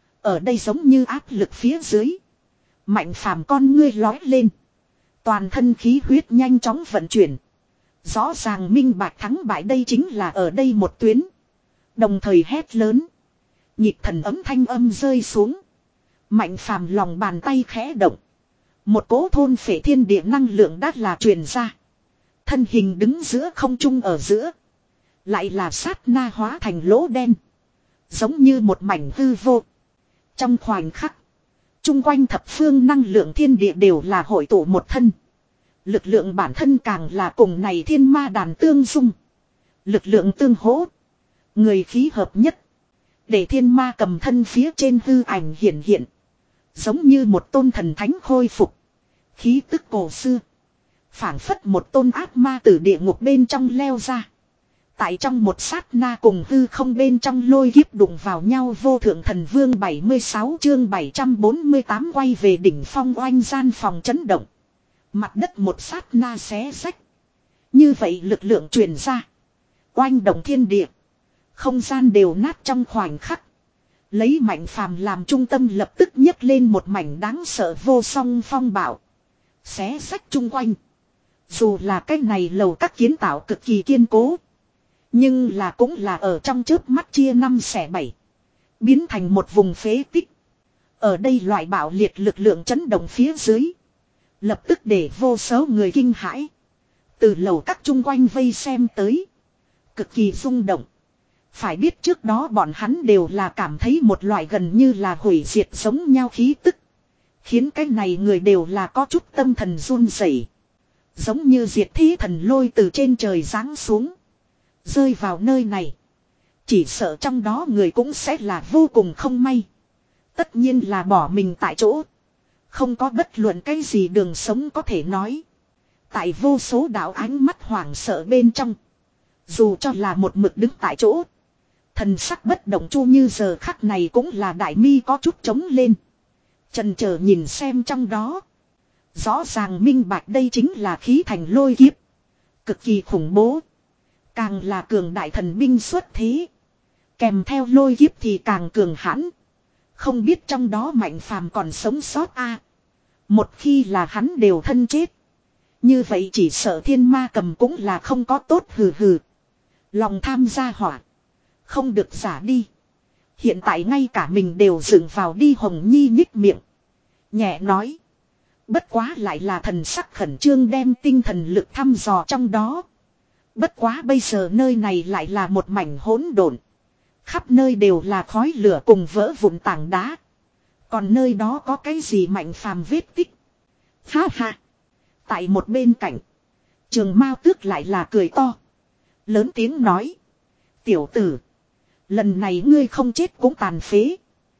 Ở đây giống như áp lực phía dưới. Mạnh Phàm con ngươi lói lên. Toàn thân khí huyết nhanh chóng vận chuyển. Rõ ràng minh bạch thắng bại đây chính là ở đây một tuyến. Đồng thời hét lớn. Nhịp thần ấm thanh âm rơi xuống. Mạnh Phàm lòng bàn tay khẽ động. Một cỗ thôn phệ thiên địa năng lượng đã là truyền ra. Thân hình đứng giữa không trung ở giữa. Lại là sát na hóa thành lỗ đen. Giống như một mảnh hư vô. Trong khoảnh khắc. Trung quanh thập phương năng lượng thiên địa đều là hội tụ một thân. Lực lượng bản thân càng là cùng này thiên ma đàn tương dung. Lực lượng tương hỗ. Người khí hợp nhất. Để thiên ma cầm thân phía trên hư ảnh hiển hiện. Giống như một tôn thần thánh khôi phục. Khí tức cổ xưa. Phảng phất một tôn ác ma từ địa ngục bên trong leo ra. Tại trong một sát na cùng hư không bên trong lôi kiếp đụng vào nhau vô thượng thần vương bảy mươi sáu chương bảy trăm bốn mươi tám quay về đỉnh phong oanh gian phòng chấn động. Mặt đất một sát na xé rách. Như vậy lực lượng truyền ra. Oanh động thiên địa. Không gian đều nát trong khoảnh khắc. Lấy Mạnh Phàm làm trung tâm lập tức nhấc lên một mảnh đáng sợ vô song phong bạo. Xé rách chung quanh. Dù là cái này lầu các kiến tạo cực kỳ kiên cố. Nhưng là cũng là ở trong chớp mắt chia năm xẻ bảy. Biến thành một vùng phế tích. Ở đây loại bạo liệt lực lượng chấn động phía dưới. Lập tức để vô số người kinh hãi. Từ lầu các chung quanh vây xem tới. Cực kỳ rung động. Phải biết trước đó bọn hắn đều là cảm thấy một loại gần như là hủy diệt giống nhau khí tức. Khiến cái này người đều là có chút tâm thần run rẩy. Giống như diệt thí thần lôi từ trên trời giáng xuống. Rơi vào nơi này. Chỉ sợ trong đó người cũng sẽ là vô cùng không may. Tất nhiên là bỏ mình tại chỗ. Không có bất luận cái gì đường sống có thể nói. Tại vô số đạo ánh mắt hoảng sợ bên trong. Dù cho là một mực đứng tại chỗ. Thần sắc bất động Chu Như giờ khắc này cũng là đại mi có chút trống lên. Chần chờ nhìn xem trong đó. Rõ ràng minh bạch đây chính là khí thành lôi kiếp. Cực kỳ khủng bố. Càng là cường đại thần binh xuất thế. Kèm theo lôi kiếp thì càng cường hãn. Không biết trong đó Mạnh Phàm còn sống sót a à. Một khi là hắn đều thân chết. Như vậy chỉ sợ thiên ma cầm cũng là không có tốt hừ hừ. Lòng tham gia hỏa. Không được giả đi. Hiện tại ngay cả mình đều dựng vào đi Hồng Nhi nhích miệng. Nhẹ nói. Bất quá lại là thần sắc khẩn trương đem tinh thần lực thăm dò trong đó. Bất quá bây giờ nơi này lại là một mảnh hỗn độn. Khắp nơi đều là khói lửa cùng vỡ vụn tảng đá. Còn nơi đó có cái gì Mạnh Phàm vết tích. Ha ha. Tại một bên cạnh. Trường Mao Tước lại là cười to. Lớn tiếng nói. Tiểu tử. Lần này ngươi không chết cũng tàn phế.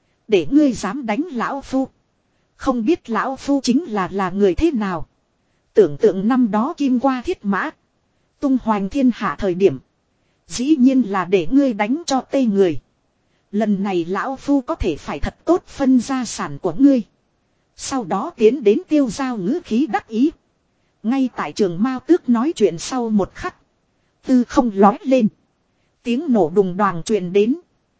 Để ngươi dám đánh lão phu. Không biết lão phu chính là là người thế nào. Tưởng tượng năm đó kim qua thiết mã. Tung hoành thiên hạ thời điểm. Dĩ nhiên là để ngươi đánh cho tê người. Lần này lão phu có thể phải thật tốt phân gia sản của ngươi. Sau đó tiến đến tiêu giao ngữ khí đắc ý. Ngay tại trường Mao Tước nói chuyện sau một khắc. Tư không lói lên. Tiếng nổ đùng đoàng truyền đến.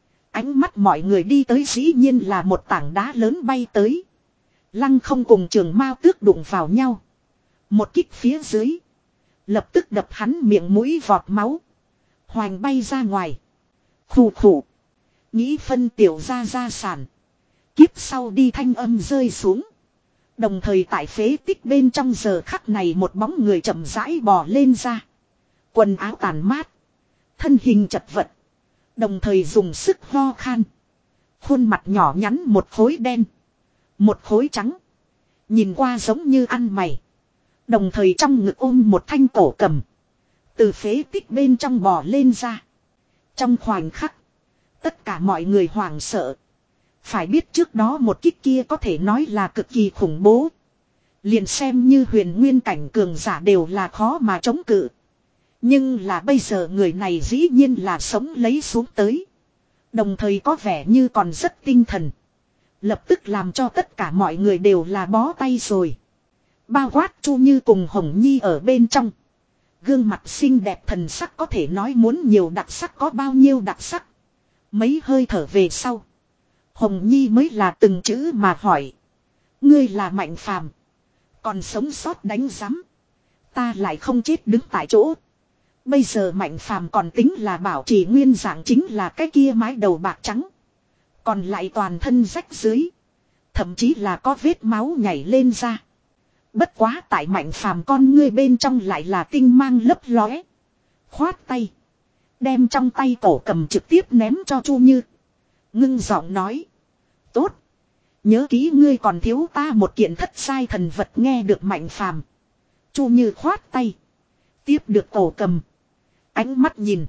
Ánh mắt mọi người đi tới dĩ nhiên là một tảng đá lớn bay tới. Lăng không cùng trường Mao Tước đụng vào nhau. Một kích phía dưới. Lập tức đập hắn miệng mũi vọt máu. Hoành bay ra ngoài. Khủ khủ. Nghĩ phân tiểu ra gia sản. Kiếp sau đi thanh âm rơi xuống. Đồng thời tại phế tích bên trong giờ khắc này một bóng người chậm rãi bò lên ra. Quần áo tàn mát. Thân hình chật vật. Đồng thời dùng sức ho khan. Khuôn mặt nhỏ nhắn một khối đen. Một khối trắng. Nhìn qua giống như ăn mày. Đồng thời trong ngực ôm một thanh cổ cầm. Từ phế tích bên trong bò lên ra. Trong khoảnh khắc. Tất cả mọi người hoảng sợ. Phải biết trước đó một kích kia có thể nói là cực kỳ khủng bố. Liền xem như huyền nguyên cảnh cường giả đều là khó mà chống cự. Nhưng là bây giờ người này dĩ nhiên là sống lấy xuống tới. Đồng thời có vẻ như còn rất tinh thần. Lập tức làm cho tất cả mọi người đều là bó tay rồi. Bao quát Chu Như cùng Hồng Nhi ở bên trong. Gương mặt xinh đẹp thần sắc có thể nói muốn nhiều đặc sắc có bao nhiêu đặc sắc. Mấy hơi thở về sau. Hồng Nhi mới là từng chữ mà hỏi. Ngươi là Mạnh Phàm, còn sống sót đánh giám. Ta lại không chết đứng tại chỗ. Bây giờ Mạnh Phàm còn tính là bảo trì nguyên dạng chính là cái kia mái đầu bạc trắng. Còn lại toàn thân rách dưới. Thậm chí là có vết máu nhảy lên ra. Bất quá tại Mạnh Phàm con ngươi bên trong lại là tinh mang lấp lóe. Khoát tay. Đem trong tay cổ cầm trực tiếp ném cho Chu Như. Ngưng giọng nói. Tốt. Nhớ kỹ ngươi còn thiếu ta một kiện thất sai thần vật nghe được Mạnh Phàm. Chu Như khoát tay. Tiếp được cổ cầm. Ánh mắt nhìn.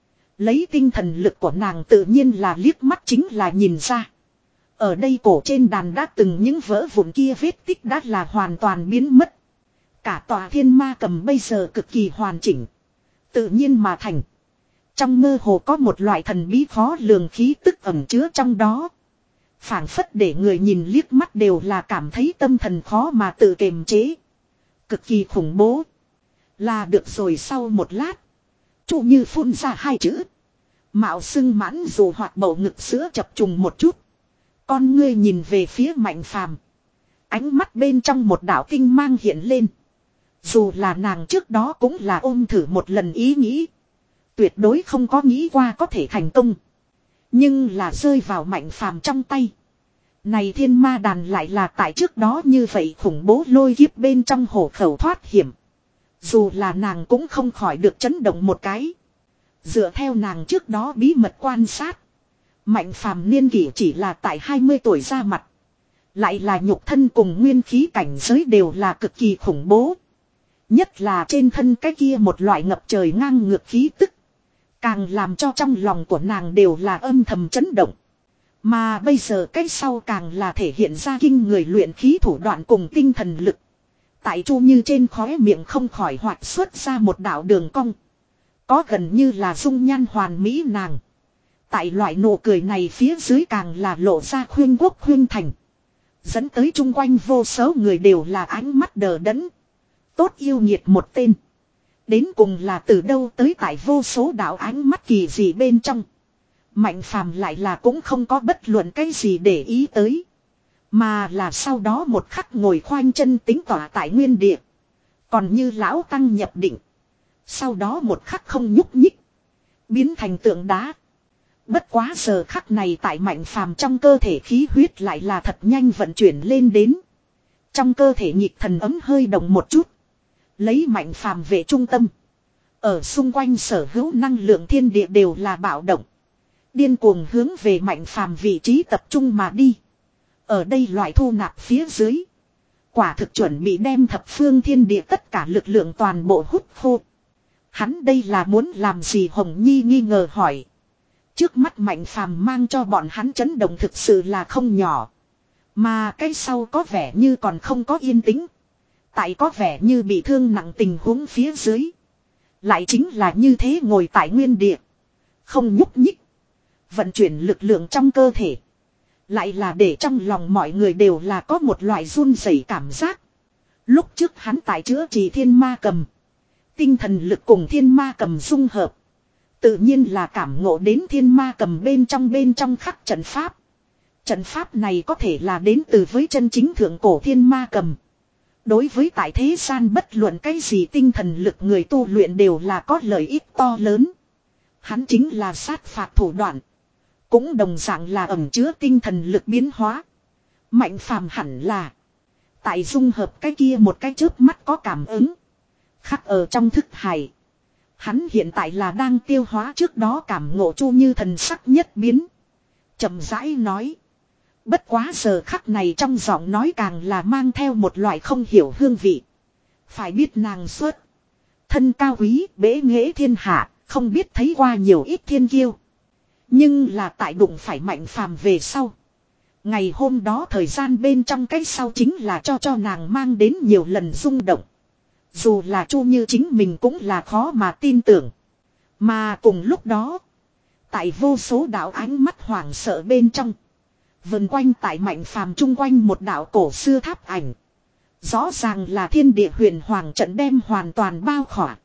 Lấy tinh thần lực của nàng tự nhiên là liếc mắt chính là nhìn ra. Ở đây cổ trên đàn đã từng những vỡ vụn kia vết tích đã là hoàn toàn biến mất. Cả tòa thiên ma cầm bây giờ cực kỳ hoàn chỉnh. Tự nhiên mà thành. Trong mơ hồ có một loại thần bí khó lường khí tức ẩn chứa trong đó. Phảng phất để người nhìn liếc mắt đều là cảm thấy tâm thần khó mà tự kiềm chế. Cực kỳ khủng bố. Là được rồi sau một lát. Chu Như phun ra hai chữ. Mạo sưng mãn dù hoạt bầu ngực sữa chập trùng một chút. Con ngươi nhìn về phía Mạnh Phàm. Ánh mắt bên trong một đạo tinh mang hiện lên. Dù là nàng trước đó cũng là ôm thử một lần ý nghĩ. Tuyệt đối không có nghĩ qua có thể thành công. Nhưng là rơi vào Mạnh Phàm trong tay. Này thiên ma đàn lại là tại trước đó như vậy khủng bố lôi kiếp bên trong hổ khẩu thoát hiểm. Dù là nàng cũng không khỏi được chấn động một cái. Dựa theo nàng trước đó bí mật quan sát. Mạnh Phàm niên kỷ chỉ là tại hai mươi tuổi ra mặt. Lại là nhục thân cùng nguyên khí cảnh giới đều là cực kỳ khủng bố. Nhất là trên thân cái kia một loại ngập trời ngang ngược khí tức. Càng làm cho trong lòng của nàng đều là âm thầm chấn động. Mà bây giờ cái sau càng là thể hiện ra kinh người luyện khí thủ đoạn cùng tinh thần lực. Tại Chu Như trên khóe miệng không khỏi hoạt xuất ra một đạo đường cong. Có gần như là dung nhan hoàn mỹ nàng. Tại loại nụ cười này phía dưới càng là lộ ra khuyên quốc khuyên thành. Dẫn tới chung quanh vô số người đều là ánh mắt đờ đẫn. Tốt yêu nghiệt một tên. Đến cùng là từ đâu tới tại vô số đạo ánh mắt kỳ gì bên trong. Mạnh Phàm lại là cũng không có bất luận cái gì để ý tới. Mà là sau đó một khắc ngồi khoanh chân tính tỏa tại nguyên địa. Còn như lão tăng nhập định. Sau đó một khắc không nhúc nhích. Biến thành tượng đá. Bất quá giờ khắc này tại Mạnh Phàm trong cơ thể khí huyết lại là thật nhanh vận chuyển lên đến. Trong cơ thể nhịp thần ấm hơi động một chút. Lấy Mạnh Phàm về trung tâm. Ở xung quanh sở hữu năng lượng thiên địa đều là bạo động. Điên cuồng hướng về Mạnh Phàm vị trí tập trung mà đi. Ở đây loại thu nạp phía dưới. Quả thực chuẩn bị đem thập phương thiên địa tất cả lực lượng toàn bộ hút khô. Hắn đây là muốn làm gì Hồng Nhi nghi ngờ hỏi. Trước mắt Mạnh Phàm mang cho bọn hắn chấn động thực sự là không nhỏ. Mà cái sau có vẻ như còn không có yên tĩnh. Tại có vẻ như bị thương nặng tình huống phía dưới. Lại chính là như thế ngồi tại nguyên địa. Không nhúc nhích. Vận chuyển lực lượng trong cơ thể. Lại là để trong lòng mọi người đều là có một loại run rẩy cảm giác. Lúc trước hắn tại chữa trị thiên ma cầm. Tinh thần lực cùng thiên ma cầm dung hợp. Tự nhiên là cảm ngộ đến thiên ma cầm bên trong bên trong khắc trận pháp. Trận pháp này có thể là đến từ với chân chính thượng cổ thiên ma cầm. Đối với tại thế gian bất luận cái gì tinh thần lực người tu luyện đều là có lợi ích to lớn. Hắn chính là sát phạt thủ đoạn. Cũng đồng dạng là ẩn chứa tinh thần lực biến hóa. Mạnh Phàm hẳn là. Tại dung hợp cái kia một cái chớp mắt có cảm ứng. Khắc ở trong thức hải. Hắn hiện tại là đang tiêu hóa trước đó cảm ngộ Chu Như thần sắc nhất biến. Chậm rãi nói. Bất quá giờ khắc này trong giọng nói càng là mang theo một loại không hiểu hương vị. Phải biết nàng xuất. Thân cao quý, bế nghệ thiên hạ, không biết thấy qua nhiều ít thiên kiêu. Nhưng là tại đụng phải Mạnh Phàm về sau. Ngày hôm đó thời gian bên trong cái sau chính là cho cho nàng mang đến nhiều lần rung động. Dù là Chu Như chính mình cũng là khó mà tin tưởng. Mà cùng lúc đó. Tại vô số đạo ánh mắt hoảng sợ bên trong. Vần quanh tại Mạnh Phàm chung quanh một đạo cổ xưa tháp ảnh. Rõ ràng là thiên địa huyền hoàng trận đem hoàn toàn bao khỏa.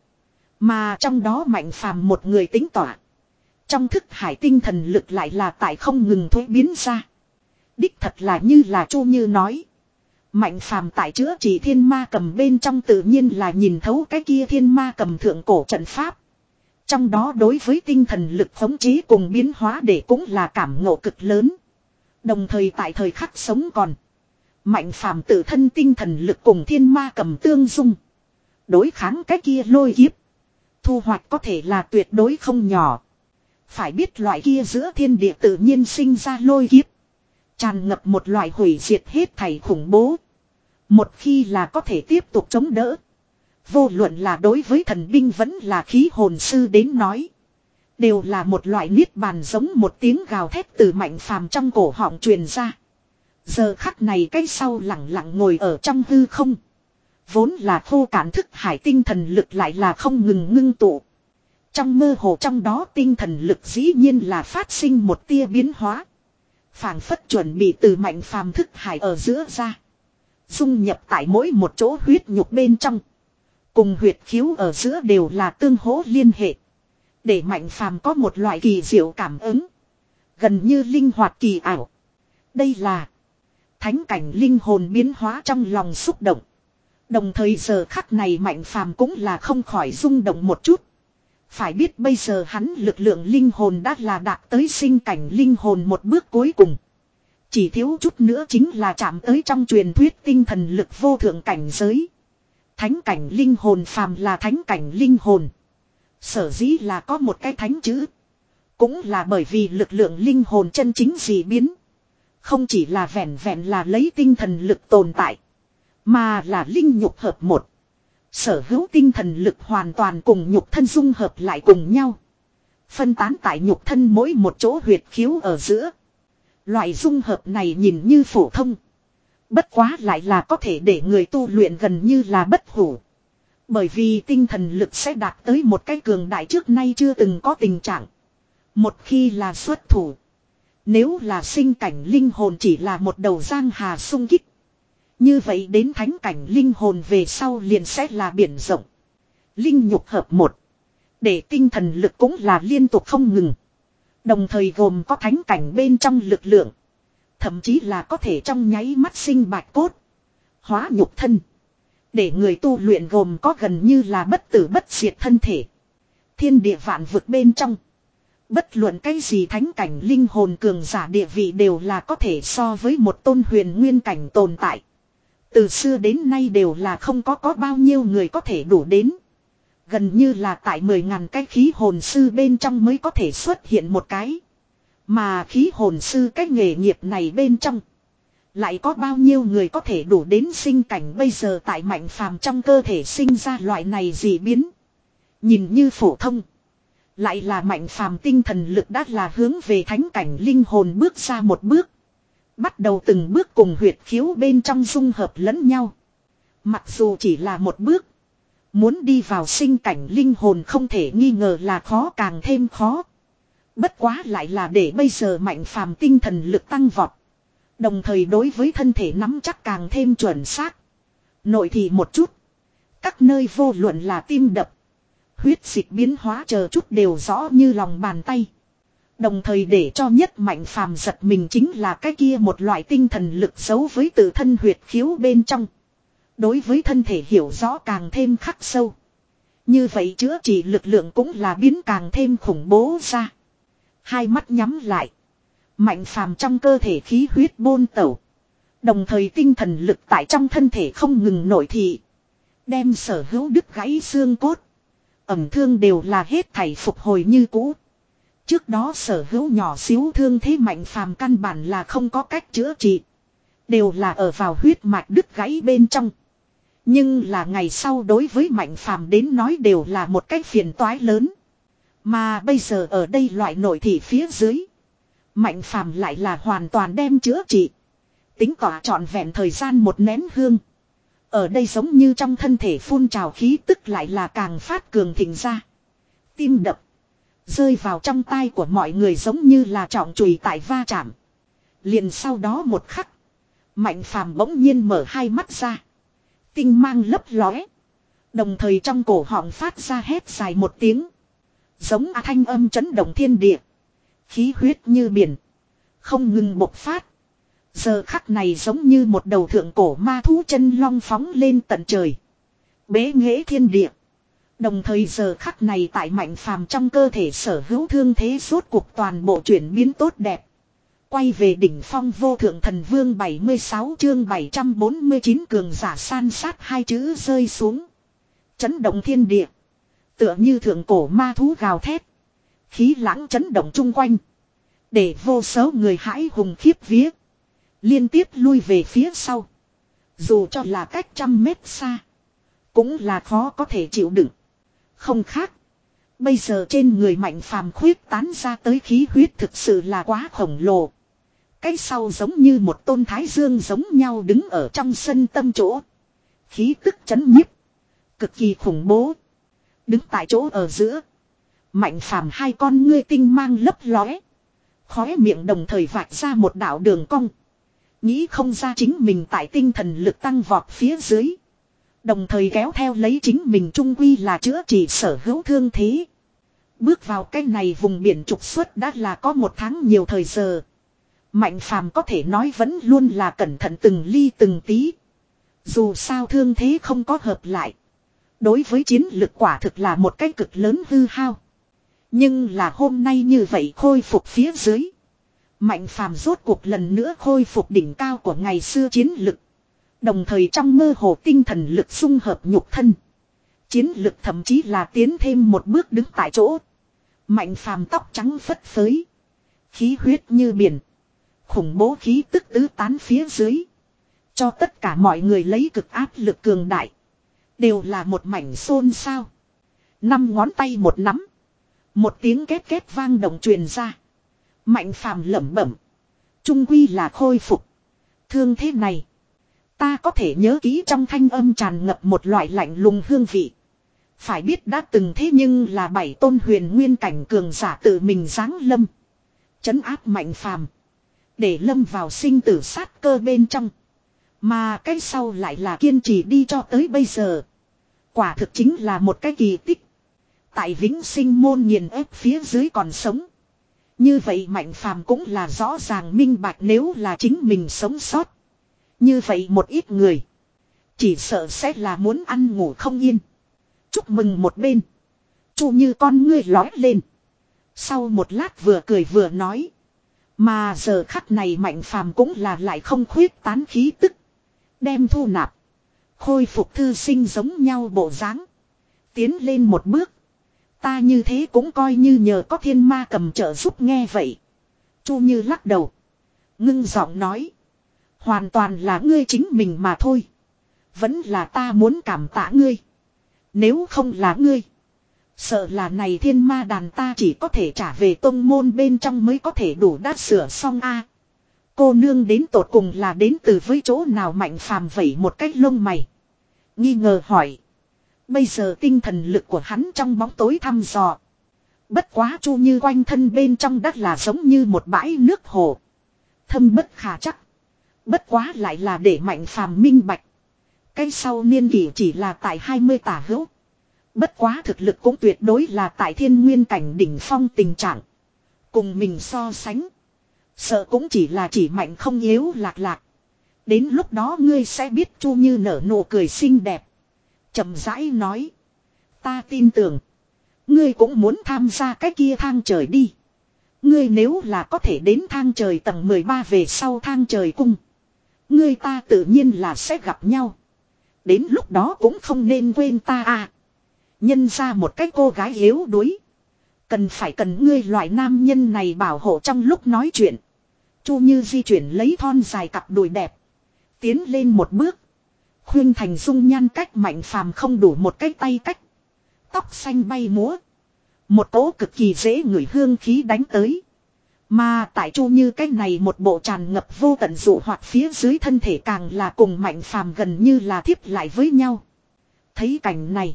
Mà trong đó Mạnh Phàm một người tính tỏa. Trong thức hải tinh thần lực lại là tại không ngừng thuế biến ra. Đích thật là như là Chu Như nói. Mạnh Phàm tại chữa trị thiên ma cầm bên trong tự nhiên là nhìn thấu cái kia thiên ma cầm thượng cổ trận pháp. Trong đó đối với tinh thần lực khống chế cùng biến hóa để cũng là cảm ngộ cực lớn. Đồng thời tại thời khắc sống còn. Mạnh Phàm tự thân tinh thần lực cùng thiên ma cầm tương dung. Đối kháng cái kia lôi kiếp. Thu hoạch có thể là tuyệt đối không nhỏ. Phải biết loại kia giữa thiên địa tự nhiên sinh ra lôi kiếp. Tràn ngập một loại hủy diệt hết thảy khủng bố. Một khi là có thể tiếp tục chống đỡ. Vô luận là đối với thần binh vẫn là khí hồn sư đến nói. Đều là một loại niết bàn giống một tiếng gào thét từ Mạnh Phàm trong cổ họng truyền ra. Giờ khắc này cái sau lặng lặng ngồi ở trong hư không. Vốn là khô cạn thức hải tinh thần lực lại là không ngừng ngưng tụ. Trong mơ hồ trong đó tinh thần lực dĩ nhiên là phát sinh một tia biến hóa. Phảng phất chuẩn bị từ Mạnh Phàm thức hải ở giữa ra. Dung nhập tại mỗi một chỗ huyết nhục bên trong. Cùng huyệt khiếu ở giữa đều là tương hỗ liên hệ. Để Mạnh Phàm có một loại kỳ diệu cảm ứng. Gần như linh hoạt kỳ ảo. Đây là thánh cảnh linh hồn biến hóa trong lòng xúc động. Đồng thời giờ khắc này Mạnh Phàm cũng là không khỏi rung động một chút. Phải biết bây giờ hắn lực lượng linh hồn đã là đạt tới sinh cảnh linh hồn một bước cuối cùng. Chỉ thiếu chút nữa chính là chạm tới trong truyền thuyết tinh thần lực vô thượng cảnh giới. Thánh cảnh linh hồn phàm là thánh cảnh linh hồn. Sở dĩ là có một cái thánh chữ. Cũng là bởi vì lực lượng linh hồn chân chính dị biến. Không chỉ là vẹn vẹn là lấy tinh thần lực tồn tại. Mà là linh nhục hợp một. Sở hữu tinh thần lực hoàn toàn cùng nhục thân dung hợp lại cùng nhau. Phân tán tại nhục thân mỗi một chỗ huyệt khiếu ở giữa. Loại dung hợp này nhìn như phổ thông. Bất quá lại là có thể để người tu luyện gần như là bất hủ. Bởi vì tinh thần lực sẽ đạt tới một cái cường đại trước nay chưa từng có tình trạng. Một khi là xuất thủ. Nếu là sinh cảnh linh hồn chỉ là một đầu giang hà sung kích. Như vậy đến thánh cảnh linh hồn về sau liền sẽ là biển rộng. Linh nhục hợp một. Để tinh thần lực cũng là liên tục không ngừng. Đồng thời gồm có thánh cảnh bên trong lực lượng. Thậm chí là có thể trong nháy mắt sinh bạch cốt. Hóa nhục thân. Để người tu luyện gồm có gần như là bất tử bất diệt thân thể. Thiên địa vạn vực bên trong. Bất luận cái gì thánh cảnh linh hồn cường giả địa vị đều là có thể so với một tôn huyền nguyên cảnh tồn tại. Từ xưa đến nay đều là không có có bao nhiêu người có thể đủ đến. Gần như là tại mười ngàn cái khí hồn sư bên trong mới có thể xuất hiện một cái. Mà khí hồn sư cái nghề nghiệp này bên trong. Lại có bao nhiêu người có thể đủ đến sinh cảnh bây giờ tại Mạnh Phàm trong cơ thể sinh ra loại này dị biến. Nhìn như phổ thông. Lại là Mạnh Phàm tinh thần lực đã là hướng về thánh cảnh linh hồn bước ra một bước. Bắt đầu từng bước cùng huyệt khiếu bên trong dung hợp lẫn nhau. Mặc dù chỉ là một bước. Muốn đi vào sinh cảnh linh hồn không thể nghi ngờ là khó càng thêm khó. Bất quá lại là để bây giờ Mạnh Phàm tinh thần lực tăng vọt. Đồng thời đối với thân thể nắm chắc càng thêm chuẩn xác. Nội thì một chút. Các nơi vô luận là tim đập. Huyết dịch biến hóa chờ chút đều rõ như lòng bàn tay. Đồng thời để cho nhất Mạnh Phàm giật mình chính là cái kia một loại tinh thần lực giấu với tự thân huyệt khiếu bên trong. Đối với thân thể hiểu rõ càng thêm khắc sâu. Như vậy chữa trị lực lượng cũng là biến càng thêm khủng bố ra. Hai mắt nhắm lại. Mạnh Phàm trong cơ thể khí huyết bôn tẩu. Đồng thời tinh thần lực tại trong thân thể không ngừng nổi thị. Đem sở hữu đứt gãy xương cốt. Ẩm thương đều là hết thảy phục hồi như cũ. Trước đó sở hữu nhỏ xíu thương thế Mạnh Phàm căn bản là không có cách chữa trị. Đều là ở vào huyết mạch đứt gãy bên trong. Nhưng là ngày sau đối với Mạnh Phàm đến nói đều là một cách phiền toái lớn. Mà bây giờ ở đây loại nội thị phía dưới. Mạnh Phàm lại là hoàn toàn đem chữa trị. Tính tỏa trọn vẹn thời gian một nén hương. Ở đây giống như trong thân thể phun trào khí tức lại là càng phát cường thịnh ra. Tim đập. Rơi vào trong tai của mọi người giống như là trọng chùy tại va chạm. Liền sau đó một khắc. Mạnh Phàm bỗng nhiên mở hai mắt ra. Tinh mang lấp lóe. Đồng thời trong cổ họng phát ra hét dài một tiếng. Giống a thanh âm chấn động thiên địa. Khí huyết như biển. Không ngừng bộc phát. Giờ khắc này giống như một đầu thượng cổ ma thú chân long phóng lên tận trời. Bế nghệ thiên địa. Đồng thời giờ khắc này tại Mạnh Phàm trong cơ thể sở hữu thương thế rốt cuộc toàn bộ chuyển biến tốt đẹp. Quay về đỉnh phong vô thượng thần vương bảy mươi sáu chương bảy trăm bốn mươi chín cường giả san sát hai chữ rơi xuống. Chấn động thiên địa. Tựa như thượng cổ ma thú gào thét. Khí lãng chấn động chung quanh. Để vô số người hãi hùng khiếp vía. Liên tiếp lui về phía sau. Dù cho là cách trăm mét xa. Cũng là khó có thể chịu đựng. Không khác. Bây giờ trên người Mạnh Phàm khuyết tán ra tới khí huyết thực sự là quá khổng lồ. Cái sau giống như một tôn thái dương giống nhau đứng ở trong sân tâm chỗ. Khí tức chấn nhiếp. Cực kỳ khủng bố. Đứng tại chỗ ở giữa. Mạnh Phàm hai con ngươi tinh mang lấp lóe. Khóe miệng đồng thời vạch ra một đạo đường cong. Nghĩ không ra chính mình tại tinh thần lực tăng vọt phía dưới. Đồng thời kéo theo lấy chính mình trung quy là chữa trị sở hữu thương thế. Bước vào cái này vùng biển trục xuất đã là có một tháng nhiều thời giờ. Mạnh Phàm có thể nói vẫn luôn là cẩn thận từng ly từng tí. Dù sao thương thế không có hợp lại. Đối với chiến lực quả thực là một cái cực lớn hư hao. Nhưng là hôm nay như vậy khôi phục phía dưới. Mạnh Phàm rốt cuộc lần nữa khôi phục đỉnh cao của ngày xưa chiến lực. Đồng thời trong mơ hồ tinh thần lực xung hợp nhục thân. Chiến lực thậm chí là tiến thêm một bước đứng tại chỗ. Mạnh Phàm tóc trắng phất phới. Khí huyết như biển. Khủng bố khí tức tứ tán phía dưới. Cho tất cả mọi người lấy cực áp lực cường đại. Đều là một mảnh xôn xao. Năm ngón tay một nắm. Một tiếng két két vang động truyền ra. Mạnh Phàm lẩm bẩm. Trung quy là khôi phục. Thương thế này. Ta có thể nhớ kỹ trong thanh âm tràn ngập một loại lạnh lùng hương vị. Phải biết đã từng thế nhưng là bảy tôn huyền nguyên cảnh cường giả tự mình giáng lâm. Chấn áp Mạnh Phàm. Để lâm vào sinh tử sát cơ bên trong. Mà cái sau lại là kiên trì đi cho tới bây giờ. Quả thực chính là một cái kỳ tích. Tại vĩnh sinh môn nghiền ép phía dưới còn sống. Như vậy Mạnh Phàm cũng là rõ ràng minh bạch nếu là chính mình sống sót. Như vậy một ít người. Chỉ sợ sẽ là muốn ăn ngủ không yên. Chúc mừng một bên. Chu như con ngươi lói lên. Sau một lát vừa cười vừa nói. Mà giờ khắc này Mạnh Phàm cũng là lại không khuyết tán khí tức. Đem thu nạp. Khôi phục thư sinh giống nhau bộ dáng. Tiến lên một bước. Ta như thế cũng coi như nhờ có thiên ma cầm trợ giúp nghe vậy. Chu như lắc đầu. Ngưng giọng nói. Hoàn toàn là ngươi chính mình mà thôi. Vẫn là ta muốn cảm tạ ngươi. Nếu không là ngươi. Sợ là này thiên ma đàn ta chỉ có thể trả về tông môn bên trong mới có thể đủ đắt sửa xong a. Cô nương đến tột cùng là đến từ với chỗ nào? Mạnh phàm vẩy một cái lông mày. Nghi ngờ hỏi. Bây giờ tinh thần lực của hắn trong bóng tối thăm dò. Bất quá Chu Như quanh thân bên trong đất là giống như một bãi nước hồ. Thâm bất khả chắc. Bất quá lại là để mạnh phàm minh bạch. Cái sau niên kỷ chỉ là tại hai mươi tả hữu. Bất quá thực lực cũng tuyệt đối là tại thiên nguyên cảnh đỉnh phong tình trạng. Cùng mình so sánh. Sợ cũng chỉ là chỉ mạnh không yếu lạc lạc. Đến lúc đó ngươi sẽ biết. Chu Như nở nụ cười xinh đẹp. Chậm rãi nói. Ta tin tưởng. Ngươi cũng muốn tham gia cái kia thang trời đi. Ngươi nếu là có thể đến thang trời tầng mười ba về sau thang trời cung. Ngươi ta tự nhiên là sẽ gặp nhau. Đến lúc đó cũng không nên quên ta à. Nhân ra một cái cô gái yếu đuối. Cần phải cần ngươi loại nam nhân này bảo hộ trong lúc nói chuyện. Chu Như di chuyển lấy thon dài cặp đùi đẹp. Tiến lên một bước. Khuyên thành dung nhan cách mạnh phàm không đủ một cái tay cách. Tóc xanh bay múa. Một cỗ cực kỳ dễ ngửi hương khí đánh tới. Mà tại Chu Như cái này một bộ tràn ngập vô tận dụ hoặc phía dưới thân thể càng là cùng mạnh phàm gần như là thiếp lại với nhau. Thấy cảnh này.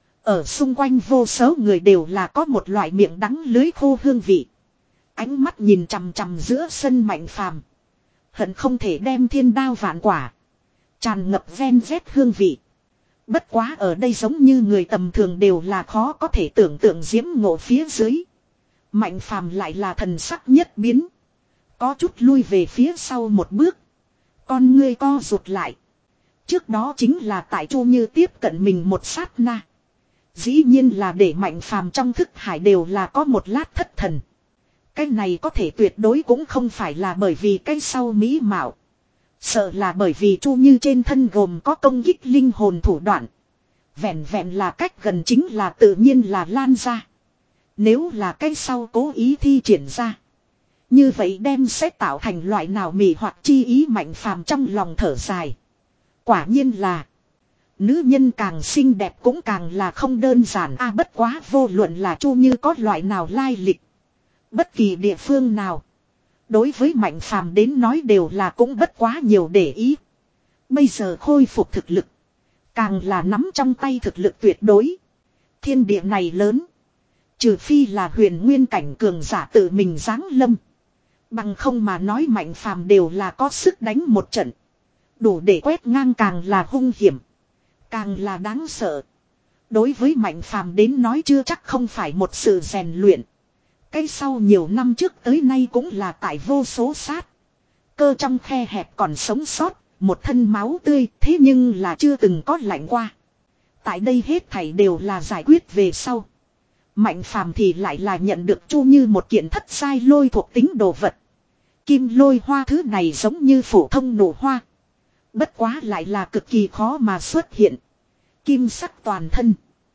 Ở xung quanh vô số người đều là có một loại miệng đắng lưới khô hương vị. Ánh mắt nhìn chằm chằm giữa sân mạnh phàm. Hận không thể đem thiên đao vạn quả. Tràn ngập ven vét hương vị. Bất quá ở đây giống như người tầm thường đều là khó có thể tưởng tượng diễm ngộ phía dưới. Mạnh phàm lại là thần sắc nhất biến. Có chút lui về phía sau một bước. Con ngươi co rụt lại. Trước đó chính là tại Chu Như tiếp cận mình một sát na. Dĩ nhiên là để mạnh phàm trong thức hải đều là có một lát thất thần. Cái này có thể tuyệt đối cũng không phải là bởi vì cái sau mỹ mạo. Sợ là bởi vì Chu Như trên thân gồm có công kích linh hồn thủ đoạn. Vẹn vẹn là cách gần chính là tự nhiên là lan ra. Nếu là cái sau cố ý thi triển ra. Như vậy đem sẽ tạo thành loại nào mị hoặc chi ý mạnh phàm trong lòng thở dài. Quả nhiên là. Nữ nhân càng xinh đẹp cũng càng là không đơn giản. A bất quá vô luận là Chu Như có loại nào lai lịch. Bất kỳ địa phương nào. Đối với mạnh phàm đến nói đều là cũng bất quá nhiều để ý. Bây giờ khôi phục thực lực. Càng là nắm trong tay thực lực tuyệt đối. Thiên địa này lớn. Trừ phi là huyền nguyên cảnh cường giả tự mình giáng lâm. Bằng không mà nói mạnh phàm đều là có sức đánh một trận. Đủ để quét ngang càng là hung hiểm. Càng là đáng sợ. Đối với mạnh phàm đến nói chưa chắc không phải một sự rèn luyện. Cái sau nhiều năm trước tới nay cũng là tại vô số sát. Cơ trong khe hẹp còn sống sót. Một thân máu tươi thế nhưng là chưa từng có lạnh qua. Tại đây hết thảy đều là giải quyết về sau. Mạnh phàm thì lại là nhận được Chu Như một kiện thất sai lôi thuộc tính đồ vật. Kim lôi hoa thứ này giống như phổ thông nổ hoa. Bất quá lại là cực kỳ khó mà xuất hiện. Kim sắc toàn thân.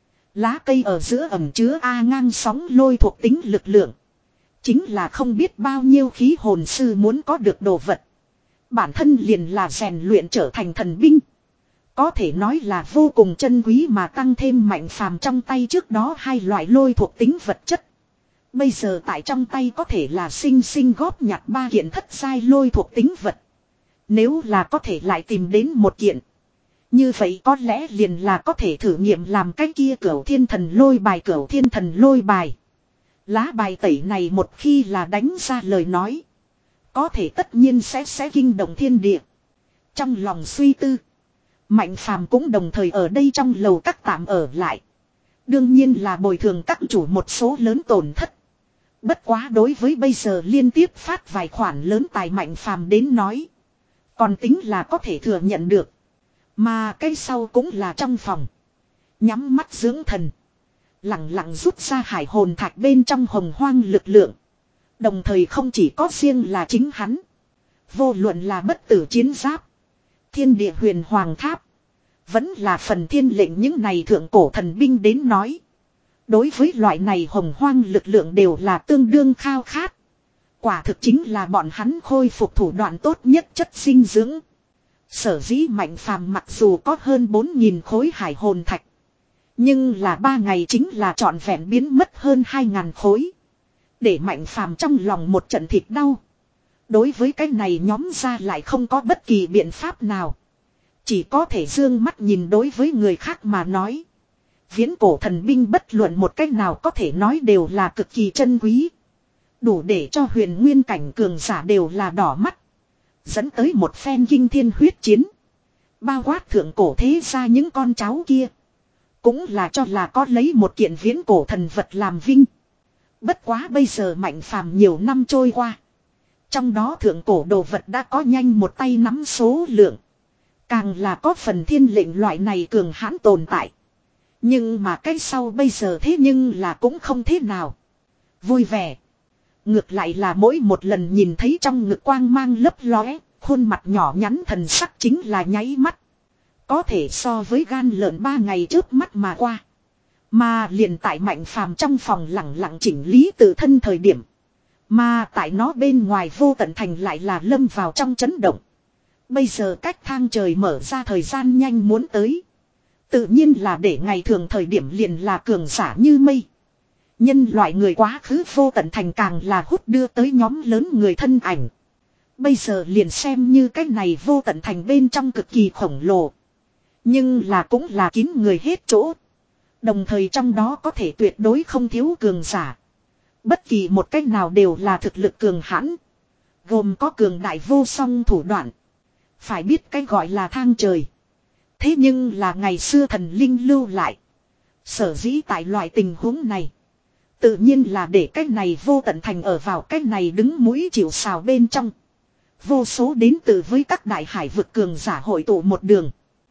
Lá cây ở giữa ẩm chứa A ngang sóng lôi thuộc tính lực lượng. Chính là không biết bao nhiêu khí hồn sư muốn có được đồ vật. Bản thân liền là rèn luyện trở thành thần binh. Có thể nói là vô cùng chân quý mà tăng thêm mạnh phàm trong tay trước đó hai loại lôi thuộc tính vật chất. Bây giờ tại trong tay có thể là sinh sinh góp nhặt ba kiện thất giai lôi thuộc tính vật. Nếu là có thể lại tìm đến một kiện. Như vậy có lẽ liền là có thể thử nghiệm làm cái kia cửu thiên thần lôi bài cửu thiên thần lôi bài. Lá bài tẩy này một khi là đánh ra lời nói. Có thể tất nhiên sẽ sẽ kinh động thiên địa. Trong lòng suy tư. Mạnh phàm cũng đồng thời ở đây trong lầu các tạm ở lại. Đương nhiên là bồi thường các chủ một số lớn tổn thất. Bất quá đối với bây giờ liên tiếp phát vài khoản lớn tài mạnh phàm đến nói. Còn tính là có thể thừa nhận được. Mà cái sau cũng là trong phòng. Nhắm mắt dưỡng thần. Lặng lặng rút ra hải hồn thạch bên trong hồng hoang lực lượng. Đồng thời không chỉ có riêng là chính hắn. Vô luận là bất tử chiến giáp. Thiên địa huyền hoàng tháp. Vẫn là phần thiên lệnh những này thượng cổ thần binh đến nói. Đối với loại này hồng hoang lực lượng đều là tương đương khao khát. Quả thực chính là bọn hắn khôi phục thủ đoạn tốt nhất chất dinh dưỡng. Sở dĩ mạnh phàm mặc dù có hơn bốn nghìn khối hải hồn thạch. Nhưng là ba ngày chính là trọn vẹn biến mất hơn hai ngàn khối. Để Mạnh Phàm trong lòng một trận thịt đau. Đối với cái này nhóm ra lại không có bất kỳ biện pháp nào. Chỉ có thể dương mắt nhìn đối với người khác mà nói. Viễn cổ thần binh bất luận một cách nào có thể nói đều là cực kỳ chân quý. Đủ để cho huyền nguyên cảnh cường giả đều là đỏ mắt. Dẫn tới một phen kinh thiên huyết chiến. Bao quát thượng cổ thế ra những con cháu kia. Cũng là cho là có lấy một kiện viễn cổ thần vật làm vinh. Bất quá bây giờ Mạnh Phàm nhiều năm trôi qua. Trong đó thượng cổ đồ vật đã có nhanh một tay nắm số lượng. Càng là có phần thiên lệnh loại này cường hãn tồn tại. Nhưng mà cái sau bây giờ thế nhưng là cũng không thế nào. Vui vẻ. Ngược lại là mỗi một lần nhìn thấy trong ngực quang mang lấp lóe, khuôn mặt nhỏ nhắn thần sắc chính là nháy mắt. Có thể so với gan lợn ba ngày trước mắt mà qua. Mà liền tại Mạnh Phàm trong phòng lặng lặng chỉnh lý tự thân thời điểm. Mà tại nó bên ngoài vô tận thành lại là lâm vào trong chấn động. Bây giờ cách thang trời mở ra thời gian nhanh muốn tới. Tự nhiên là để ngày thường thời điểm liền là cường giả như mây. Nhân loại người quá khứ vô tận thành càng là hút đưa tới nhóm lớn người thân ảnh. Bây giờ liền xem như cái này vô tận thành bên trong cực kỳ khổng lồ. Nhưng là cũng là kín người hết chỗ. Đồng thời trong đó có thể tuyệt đối không thiếu cường giả. Bất kỳ một cách nào đều là thực lực cường hãn. Gồm có cường đại vô song thủ đoạn. Phải biết cái gọi là thang trời. Thế nhưng là ngày xưa thần linh lưu lại. Sở dĩ tại loại tình huống này. Tự nhiên là để cái này vô tận thành ở vào cái này đứng mũi chịu sào bên trong. Vô số đến từ với các đại hải vực cường giả hội tụ một đường.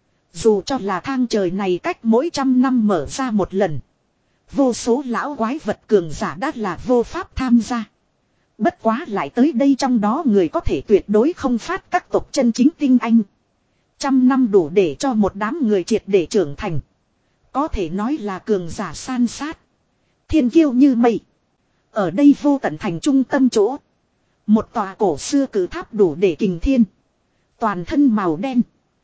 Dù cho là thang trời này cách mỗi trăm năm mở ra một lần. Vô số lão quái vật cường giả đã là vô pháp tham gia. Bất quá lại tới đây trong đó người có thể tuyệt đối không phát các tộc chân chính tinh anh. Trăm năm đủ để cho một đám người triệt để trưởng thành. Có thể nói là cường giả san sát. Thiên kiêu như mây. Ở đây vô tận thành trung tâm chỗ. Một tòa cổ xưa cử tháp đủ để kình thiên. Toàn thân màu đen.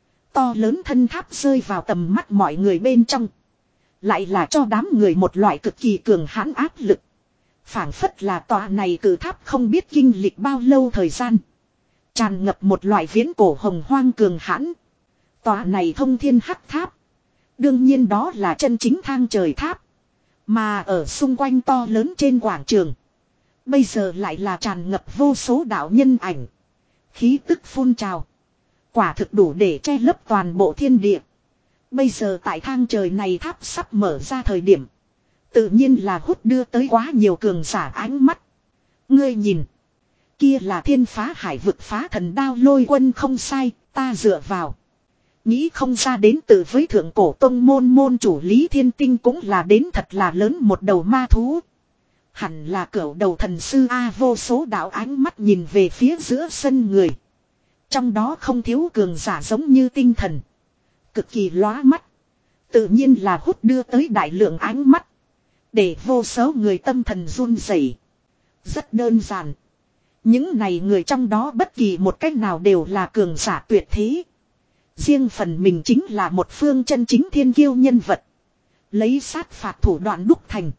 To lớn thân tháp rơi vào tầm mắt mọi người bên trong. Lại là cho đám người một loại cực kỳ cường hãn áp lực. Phảng phất là tòa này cử tháp không biết kinh lịch bao lâu thời gian. Tràn ngập một loại viễn cổ hồng hoang cường hãn. Tòa này thông thiên hắc tháp. Đương nhiên đó là chân chính thang trời tháp. Mà ở xung quanh to lớn trên quảng trường. Bây giờ lại là tràn ngập vô số đạo nhân ảnh. Khí tức phun trào. Quả thực đủ để che lấp toàn bộ thiên địa. Bây giờ tại thang trời này tháp sắp mở ra thời điểm. Tự nhiên là hút đưa tới quá nhiều cường giả ánh mắt. Ngươi nhìn. Kia là thiên phá hải vực phá thần đao lôi quân không sai, ta dựa vào. Nghĩ không ra đến từ với thượng cổ tông môn môn chủ Lý Thiên Tinh cũng là đến thật là lớn một đầu ma thú. Hẳn là cửu đầu thần sư A, vô số đạo ánh mắt nhìn về phía giữa sân người. Trong đó không thiếu cường giả giống như tinh thần. Cực kỳ lóa mắt. Tự nhiên là hút đưa tới đại lượng ánh mắt. Để vô số người tâm thần run rẩy. Rất đơn giản. Những này người trong đó bất kỳ một cách nào đều là cường giả tuyệt thế. Riêng phần mình chính là một phương chân chính thiên kiêu nhân vật. Lấy sát phạt thủ đoạn đúc thành.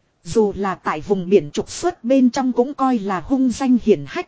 Dù là tại vùng biển trục xuất bên trong cũng coi là hung danh hiển hách.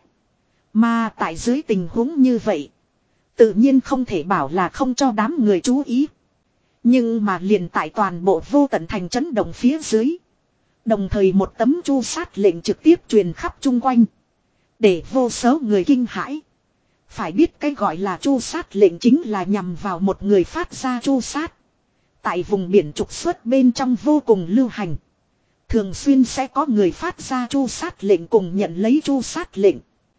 Mà tại dưới tình huống như vậy. Tự nhiên không thể bảo là không cho đám người chú ý. Nhưng mà liền tại toàn bộ vô tận thành chấn động phía dưới. Đồng thời một tấm chu sát lệnh trực tiếp truyền khắp chung quanh. Để vô số người kinh hãi. Phải biết cái gọi là chu sát lệnh chính là nhằm vào một người phát ra chu sát. Tại vùng biển trục xuất bên trong vô cùng lưu hành. Thường xuyên sẽ có người phát ra chu sát lệnh cùng nhận lấy chu sát lệnh.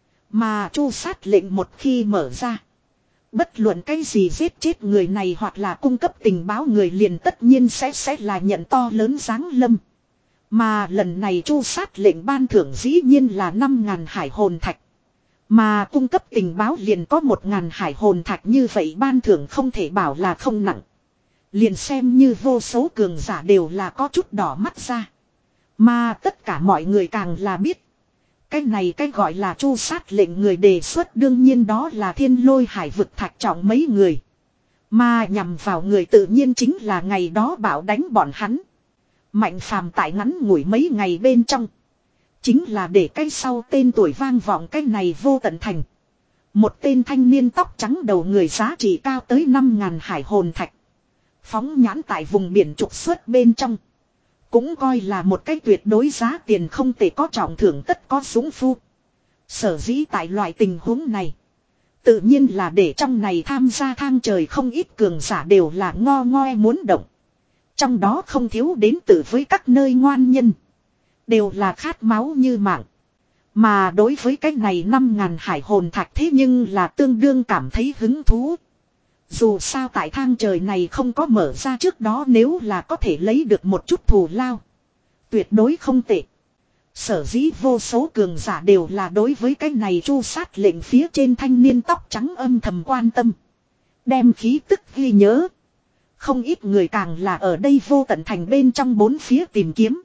Mà chu sát lệnh một khi mở ra. Bất luận cái gì giết chết người này hoặc là cung cấp tình báo người liền tất nhiên sẽ sẽ là nhận to lớn giáng lâm. Mà lần này chu sát lệnh ban thưởng dĩ nhiên là năm ngàn hải hồn thạch. Mà cung cấp tình báo liền có một ngàn hải hồn thạch, như vậy ban thưởng không thể bảo là không nặng. Liền xem như vô số cường giả đều là có chút đỏ mắt ra. Mà tất cả mọi người càng là biết. Cái này cái gọi là chu sát lệnh người đề xuất đương nhiên đó là thiên lôi hải vực thạch trọng mấy người. Mà nhằm vào người tự nhiên chính là ngày đó bảo đánh bọn hắn. Mạnh phàm tại ngắn ngủi mấy ngày bên trong. Chính là để cái sau tên tuổi vang vọng cái này vô tận thành. Một tên thanh niên tóc trắng đầu người giá trị cao tới năm ngàn hải hồn thạch. Phóng nhãn tại vùng biển trục xuất bên trong. Cũng coi là một cái tuyệt đối giá tiền không thể có trọng thưởng tất có dũng phu. Sở dĩ tại loại tình huống này. Tự nhiên là để trong này tham gia thang trời không ít cường giả đều là ngo ngoe muốn động. Trong đó không thiếu đến từ với các nơi ngoan nhân. Đều là khát máu như mạng. Mà đối với cái này năm ngàn hải hồn thạch thế nhưng là tương đương cảm thấy hứng thú. Dù sao tại thang trời này không có mở ra trước đó nếu là có thể lấy được một chút thù lao. Tuyệt đối không tệ. Sở dĩ vô số cường giả đều là đối với cái này chu sát lệnh phía trên thanh niên tóc trắng âm thầm quan tâm. Đem khí tức ghi nhớ. Không ít người càng là ở đây vô tận thành bên trong bốn phía tìm kiếm.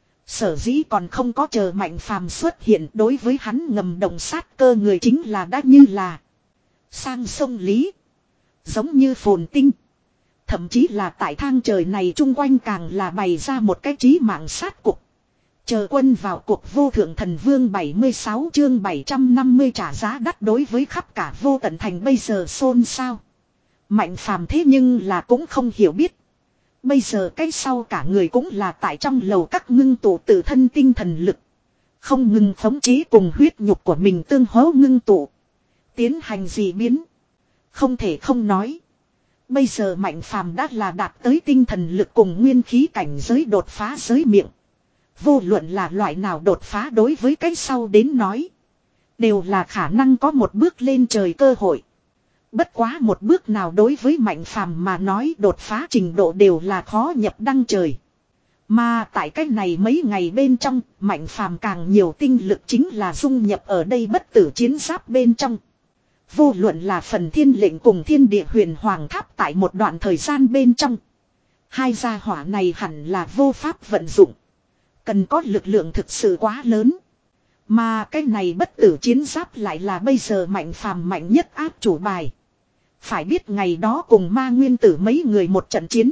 Sở dĩ còn không có chờ Mạnh Phàm xuất hiện đối với hắn ngầm động sát cơ người chính là đã như là sang sông Lý. Giống như phồn tinh. Thậm chí là tại thang trời này chung quanh càng là bày ra một cái trí mạng sát cục. Chờ quân vào cuộc vô thượng thần vương bảy mươi sáu chương bảy trăm năm mươi trả giá đắt đối với khắp cả vô tận thành bây giờ xôn xao. Mạnh Phàm thế nhưng là cũng không hiểu biết. Bây giờ cái sau cả người cũng là tại trong lầu các ngưng tụ tự thân tinh thần lực. Không ngừng khống chế cùng huyết nhục của mình tương hỗ ngưng tụ. Tiến hành dị biến. Không thể không nói. Bây giờ Mạnh Phàm đã là đạt tới tinh thần lực cùng nguyên khí cảnh giới đột phá giới miệng. Vô luận là loại nào đột phá đối với cái sau đến nói. Đều là khả năng có một bước lên trời cơ hội. Bất quá một bước nào đối với Mạnh Phàm mà nói đột phá trình độ đều là khó nhập đăng trời. Mà tại cách này mấy ngày bên trong, Mạnh Phàm càng nhiều tinh lực chính là dung nhập ở đây bất tử chiến giáp bên trong. Vô luận là phần thiên lệnh cùng thiên địa huyền hoàng tháp tại một đoạn thời gian bên trong. Hai gia hỏa này hẳn là vô pháp vận dụng. Cần có lực lượng thực sự quá lớn. Mà cái này bất tử chiến giáp lại là bây giờ Mạnh Phàm mạnh nhất áp chủ bài. Phải biết ngày đó cùng ma nguyên tử mấy người một trận chiến.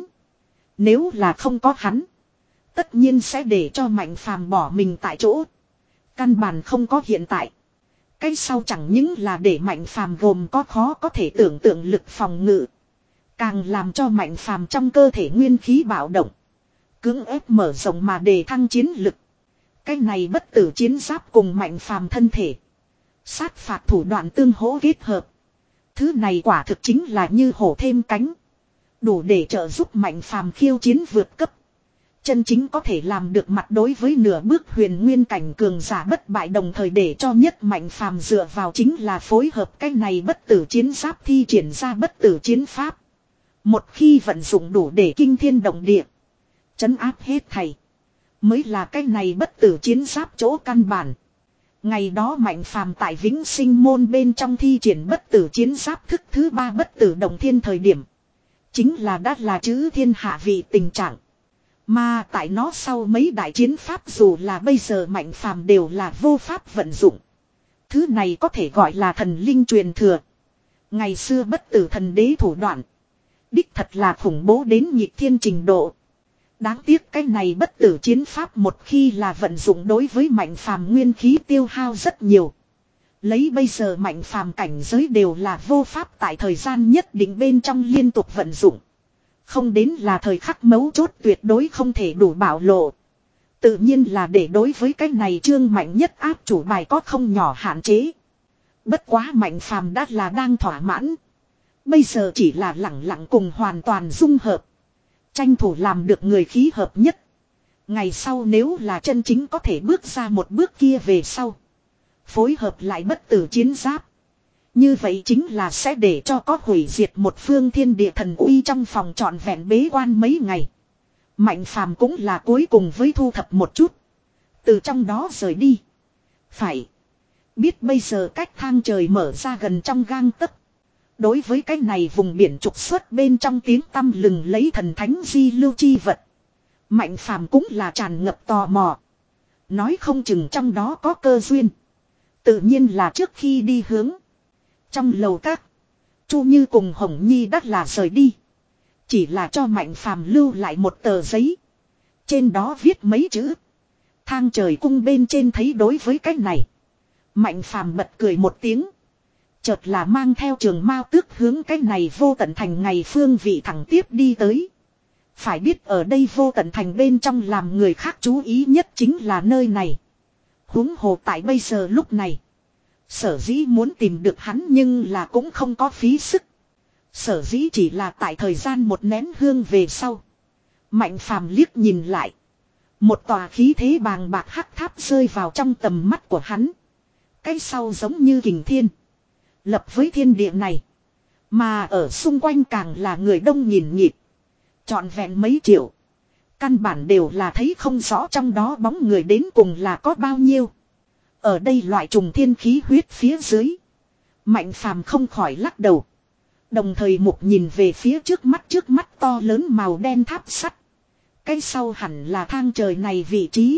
Nếu là không có hắn. Tất nhiên sẽ để cho Mạnh Phàm bỏ mình tại chỗ. Căn bản không có hiện tại. Cái sau chẳng những là để Mạnh Phàm gồm có khó có thể tưởng tượng lực phòng ngự. Càng làm cho Mạnh Phàm trong cơ thể nguyên khí bạo động. Cưỡng ép mở rộng mà đề thăng chiến lực. Cái này bất tử chiến giáp cùng Mạnh Phàm thân thể. Sát phạt thủ đoạn tương hỗ kết hợp. Thứ này quả thực chính là như hổ thêm cánh. Đủ để trợ giúp Mạnh Phàm khiêu chiến vượt cấp. Chân chính có thể làm được mặt đối với nửa bước huyền nguyên cảnh cường giả bất bại đồng thời để cho nhất Mạnh Phàm dựa vào chính là phối hợp cái này bất tử chiến giáp thi triển ra bất tử chiến pháp. Một khi vận dụng đủ để kinh thiên động địa. Chấn áp hết thảy. Mới là cái này bất tử chiến giáp chỗ căn bản. Ngày đó Mạnh Phàm tại Vĩnh Sinh môn bên trong thi triển bất tử chiến giáp thức thứ ba bất tử đồng thiên thời điểm. Chính là đã là chữ thiên hạ vị tình trạng. Mà tại nó sau mấy đại chiến pháp dù là bây giờ Mạnh Phàm đều là vô pháp vận dụng. Thứ này có thể gọi là thần linh truyền thừa. Ngày xưa bất tử thần đế thủ đoạn. Đích thật là khủng bố đến nhịp thiên trình độ. Đáng tiếc cái này bất tử chiến pháp một khi là vận dụng đối với Mạnh Phàm nguyên khí tiêu hao rất nhiều. Lấy bây giờ Mạnh Phàm cảnh giới đều là vô pháp tại thời gian nhất định bên trong liên tục vận dụng. Không đến là thời khắc mấu chốt tuyệt đối không thể đủ bảo lộ. Tự nhiên là để đối với cái này trương mạnh nhất áp chủ bài có không nhỏ hạn chế. Bất quá Mạnh Phàm đã là đang thỏa mãn. Bây giờ chỉ là lẳng lặng cùng hoàn toàn dung hợp. Tranh thủ làm được người khí hợp nhất. Ngày sau nếu là chân chính có thể bước ra một bước kia về sau. Phối hợp lại bất tử chiến giáp. Như vậy chính là sẽ để cho có hủy diệt một phương thiên địa thần uy trong phòng trọn vẹn bế quan mấy ngày. Mạnh Phàm cũng là cuối cùng với thu thập một chút. Từ trong đó rời đi. Phải. Biết bây giờ cách thang trời mở ra gần trong gang tấc. Đối với cái này vùng biển trục xuất bên trong tiếng tăm lừng lấy thần thánh di lưu chi vật. Mạnh Phàm cũng là tràn ngập tò mò. Nói không chừng trong đó có cơ duyên. Tự nhiên là trước khi đi hướng. Trong lầu các. Chu Như cùng Hồng Nhi đắt là rời đi. Chỉ là cho Mạnh Phàm lưu lại một tờ giấy. Trên đó viết mấy chữ. Thang trời cung bên trên thấy đối với cái này. Mạnh Phàm bật cười một tiếng. Chợt là mang theo Trường Mao Tước hướng cái này Vô Tận Thành ngày phương vị thẳng tiếp đi tới. Phải biết ở đây Vô Tận Thành bên trong làm người khác chú ý nhất chính là nơi này. Huống hồ tại bây giờ lúc này. Sở dĩ muốn tìm được hắn nhưng là cũng không có phí sức. Sở dĩ chỉ là tại thời gian một nén hương về sau. Mạnh Phàm liếc nhìn lại. Một tòa khí thế bàng bạc hắc tháp rơi vào trong tầm mắt của hắn. Cái sau giống như kình thiên. Lập với thiên địa này. Mà ở xung quanh càng là người đông nhìn nhịp. Trọn vẹn mấy triệu. Căn bản đều là thấy không rõ trong đó bóng người đến cùng là có bao nhiêu. Ở đây loại trùng thiên khí huyết phía dưới. Mạnh Phàm không khỏi lắc đầu. Đồng thời mục nhìn về phía trước mắt trước mắt to lớn màu đen tháp sắt. Cái sau hẳn là thang trời này vị trí.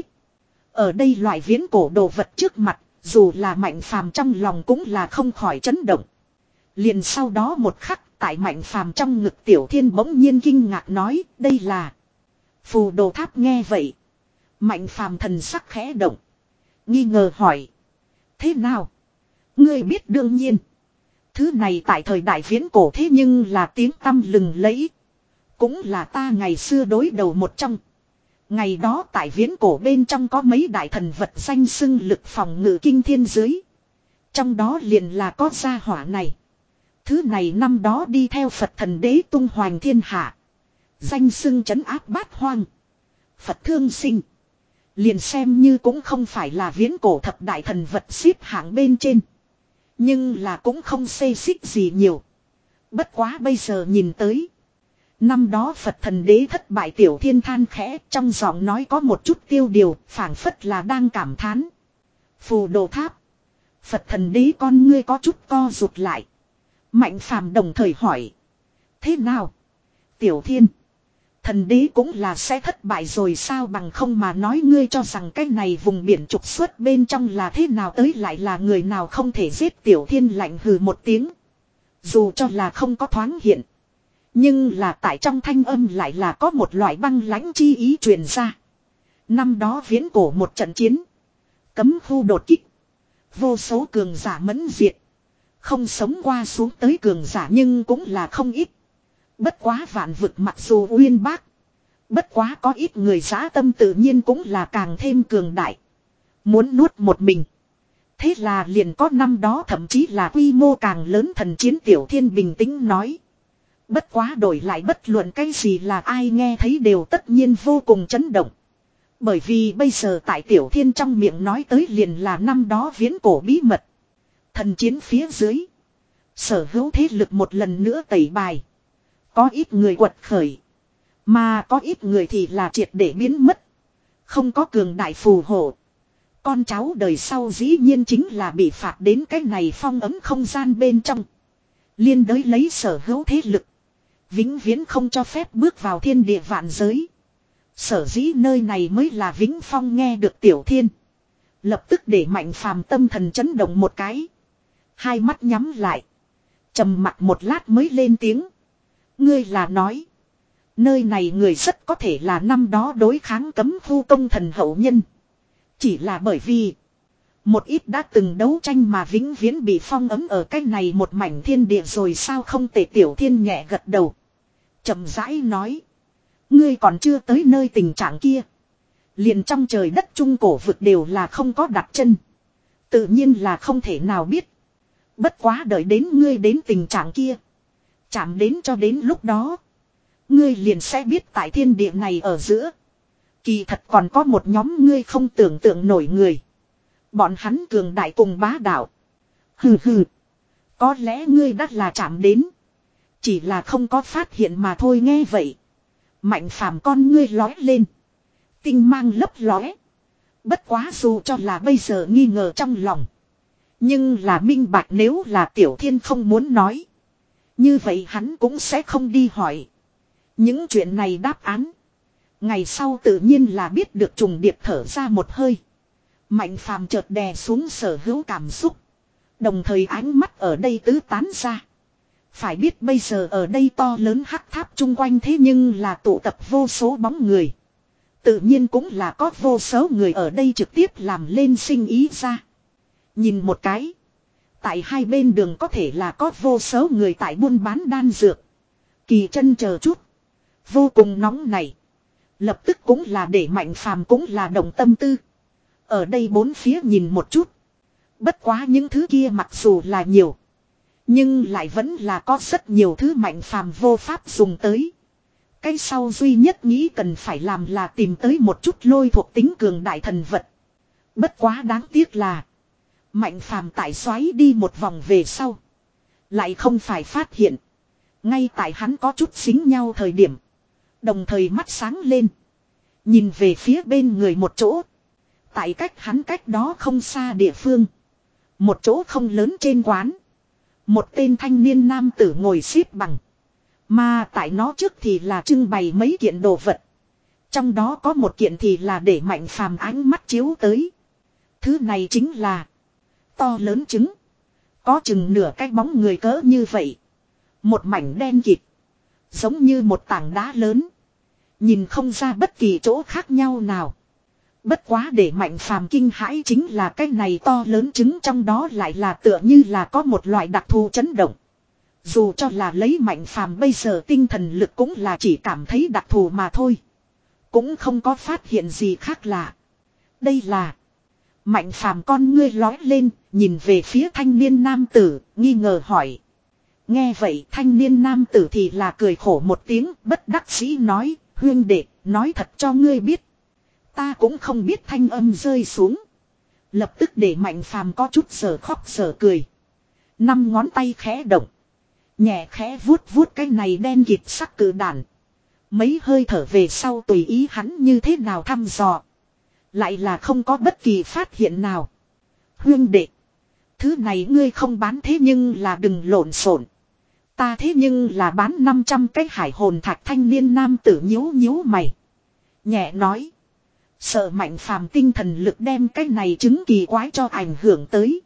Ở đây loại viễn cổ đồ vật trước mặt. Dù là Mạnh Phàm trong lòng cũng là không khỏi chấn động. Liền sau đó một khắc tại Mạnh Phàm trong ngực Tiểu Thiên bỗng nhiên kinh ngạc nói đây là phù đồ tháp. Nghe vậy Mạnh Phàm thần sắc khẽ động. Nghi ngờ hỏi. Thế nào? Ngươi biết đương nhiên. Thứ này tại thời đại viễn cổ thế nhưng là tiếng tăm lừng lẫy. Cũng là ta ngày xưa đối đầu một trong. Ngày đó tại viễn cổ bên trong có mấy đại thần vật danh xưng lực phòng ngự kinh thiên dưới. Trong đó liền là có gia hỏa này. Thứ này năm đó đi theo Phật thần đế tung hoành thiên hạ. Danh xưng trấn áp bát hoang. Phật thương sinh. Liền xem như cũng không phải là viễn cổ thập đại thần vật xếp hạng bên trên. Nhưng là cũng không xê xích gì nhiều. Bất quá bây giờ nhìn tới. Năm đó Phật thần đế thất bại Tiểu Thiên than khẽ, trong giọng nói có một chút tiêu điều, phảng phất là đang cảm thán. Phù đồ tháp. Phật thần đế con ngươi có chút co rụt lại. Mạnh Phàm đồng thời hỏi. Thế nào? Tiểu Thiên. Thần đế cũng là sẽ thất bại rồi sao, bằng không mà nói ngươi cho rằng cái này vùng biển trục xuất bên trong là thế nào tới lại là người nào không thể giết. Tiểu Thiên lạnh hừ một tiếng. Dù cho là không có thoáng hiện. Nhưng là tại trong thanh âm lại là có một loại băng lãnh chi ý truyền ra. Năm đó viễn cổ một trận chiến. Cấm khu đột kích. Vô số cường giả mẫn diệt. Không sống qua xuống tới cường giả nhưng cũng là không ít. Bất quá vạn vực mặc dù uyên bác. Bất quá có ít người dã tâm tự nhiên cũng là càng thêm cường đại. Muốn nuốt một mình. Thế là liền có năm đó thậm chí là quy mô càng lớn thần chiến. Tiểu Thiên bình tĩnh nói. Bất quá đổi lại bất luận cái gì là ai nghe thấy đều tất nhiên vô cùng chấn động. Bởi vì bây giờ tại Tiểu Thiên trong miệng nói tới liền là năm đó viễn cổ bí mật. Thần chiến phía dưới. Sở hữu thế lực một lần nữa tẩy bài. Có ít người quật khởi. Mà có ít người thì là triệt để biến mất. Không có cường đại phù hộ. Con cháu đời sau dĩ nhiên chính là bị phạt đến cái này phong ấm không gian bên trong. Liên đới lấy sở hữu thế lực. Vĩnh viễn không cho phép bước vào thiên địa vạn giới. Sở dĩ nơi này mới là Vĩnh Phong. Nghe được Tiểu Thiên. Lập tức để Mạnh Phàm tâm thần chấn động một cái. Hai mắt nhắm lại. Trầm mặc một lát mới lên tiếng. Ngươi là nói. Nơi này người rất có thể là năm đó đối kháng cấm khu công thần hậu nhân. Chỉ là bởi vì. Một ít đã từng đấu tranh mà vĩnh viễn bị phong ấm ở cái này một mảnh thiên địa rồi sao không tệ. Tiểu Thiên nhẹ gật đầu. Chậm rãi nói. Ngươi còn chưa tới nơi tình trạng kia. Liền trong trời đất trung cổ vực đều là không có đặt chân. Tự nhiên là không thể nào biết. Bất quá đợi đến ngươi đến tình trạng kia. Chạm đến cho đến lúc đó. Ngươi liền sẽ biết tại thiên địa này ở giữa. Kỳ thật còn có một nhóm ngươi không tưởng tượng nổi người. Bọn hắn cường đại cùng bá đạo. Hừ hừ. Có lẽ ngươi đã là chạm đến. Chỉ là không có phát hiện mà thôi. Nghe vậy. Mạnh Phàm con ngươi lói lên. Tinh mang lấp lóe. Bất quá dù cho là bây giờ nghi ngờ trong lòng. Nhưng là minh bạch nếu là Tiểu Thiên không muốn nói. Như vậy hắn cũng sẽ không đi hỏi. Những chuyện này đáp án. Ngày sau tự nhiên là biết được. Trùng điệp thở ra một hơi. Mạnh Phàm chợt đè xuống sở hữu cảm xúc. Đồng thời ánh mắt ở đây tứ tán ra. Phải biết bây giờ ở đây to lớn hắc tháp chung quanh thế nhưng là tụ tập vô số bóng người. Tự nhiên cũng là có vô số người ở đây trực tiếp làm lên sinh ý ra. Nhìn một cái. Tại hai bên đường có thể là có vô số người tại buôn bán đan dược. Kỳ chân chờ chút. Vô cùng nóng này. Lập tức cũng là để Mạnh Phàm cũng là động tâm tư. Ở đây bốn phía nhìn một chút. Bất quá những thứ kia mặc dù là nhiều. Nhưng lại vẫn là có rất nhiều thứ Mạnh Phàm vô pháp dùng tới. Cái sau duy nhất nghĩ cần phải làm là tìm tới một chút lôi thuộc tính cường đại thần vật. Bất quá đáng tiếc là. Mạnh Phàm tại xoáy đi một vòng về sau. Lại không phải phát hiện. Ngay tại hắn có chút xính nhau thời điểm. Đồng thời mắt sáng lên. Nhìn về phía bên người một chỗ. Tại cách hắn cách đó không xa địa phương. Một chỗ không lớn trên quán. Một tên thanh niên nam tử ngồi xếp bằng. Mà tại nó trước thì là trưng bày mấy kiện đồ vật. Trong đó có một kiện thì là để Mạnh Phàm ánh mắt chiếu tới. Thứ này chính là to lớn trứng. Có chừng nửa cái bóng người cỡ như vậy. Một mảnh đen kịt. Giống như một tảng đá lớn. Nhìn không ra bất kỳ chỗ khác nhau nào. Bất quá để Mạnh Phàm kinh hãi chính là cái này to lớn trứng trong đó lại là tựa như là có một loại đặc thù chấn động. Dù cho là lấy Mạnh Phàm bây giờ tinh thần lực cũng là chỉ cảm thấy đặc thù mà thôi. Cũng không có phát hiện gì khác lạ. Đây là Mạnh Phàm con ngươi lói lên, nhìn về phía thanh niên nam tử, nghi ngờ hỏi. Nghe vậy thanh niên nam tử thì là cười khổ một tiếng, bất đắc dĩ nói, huynh đệ, nói thật cho ngươi biết. Ta cũng không biết thanh âm rơi xuống. Lập tức để Mạnh Phàm có chút sở khóc sở cười. Năm ngón tay khẽ động. Nhẹ khẽ vuốt vuốt cái này đen kịt sắc cử đản. Mấy hơi thở về sau tùy ý hắn như thế nào thăm dò. Lại là không có bất kỳ phát hiện nào. Huynh đệ. Thứ này ngươi không bán thế nhưng là đừng lộn xộn. Ta thế nhưng là bán năm trăm cái hải hồn thạch thanh niên nam tử nhíu nhíu mày. Nhẹ nói. Sợ Mạnh Phàm tinh thần lực đem cái này chứng kỳ quái cho ảnh hưởng tới.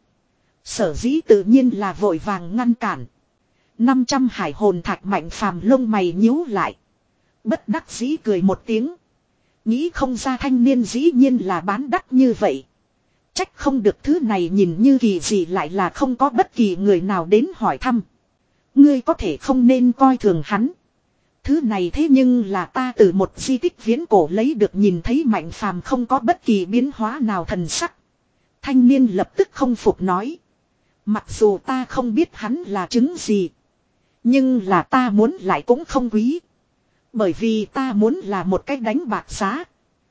Sở dĩ tự nhiên là vội vàng ngăn cản. năm trăm hải hồn thạch Mạnh Phàm lông mày nhíu lại. Bất đắc dĩ cười một tiếng. Nghĩ không ra thanh niên dĩ nhiên là bán đắt như vậy. Trách không được thứ này nhìn như kỳ gì lại là không có bất kỳ người nào đến hỏi thăm. Ngươi có thể không nên coi thường hắn. Thứ này thế nhưng là ta từ một di tích viễn cổ lấy được, nhìn thấy Mạnh Phàm không có bất kỳ biến hóa nào thần sắc. Thanh niên lập tức không phục nói. Mặc dù ta không biết hắn là chứng gì. Nhưng là ta muốn lại cũng không quý. Bởi vì ta muốn là một cách đánh bạc giá.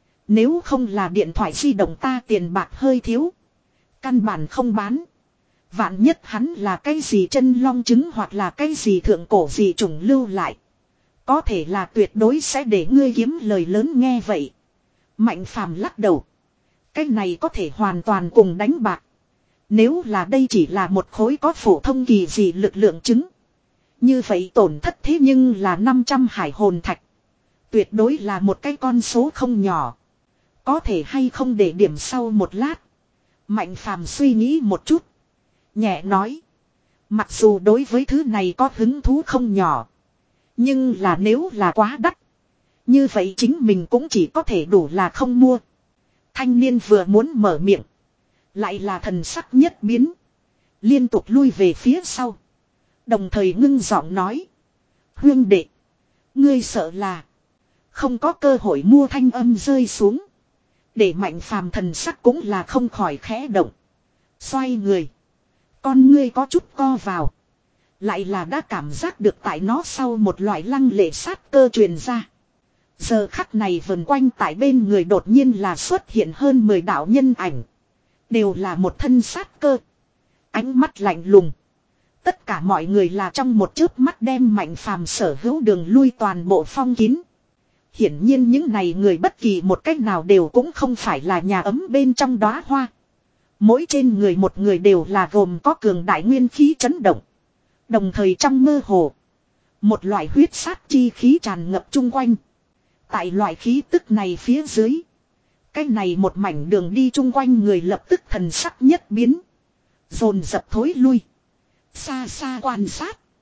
Nếu không là điện thoại di động ta tiền bạc hơi thiếu. Căn bản không bán. Vạn nhất hắn là cái gì chân long trứng hoặc là cái gì thượng cổ gì trùng lưu lại. Có thể là tuyệt đối sẽ để ngươi kiếm lời lớn. Nghe vậy. Mạnh Phàm lắc đầu. Cái này có thể hoàn toàn cùng đánh bạc. Nếu là đây chỉ là một khối có phổ thông kỳ gì lực lượng trứng. Như vậy tổn thất thế nhưng là năm trăm hải hồn thạch. Tuyệt đối là một cái con số không nhỏ. Có thể hay không để điểm sau một lát. Mạnh Phàm suy nghĩ một chút. Nhẹ nói. Mặc dù đối với thứ này có hứng thú không nhỏ. Nhưng là nếu là quá đắt. Như vậy chính mình cũng chỉ có thể đủ là không mua. Thanh niên vừa muốn mở miệng. Lại là thần sắc nhất biến. Liên tục lui về phía sau. Đồng thời ngưng giọng nói. Huynh đệ. Ngươi sợ là không có cơ hội mua. Thanh âm rơi xuống. Để Mạnh Phàm thần sắc cũng là không khỏi khẽ động. Xoay người. Con ngươi có chút co vào. Lại là đã cảm giác được tại nó sau một loại lăng lệ sát cơ truyền ra. Giờ khắc này vần quanh tại bên người đột nhiên là xuất hiện hơn mười đạo nhân ảnh. Đều là một thân sát cơ. Ánh mắt lạnh lùng. Tất cả mọi người là trong một chớp mắt đem Mạnh Phàm sở hữu đường lui toàn bộ phong kín. Hiển nhiên những này người bất kỳ một cách nào đều cũng không phải là nhà ấm bên trong đóa hoa. Mỗi trên người một người đều là gồm có cường đại nguyên khí chấn động. Đồng thời trong mơ hồ. Một loại huyết sát chi khí tràn ngập chung quanh. Tại loại khí tức này phía dưới. Cái này một mảnh đường đi chung quanh người lập tức thần sắc nhất biến. Dồn dập thối lui. Xa xa quan sát.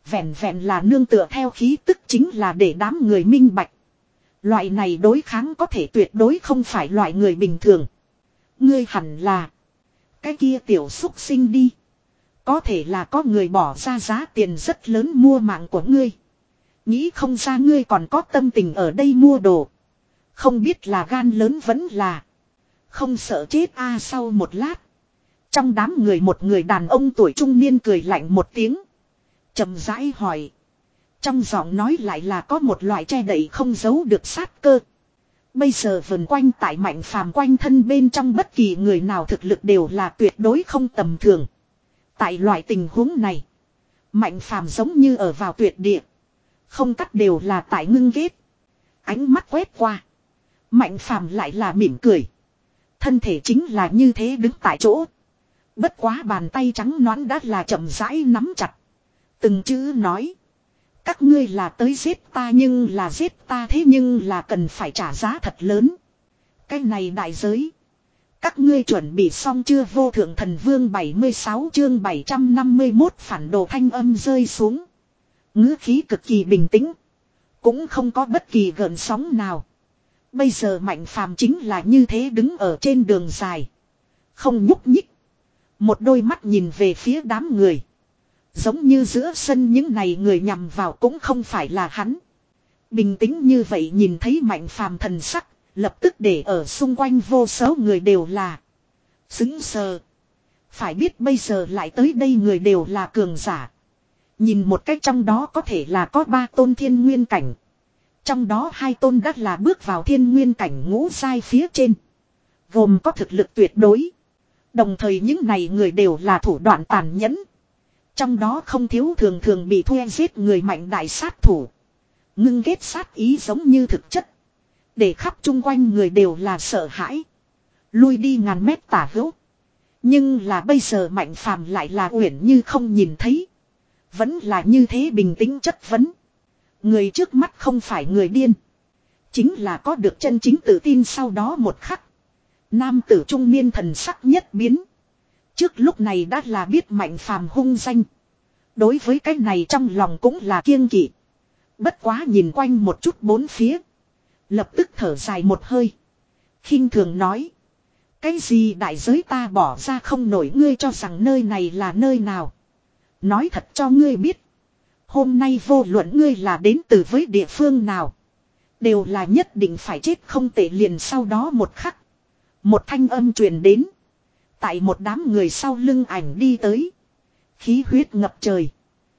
Vẹn vẹn là nương tựa theo khí tức chính là để đám người minh bạch. Loại này đối kháng có thể tuyệt đối không phải loại người bình thường. Ngươi hẳn là cái kia tiểu xúc sinh đi. Có thể là có người bỏ ra giá tiền rất lớn mua mạng của ngươi. Nghĩ không ra ngươi còn có tâm tình ở đây mua đồ. Không biết là gan lớn vẫn là không sợ chết a à, sau một lát. Trong đám người một người đàn ông tuổi trung niên cười lạnh một tiếng. Chậm rãi hỏi. Trong giọng nói lại là có một loại che đậy không giấu được sát cơ. Bây giờ vần quanh tại Mạnh Phàm quanh thân bên trong bất kỳ người nào thực lực đều là tuyệt đối không tầm thường. Tại loại tình huống này, Mạnh Phàm giống như ở vào tuyệt địa. Không cắt đều là tại ngưng ghét. Ánh mắt quét qua. Mạnh Phàm lại là mỉm cười. Thân thể chính là như thế đứng tại chỗ. Bất quá bàn tay trắng nõn đã là chậm rãi nắm chặt. Từng chữ nói. Các ngươi là tới giết ta nhưng là giết ta thế nhưng là cần phải trả giá thật lớn. Cái này đại giới. Các ngươi chuẩn bị xong chưa vô thượng thần vương bảy mươi sáu chương bảy trăm năm mươi mốt phản đồ thanh âm rơi xuống. Ngữ khí cực kỳ bình tĩnh. Cũng không có bất kỳ gợn sóng nào. Bây giờ Mạnh Phàm chính là như thế đứng ở trên đường dài. Không nhúc nhích. Một đôi mắt nhìn về phía đám người. Giống như giữa sân những này người nhằm vào cũng không phải là hắn. Bình tĩnh như vậy nhìn thấy Mạnh Phàm thần sắc. Lập tức để ở xung quanh vô số người đều là sững sờ. Phải biết bây giờ lại tới đây người đều là cường giả. Nhìn một cách trong đó có thể là có ba tôn thiên nguyên cảnh. Trong đó hai tôn đắt là bước vào thiên nguyên cảnh ngũ giai phía trên. Gồm có thực lực tuyệt đối. Đồng thời những này người đều là thủ đoạn tàn nhẫn. Trong đó không thiếu thường thường bị thuê giết người mạnh đại sát thủ. Ngưng ghét sát ý giống như thực chất. Để khắp chung quanh người đều là sợ hãi. Lui đi ngàn mét tả hữu. Nhưng là bây giờ Mạnh Phàm lại là uyển như không nhìn thấy. Vẫn là như thế bình tĩnh chất vấn. Người trước mắt không phải người điên. Chính là có được chân chính tự tin sau đó một khắc. Nam tử trung niên thần sắc nhất biến. Trước lúc này đã là biết Mạnh Phàm hung danh. Đối với cái này trong lòng cũng là kiêng kỵ. Bất quá nhìn quanh một chút bốn phía. Lập tức thở dài một hơi. Khinh thường nói. Cái gì đại giới ta bỏ ra không nổi ngươi cho rằng nơi này là nơi nào. Nói thật cho ngươi biết. Hôm nay vô luận ngươi là đến từ với địa phương nào. Đều là nhất định phải chết không tệ liền sau đó một khắc. Một thanh âm truyền đến. Tại một đám người sau lưng ảnh đi tới. Khí huyết ngập trời.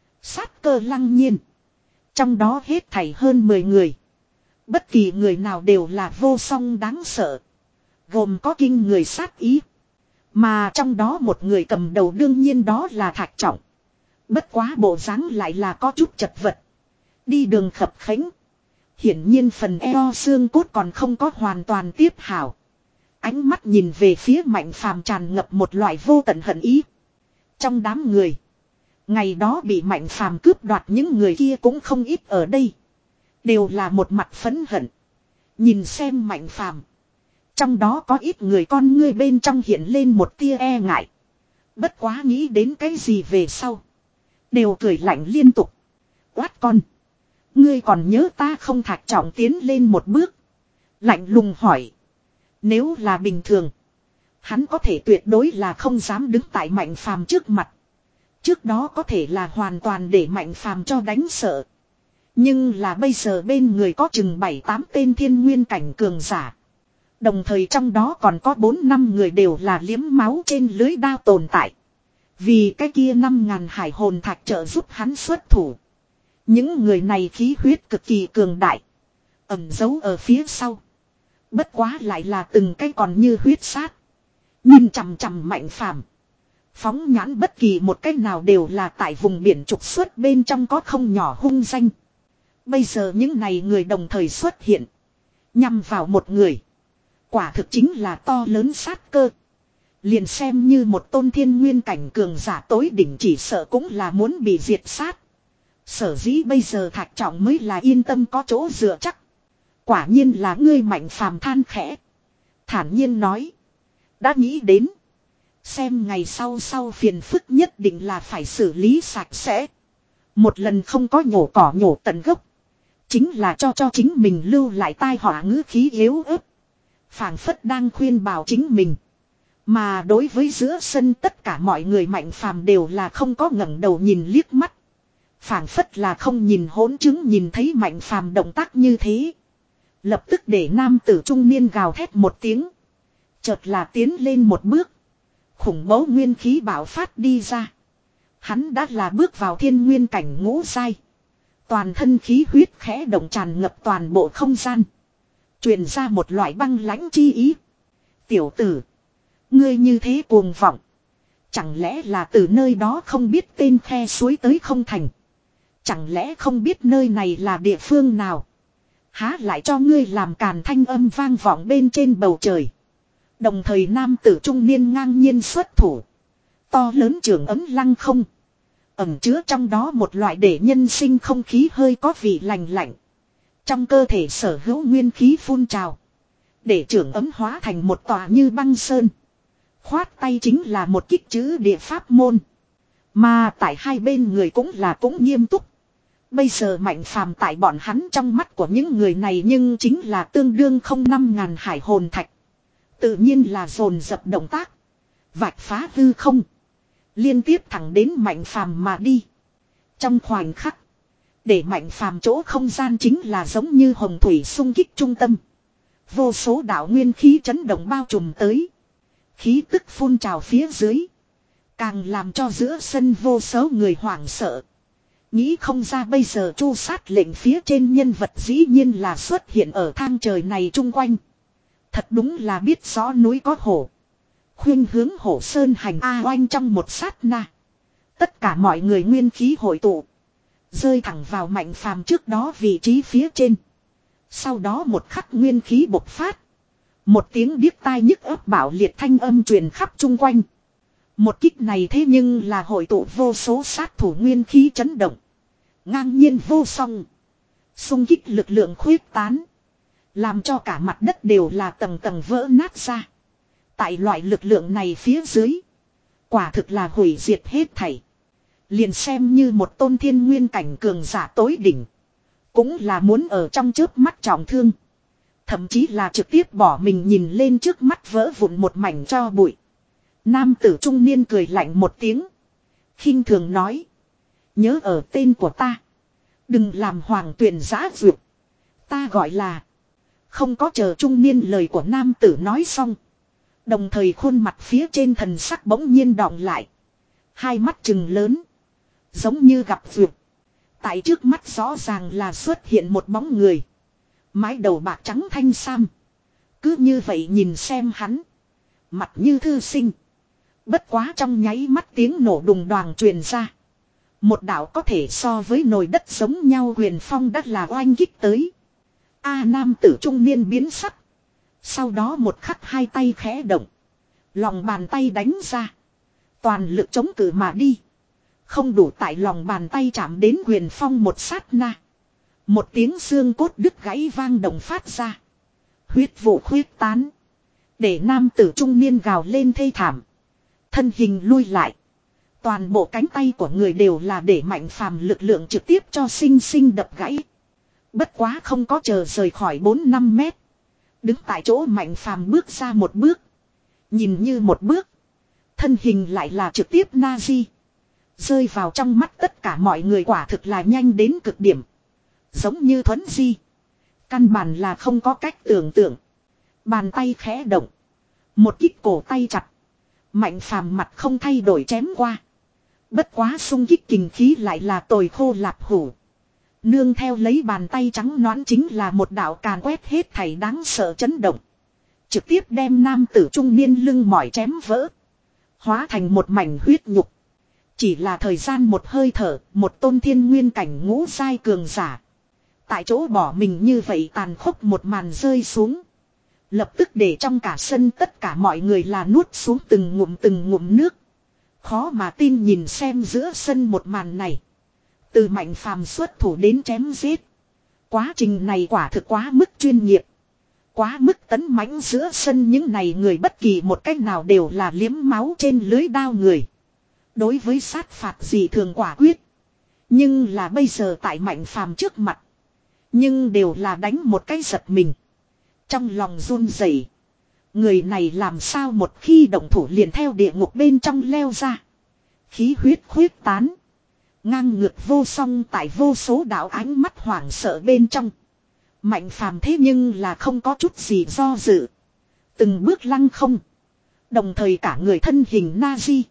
Sát cơ lăng nhiên. Trong đó hết thảy hơn mười người. Bất kỳ người nào đều là vô song đáng sợ. Gồm có kinh người sát ý. Mà trong đó một người cầm đầu đương nhiên đó là Thạch Trọng. Bất quá bộ dáng lại là có chút chật vật. Đi đường khập khẽnh. Hiển nhiên phần eo xương cốt còn không có hoàn toàn tiếp hảo. Ánh mắt nhìn về phía Mạnh Phàm tràn ngập một loại vô tận hận ý. Trong đám người. Ngày đó bị Mạnh Phàm cướp đoạt những người kia cũng không ít ở đây. Đều là một mặt phẫn hận. Nhìn xem Mạnh Phàm. Trong đó có ít người con ngươi bên trong hiện lên một tia e ngại. Bất quá nghĩ đến cái gì về sau. Đều cười lạnh liên tục. Quát con. Ngươi còn nhớ ta không? Thạch Trọng tiến lên một bước. Lạnh lùng hỏi. Nếu là bình thường. Hắn có thể tuyệt đối là không dám đứng tại Mạnh Phàm trước mặt. Trước đó có thể là hoàn toàn để Mạnh Phàm cho đánh sợ. Nhưng là bây giờ bên người có chừng bảy tám tên thiên nguyên cảnh cường giả. Đồng thời trong đó còn có bốn năm người đều là liếm máu trên lưới đao tồn tại. Vì cái kia năm ngàn hải hồn thạch trợ giúp hắn xuất thủ. Những người này khí huyết cực kỳ cường đại. Ẩn giấu ở phía sau. Bất quá lại là từng cái còn như huyết sát. Nhìn chằm chằm Mạnh Phàm. Phóng nhãn bất kỳ một cách nào đều là tại vùng biển trục xuất bên trong có không nhỏ hung danh. Bây giờ những này người đồng thời xuất hiện. Nhằm vào một người. Quả thực chính là to lớn sát cơ. Liền xem như một tôn thiên nguyên cảnh cường giả tối đỉnh chỉ sợ cũng là muốn bị diệt sát. Sở dĩ bây giờ Thạch Trọng mới là yên tâm có chỗ dựa chắc. Quả nhiên là ngươi. Mạnh Phàm than khẽ. Thản nhiên nói. Đã nghĩ đến. Xem ngày sau sau phiền phức nhất định là phải xử lý sạch sẽ. Một lần không có nhổ cỏ nhổ tận gốc. Chính là cho cho chính mình lưu lại tai họa ngữ khí yếu ớt. Phảng phất đang khuyên bảo chính mình. Mà đối với giữa sân tất cả mọi người Mạnh Phàm đều là không có ngẩng đầu nhìn liếc mắt. Phảng phất là không nhìn hỗn chứng nhìn thấy Mạnh Phàm động tác như thế. Lập tức để nam tử trung niên gào thét một tiếng. Chợt là tiến lên một bước. Khủng bố nguyên khí bạo phát đi ra. Hắn đã là bước vào thiên nguyên cảnh ngũ giai. Toàn thân khí huyết khẽ động tràn ngập toàn bộ không gian. Truyền ra một loại băng lãnh chi ý. Tiểu tử. Ngươi như thế cuồng vọng. Chẳng lẽ là từ nơi đó không biết tên khe suối tới không thành. Chẳng lẽ không biết nơi này là địa phương nào. Há lại cho ngươi làm càn thanh âm vang vọng bên trên bầu trời. Đồng thời nam tử trung niên ngang nhiên xuất thủ. To lớn trường ấm lăng không. Ẩm chứa trong đó một loại để nhân sinh không khí hơi có vị lành lạnh. Trong cơ thể sở hữu nguyên khí phun trào. Để trường ấm hóa thành một tòa như băng sơn. Khoát tay chính là một kích chữ địa pháp môn. Mà tại hai bên người cũng là cũng nghiêm túc. Bây giờ Mạnh Phàm tại bọn hắn trong mắt của những người này nhưng chính là tương đương không năm ngàn hải hồn thạch. Tự nhiên là dồn dập động tác. Vạch phá hư không. Liên tiếp thẳng đến Mạnh Phàm mà đi. Trong khoảnh khắc. Để Mạnh Phàm chỗ không gian chính là giống như hồng thủy xung kích trung tâm. Vô số đạo nguyên khí chấn động bao trùm tới. Khí tức phun trào phía dưới. Càng làm cho giữa sân vô số người hoảng sợ. Nghĩ không ra bây giờ chu sát lệnh phía trên nhân vật dĩ nhiên là xuất hiện ở thang trời này chung quanh. Thật đúng là biết rõ núi có hổ. Khuyên hướng hổ sơn hành A oanh trong một sát na. Tất cả mọi người nguyên khí hội tụ. Rơi thẳng vào Mạnh Phàm trước đó vị trí phía trên. Sau đó một khắc nguyên khí bộc phát. Một tiếng điếc tai nhức ấp bạo liệt thanh âm truyền khắp chung quanh. Một kích này thế nhưng là hội tụ vô số sát thủ nguyên khí chấn động. Ngang nhiên vô song. Xung kích lực lượng khuyết tán. Làm cho cả mặt đất đều là tầng tầng vỡ nát ra. Tại loại lực lượng này phía dưới. Quả thực là hủy diệt hết thảy. Liền xem như một tôn thiên nguyên cảnh cường giả tối đỉnh. Cũng là muốn ở trong chớp mắt trọng thương. Thậm chí là trực tiếp bỏ mình nhìn lên trước mắt vỡ vụn một mảnh tro bụi. Nam tử trung niên cười lạnh một tiếng. Khinh thường nói. Nhớ ở tên của ta. Đừng làm hoàng tuyển giã duyệt. Ta gọi là. Không có chờ trung niên lời của nam tử nói xong. Đồng thời khuôn mặt phía trên thần sắc bỗng nhiên đọng lại. Hai mắt trừng lớn. Giống như gặp duyệt. Tại trước mắt rõ ràng là xuất hiện một bóng người. Mái đầu bạc trắng thanh sam. Cứ như vậy nhìn xem hắn. Mặt như thư sinh. Bất quá trong nháy mắt tiếng nổ đùng đoàng truyền ra. Một đạo có thể so với nồi đất giống nhau huyền phong đắt là oanh kích tới. A nam tử trung niên biến sắc. Sau đó một khắc hai tay khẽ động. Lòng bàn tay đánh ra. Toàn lực chống cự mà đi. Không đủ tại lòng bàn tay chạm đến huyền phong một sát na. Một tiếng xương cốt đứt gãy vang động phát ra. Huyết vụ khuyết tán. Để nam tử trung niên gào lên thê thảm. Thân hình lui lại. Toàn bộ cánh tay của người đều là để Mạnh Phàm lực lượng trực tiếp cho sinh sinh đập gãy. Bất quá không có chờ rời khỏi bốn năm mét. Đứng tại chỗ Mạnh Phàm bước ra một bước. Nhìn như một bước. Thân hình lại là trực tiếp na di. Rơi vào trong mắt tất cả mọi người quả thực là nhanh đến cực điểm. Giống như thuấn di. Căn bản là không có cách tưởng tượng. Bàn tay khẽ động. Một kích cổ tay chặt. Mạnh Phàm mặt không thay đổi chém qua. Bất quá xung kích kình khí lại là tồi khô lạp hủ. Nương theo lấy bàn tay trắng nõn chính là một đạo càn quét hết thảy đáng sợ chấn động. Trực tiếp đem nam tử trung niên lưng mỏi chém vỡ. Hóa thành một mảnh huyết nhục. Chỉ là thời gian một hơi thở, một tôn thiên nguyên cảnh ngũ giai cường giả. Tại chỗ bỏ mình như vậy tàn khốc một màn rơi xuống. Lập tức để trong cả sân tất cả mọi người là nuốt xuống từng ngụm từng ngụm nước. Khó mà tin nhìn xem giữa sân một màn này. Từ Mạnh Phàm xuất thủ đến chém giết. Quá trình này quả thực quá mức chuyên nghiệp. Quá mức tấn mãnh giữa sân những này người bất kỳ một cách nào đều là liếm máu trên lưới đao người. Đối với sát phạt gì thường quả quyết. Nhưng là bây giờ tại Mạnh Phàm trước mặt. Nhưng đều là đánh một cái giật mình. Trong lòng run rẩy. Người này làm sao một khi động thủ liền theo địa ngục bên trong leo ra. Khí huyết khuyết tán. Ngang ngược vô song tại vô số đạo ánh mắt hoảng sợ bên trong. Mạnh Phàm thế nhưng là không có chút gì do dự. Từng bước lăng không. Đồng thời cả người thân hình Nazi.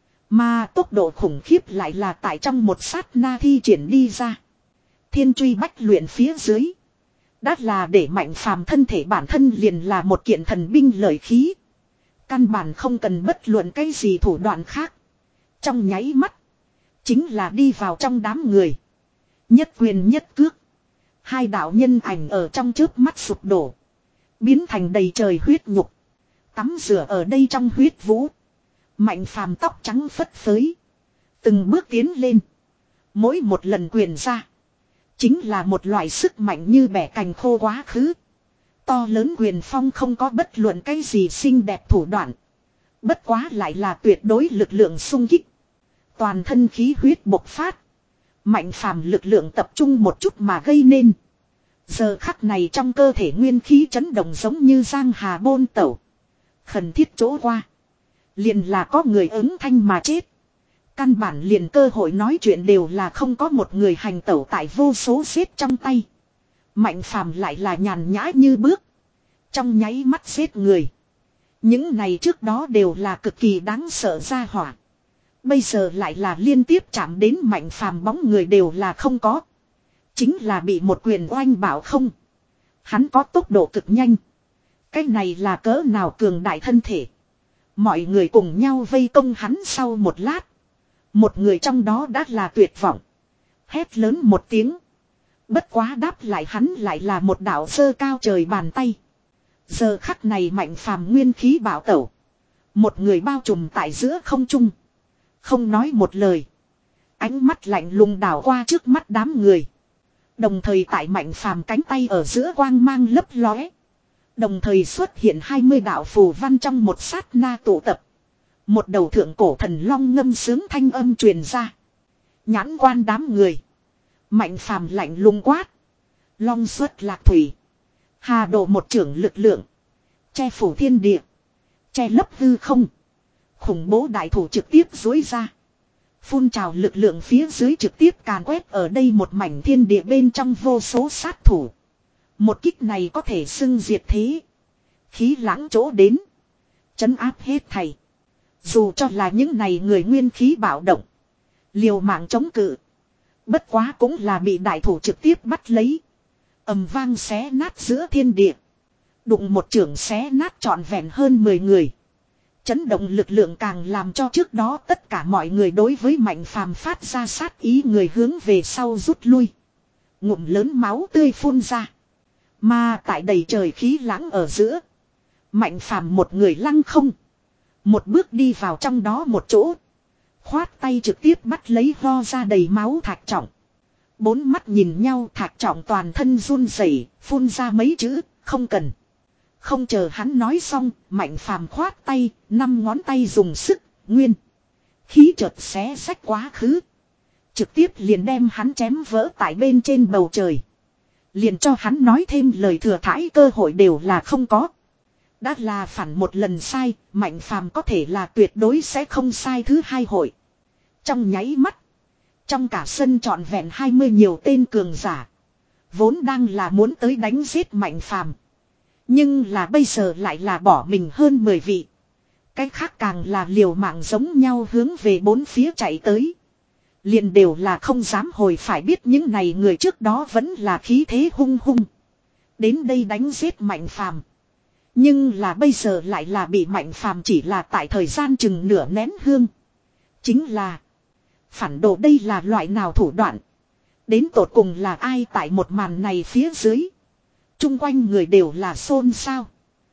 Mà tốc độ khủng khiếp lại là tại trong một sát na thi triển đi ra. Thiên truy bách luyện phía dưới. Đã là để Mạnh Phàm thân thể bản thân liền là một kiện thần binh lợi khí. Căn bản không cần bất luận cái gì thủ đoạn khác. Trong nháy mắt. Chính là đi vào trong đám người. Nhất quyền nhất cước. Hai đạo nhân ảnh ở trong trước mắt sụp đổ. Biến thành đầy trời huyết nhục. Tắm rửa ở đây trong huyết vũ. Mạnh Phàm tóc trắng phất phới. Từng bước tiến lên. Mỗi một lần quyền ra. Chính là một loại sức mạnh như bẻ cành khô quá khứ. To lớn quyền phong không có bất luận cái gì xinh đẹp thủ đoạn. Bất quá lại là tuyệt đối lực lượng sung kích. Toàn thân khí huyết bộc phát. Mạnh Phàm lực lượng tập trung một chút mà gây nên. Giờ khắc này trong cơ thể nguyên khí chấn động giống như giang hà bôn tẩu. Khẩn thiết chỗ qua. Liền là có người ứng thanh mà chết. Căn bản liền cơ hội nói chuyện đều là không có một người hành tẩu tại vô số xếp trong tay. Mạnh Phàm lại là nhàn nhã như bước. Trong nháy mắt giết người. Những này trước đó đều là cực kỳ đáng sợ ra hỏa. Bây giờ lại là liên tiếp chạm đến Mạnh Phàm bóng người đều là không có. Chính là bị một quyền oanh bảo không. Hắn có tốc độ cực nhanh. Cái này là cỡ nào cường đại thân thể. Mọi người cùng nhau vây công hắn sau một lát. Một người trong đó đã là tuyệt vọng. Hét lớn một tiếng. Bất quá đáp lại hắn lại là một đạo sơ cao trời bàn tay. Giờ khắc này Mạnh Phàm nguyên khí bảo tẩu. Một người bao trùm tại giữa không trung. Không nói một lời. Ánh mắt lạnh lùng đảo qua trước mắt đám người. Đồng thời tại Mạnh Phàm cánh tay ở giữa quang mang lấp lóe. Đồng thời xuất hiện hai mươi đạo phù văn trong một sát na tụ tập. Một đầu thượng cổ thần long ngâm sướng thanh âm truyền ra. Nhãn quan đám người. Mạnh Phàm lạnh lùng quát. Long xuất lạc thủy. Hà độ một trưởng lực lượng. Che phủ thiên địa. Che lấp hư không. Khủng bố đại thủ trực tiếp dối ra. Phun trào lực lượng phía dưới trực tiếp càn quét ở đây một mảnh thiên địa bên trong vô số sát thủ. Một kích này có thể xưng diệt thế. Khí lãng chỗ đến. Chấn áp hết thảy. Dù cho là những này người nguyên khí bạo động. Liều mạng chống cự. Bất quá cũng là bị đại thủ trực tiếp bắt lấy. Ầm vang xé nát giữa thiên địa. Đụng một trưởng xé nát trọn vẹn hơn mười người. Chấn động lực lượng càng làm cho trước đó tất cả mọi người đối với Mạnh Phàm phát ra sát ý người hướng về sau rút lui. Ngụm lớn máu tươi phun ra. Mà tại đầy trời khí lãng ở giữa. Mạnh Phàm một người lăng không. Một bước đi vào trong đó một chỗ. Khoát tay trực tiếp bắt lấy ho ra đầy máu Thạch Trọng. Bốn mắt nhìn nhau Thạch Trọng toàn thân run rẩy, phun ra mấy chữ, không cần. Không chờ hắn nói xong, Mạnh Phàm khoát tay, năm ngón tay dùng sức, nguyên. Khí chợt xé xách quá khứ. Trực tiếp liền đem hắn chém vỡ tại bên trên bầu trời. Liền cho hắn nói thêm lời thừa thãi cơ hội đều là không có. Đã là phản một lần sai, Mạnh Phàm có thể là tuyệt đối sẽ không sai thứ hai hội. Trong nháy mắt. Trong cả sân trọn vẹn hai mươi nhiều tên cường giả. Vốn đang là muốn tới đánh giết Mạnh Phàm. Nhưng là bây giờ lại là bỏ mình hơn mười vị. Cái khác càng là liều mạng giống nhau hướng về bốn phía chạy tới. Liền đều là không dám hồi phải biết những này người trước đó vẫn là khí thế hung hung. Đến đây đánh giết Mạnh Phàm. Nhưng là bây giờ lại là bị Mạnh Phàm chỉ là tại thời gian chừng nửa nén hương. Chính là phản đồ đây là loại nào thủ đoạn. Đến tột cùng là ai tại một màn này phía dưới. Trung quanh người đều là xôn xao.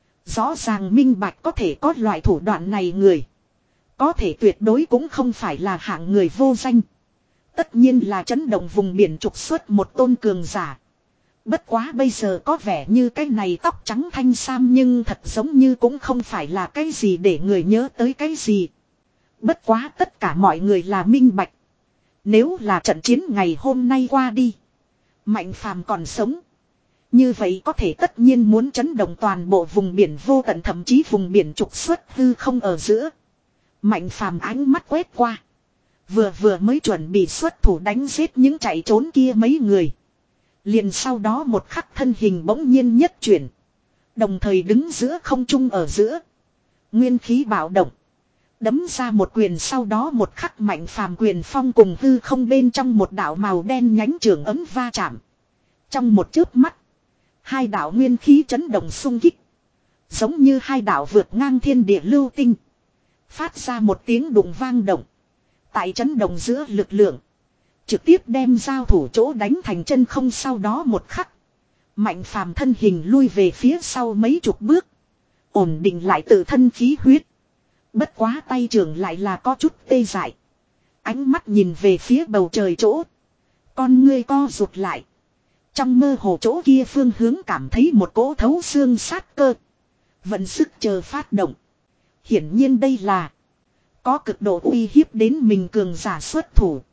Rõ ràng minh bạch có thể có loại thủ đoạn này người. Có thể tuyệt đối cũng không phải là hạng người vô danh. Tất nhiên là chấn động vùng biển trục xuất một tôn cường giả. Bất quá bây giờ có vẻ như cái này tóc trắng thanh sam nhưng thật giống như cũng không phải là cái gì để người nhớ tới cái gì. Bất quá tất cả mọi người là minh bạch. Nếu là trận chiến ngày hôm nay qua đi. Mạnh phàm còn sống. Như vậy có thể tất nhiên muốn chấn động toàn bộ vùng biển vô tận, thậm chí vùng biển trục xuất hư không ở giữa. Mạnh phàm ánh mắt quét qua. Vừa vừa mới chuẩn bị xuất thủ đánh giết những chạy trốn kia mấy người. Liền sau đó một khắc thân hình bỗng nhiên nhất chuyển. Đồng thời đứng giữa không trung ở giữa. Nguyên khí bạo động. Đấm ra một quyền, sau đó một khắc mạnh phàm quyền phong cùng hư không bên trong một đạo màu đen nhánh trường ấm va chạm. Trong một chớp mắt. Hai đạo nguyên khí chấn động xung kích. Giống như hai đạo vượt ngang thiên địa lưu tinh. Phát ra một tiếng đụng vang động. Tại chấn động giữa lực lượng. Trực tiếp đem giao thủ chỗ đánh thành chân không, sau đó một khắc. Mạnh phàm thân hình lui về phía sau mấy chục bước. Ổn định lại tự thân khí huyết. Bất quá tay trường lại là có chút tê dại. Ánh mắt nhìn về phía bầu trời chỗ. Con ngươi co rụt lại. Trong mơ hồ chỗ kia phương hướng cảm thấy một cỗ thấu xương sát cơ. Vận sức chờ phát động. Hiển nhiên đây là có cực độ uy hiếp đến mình cường giả xuất thủ.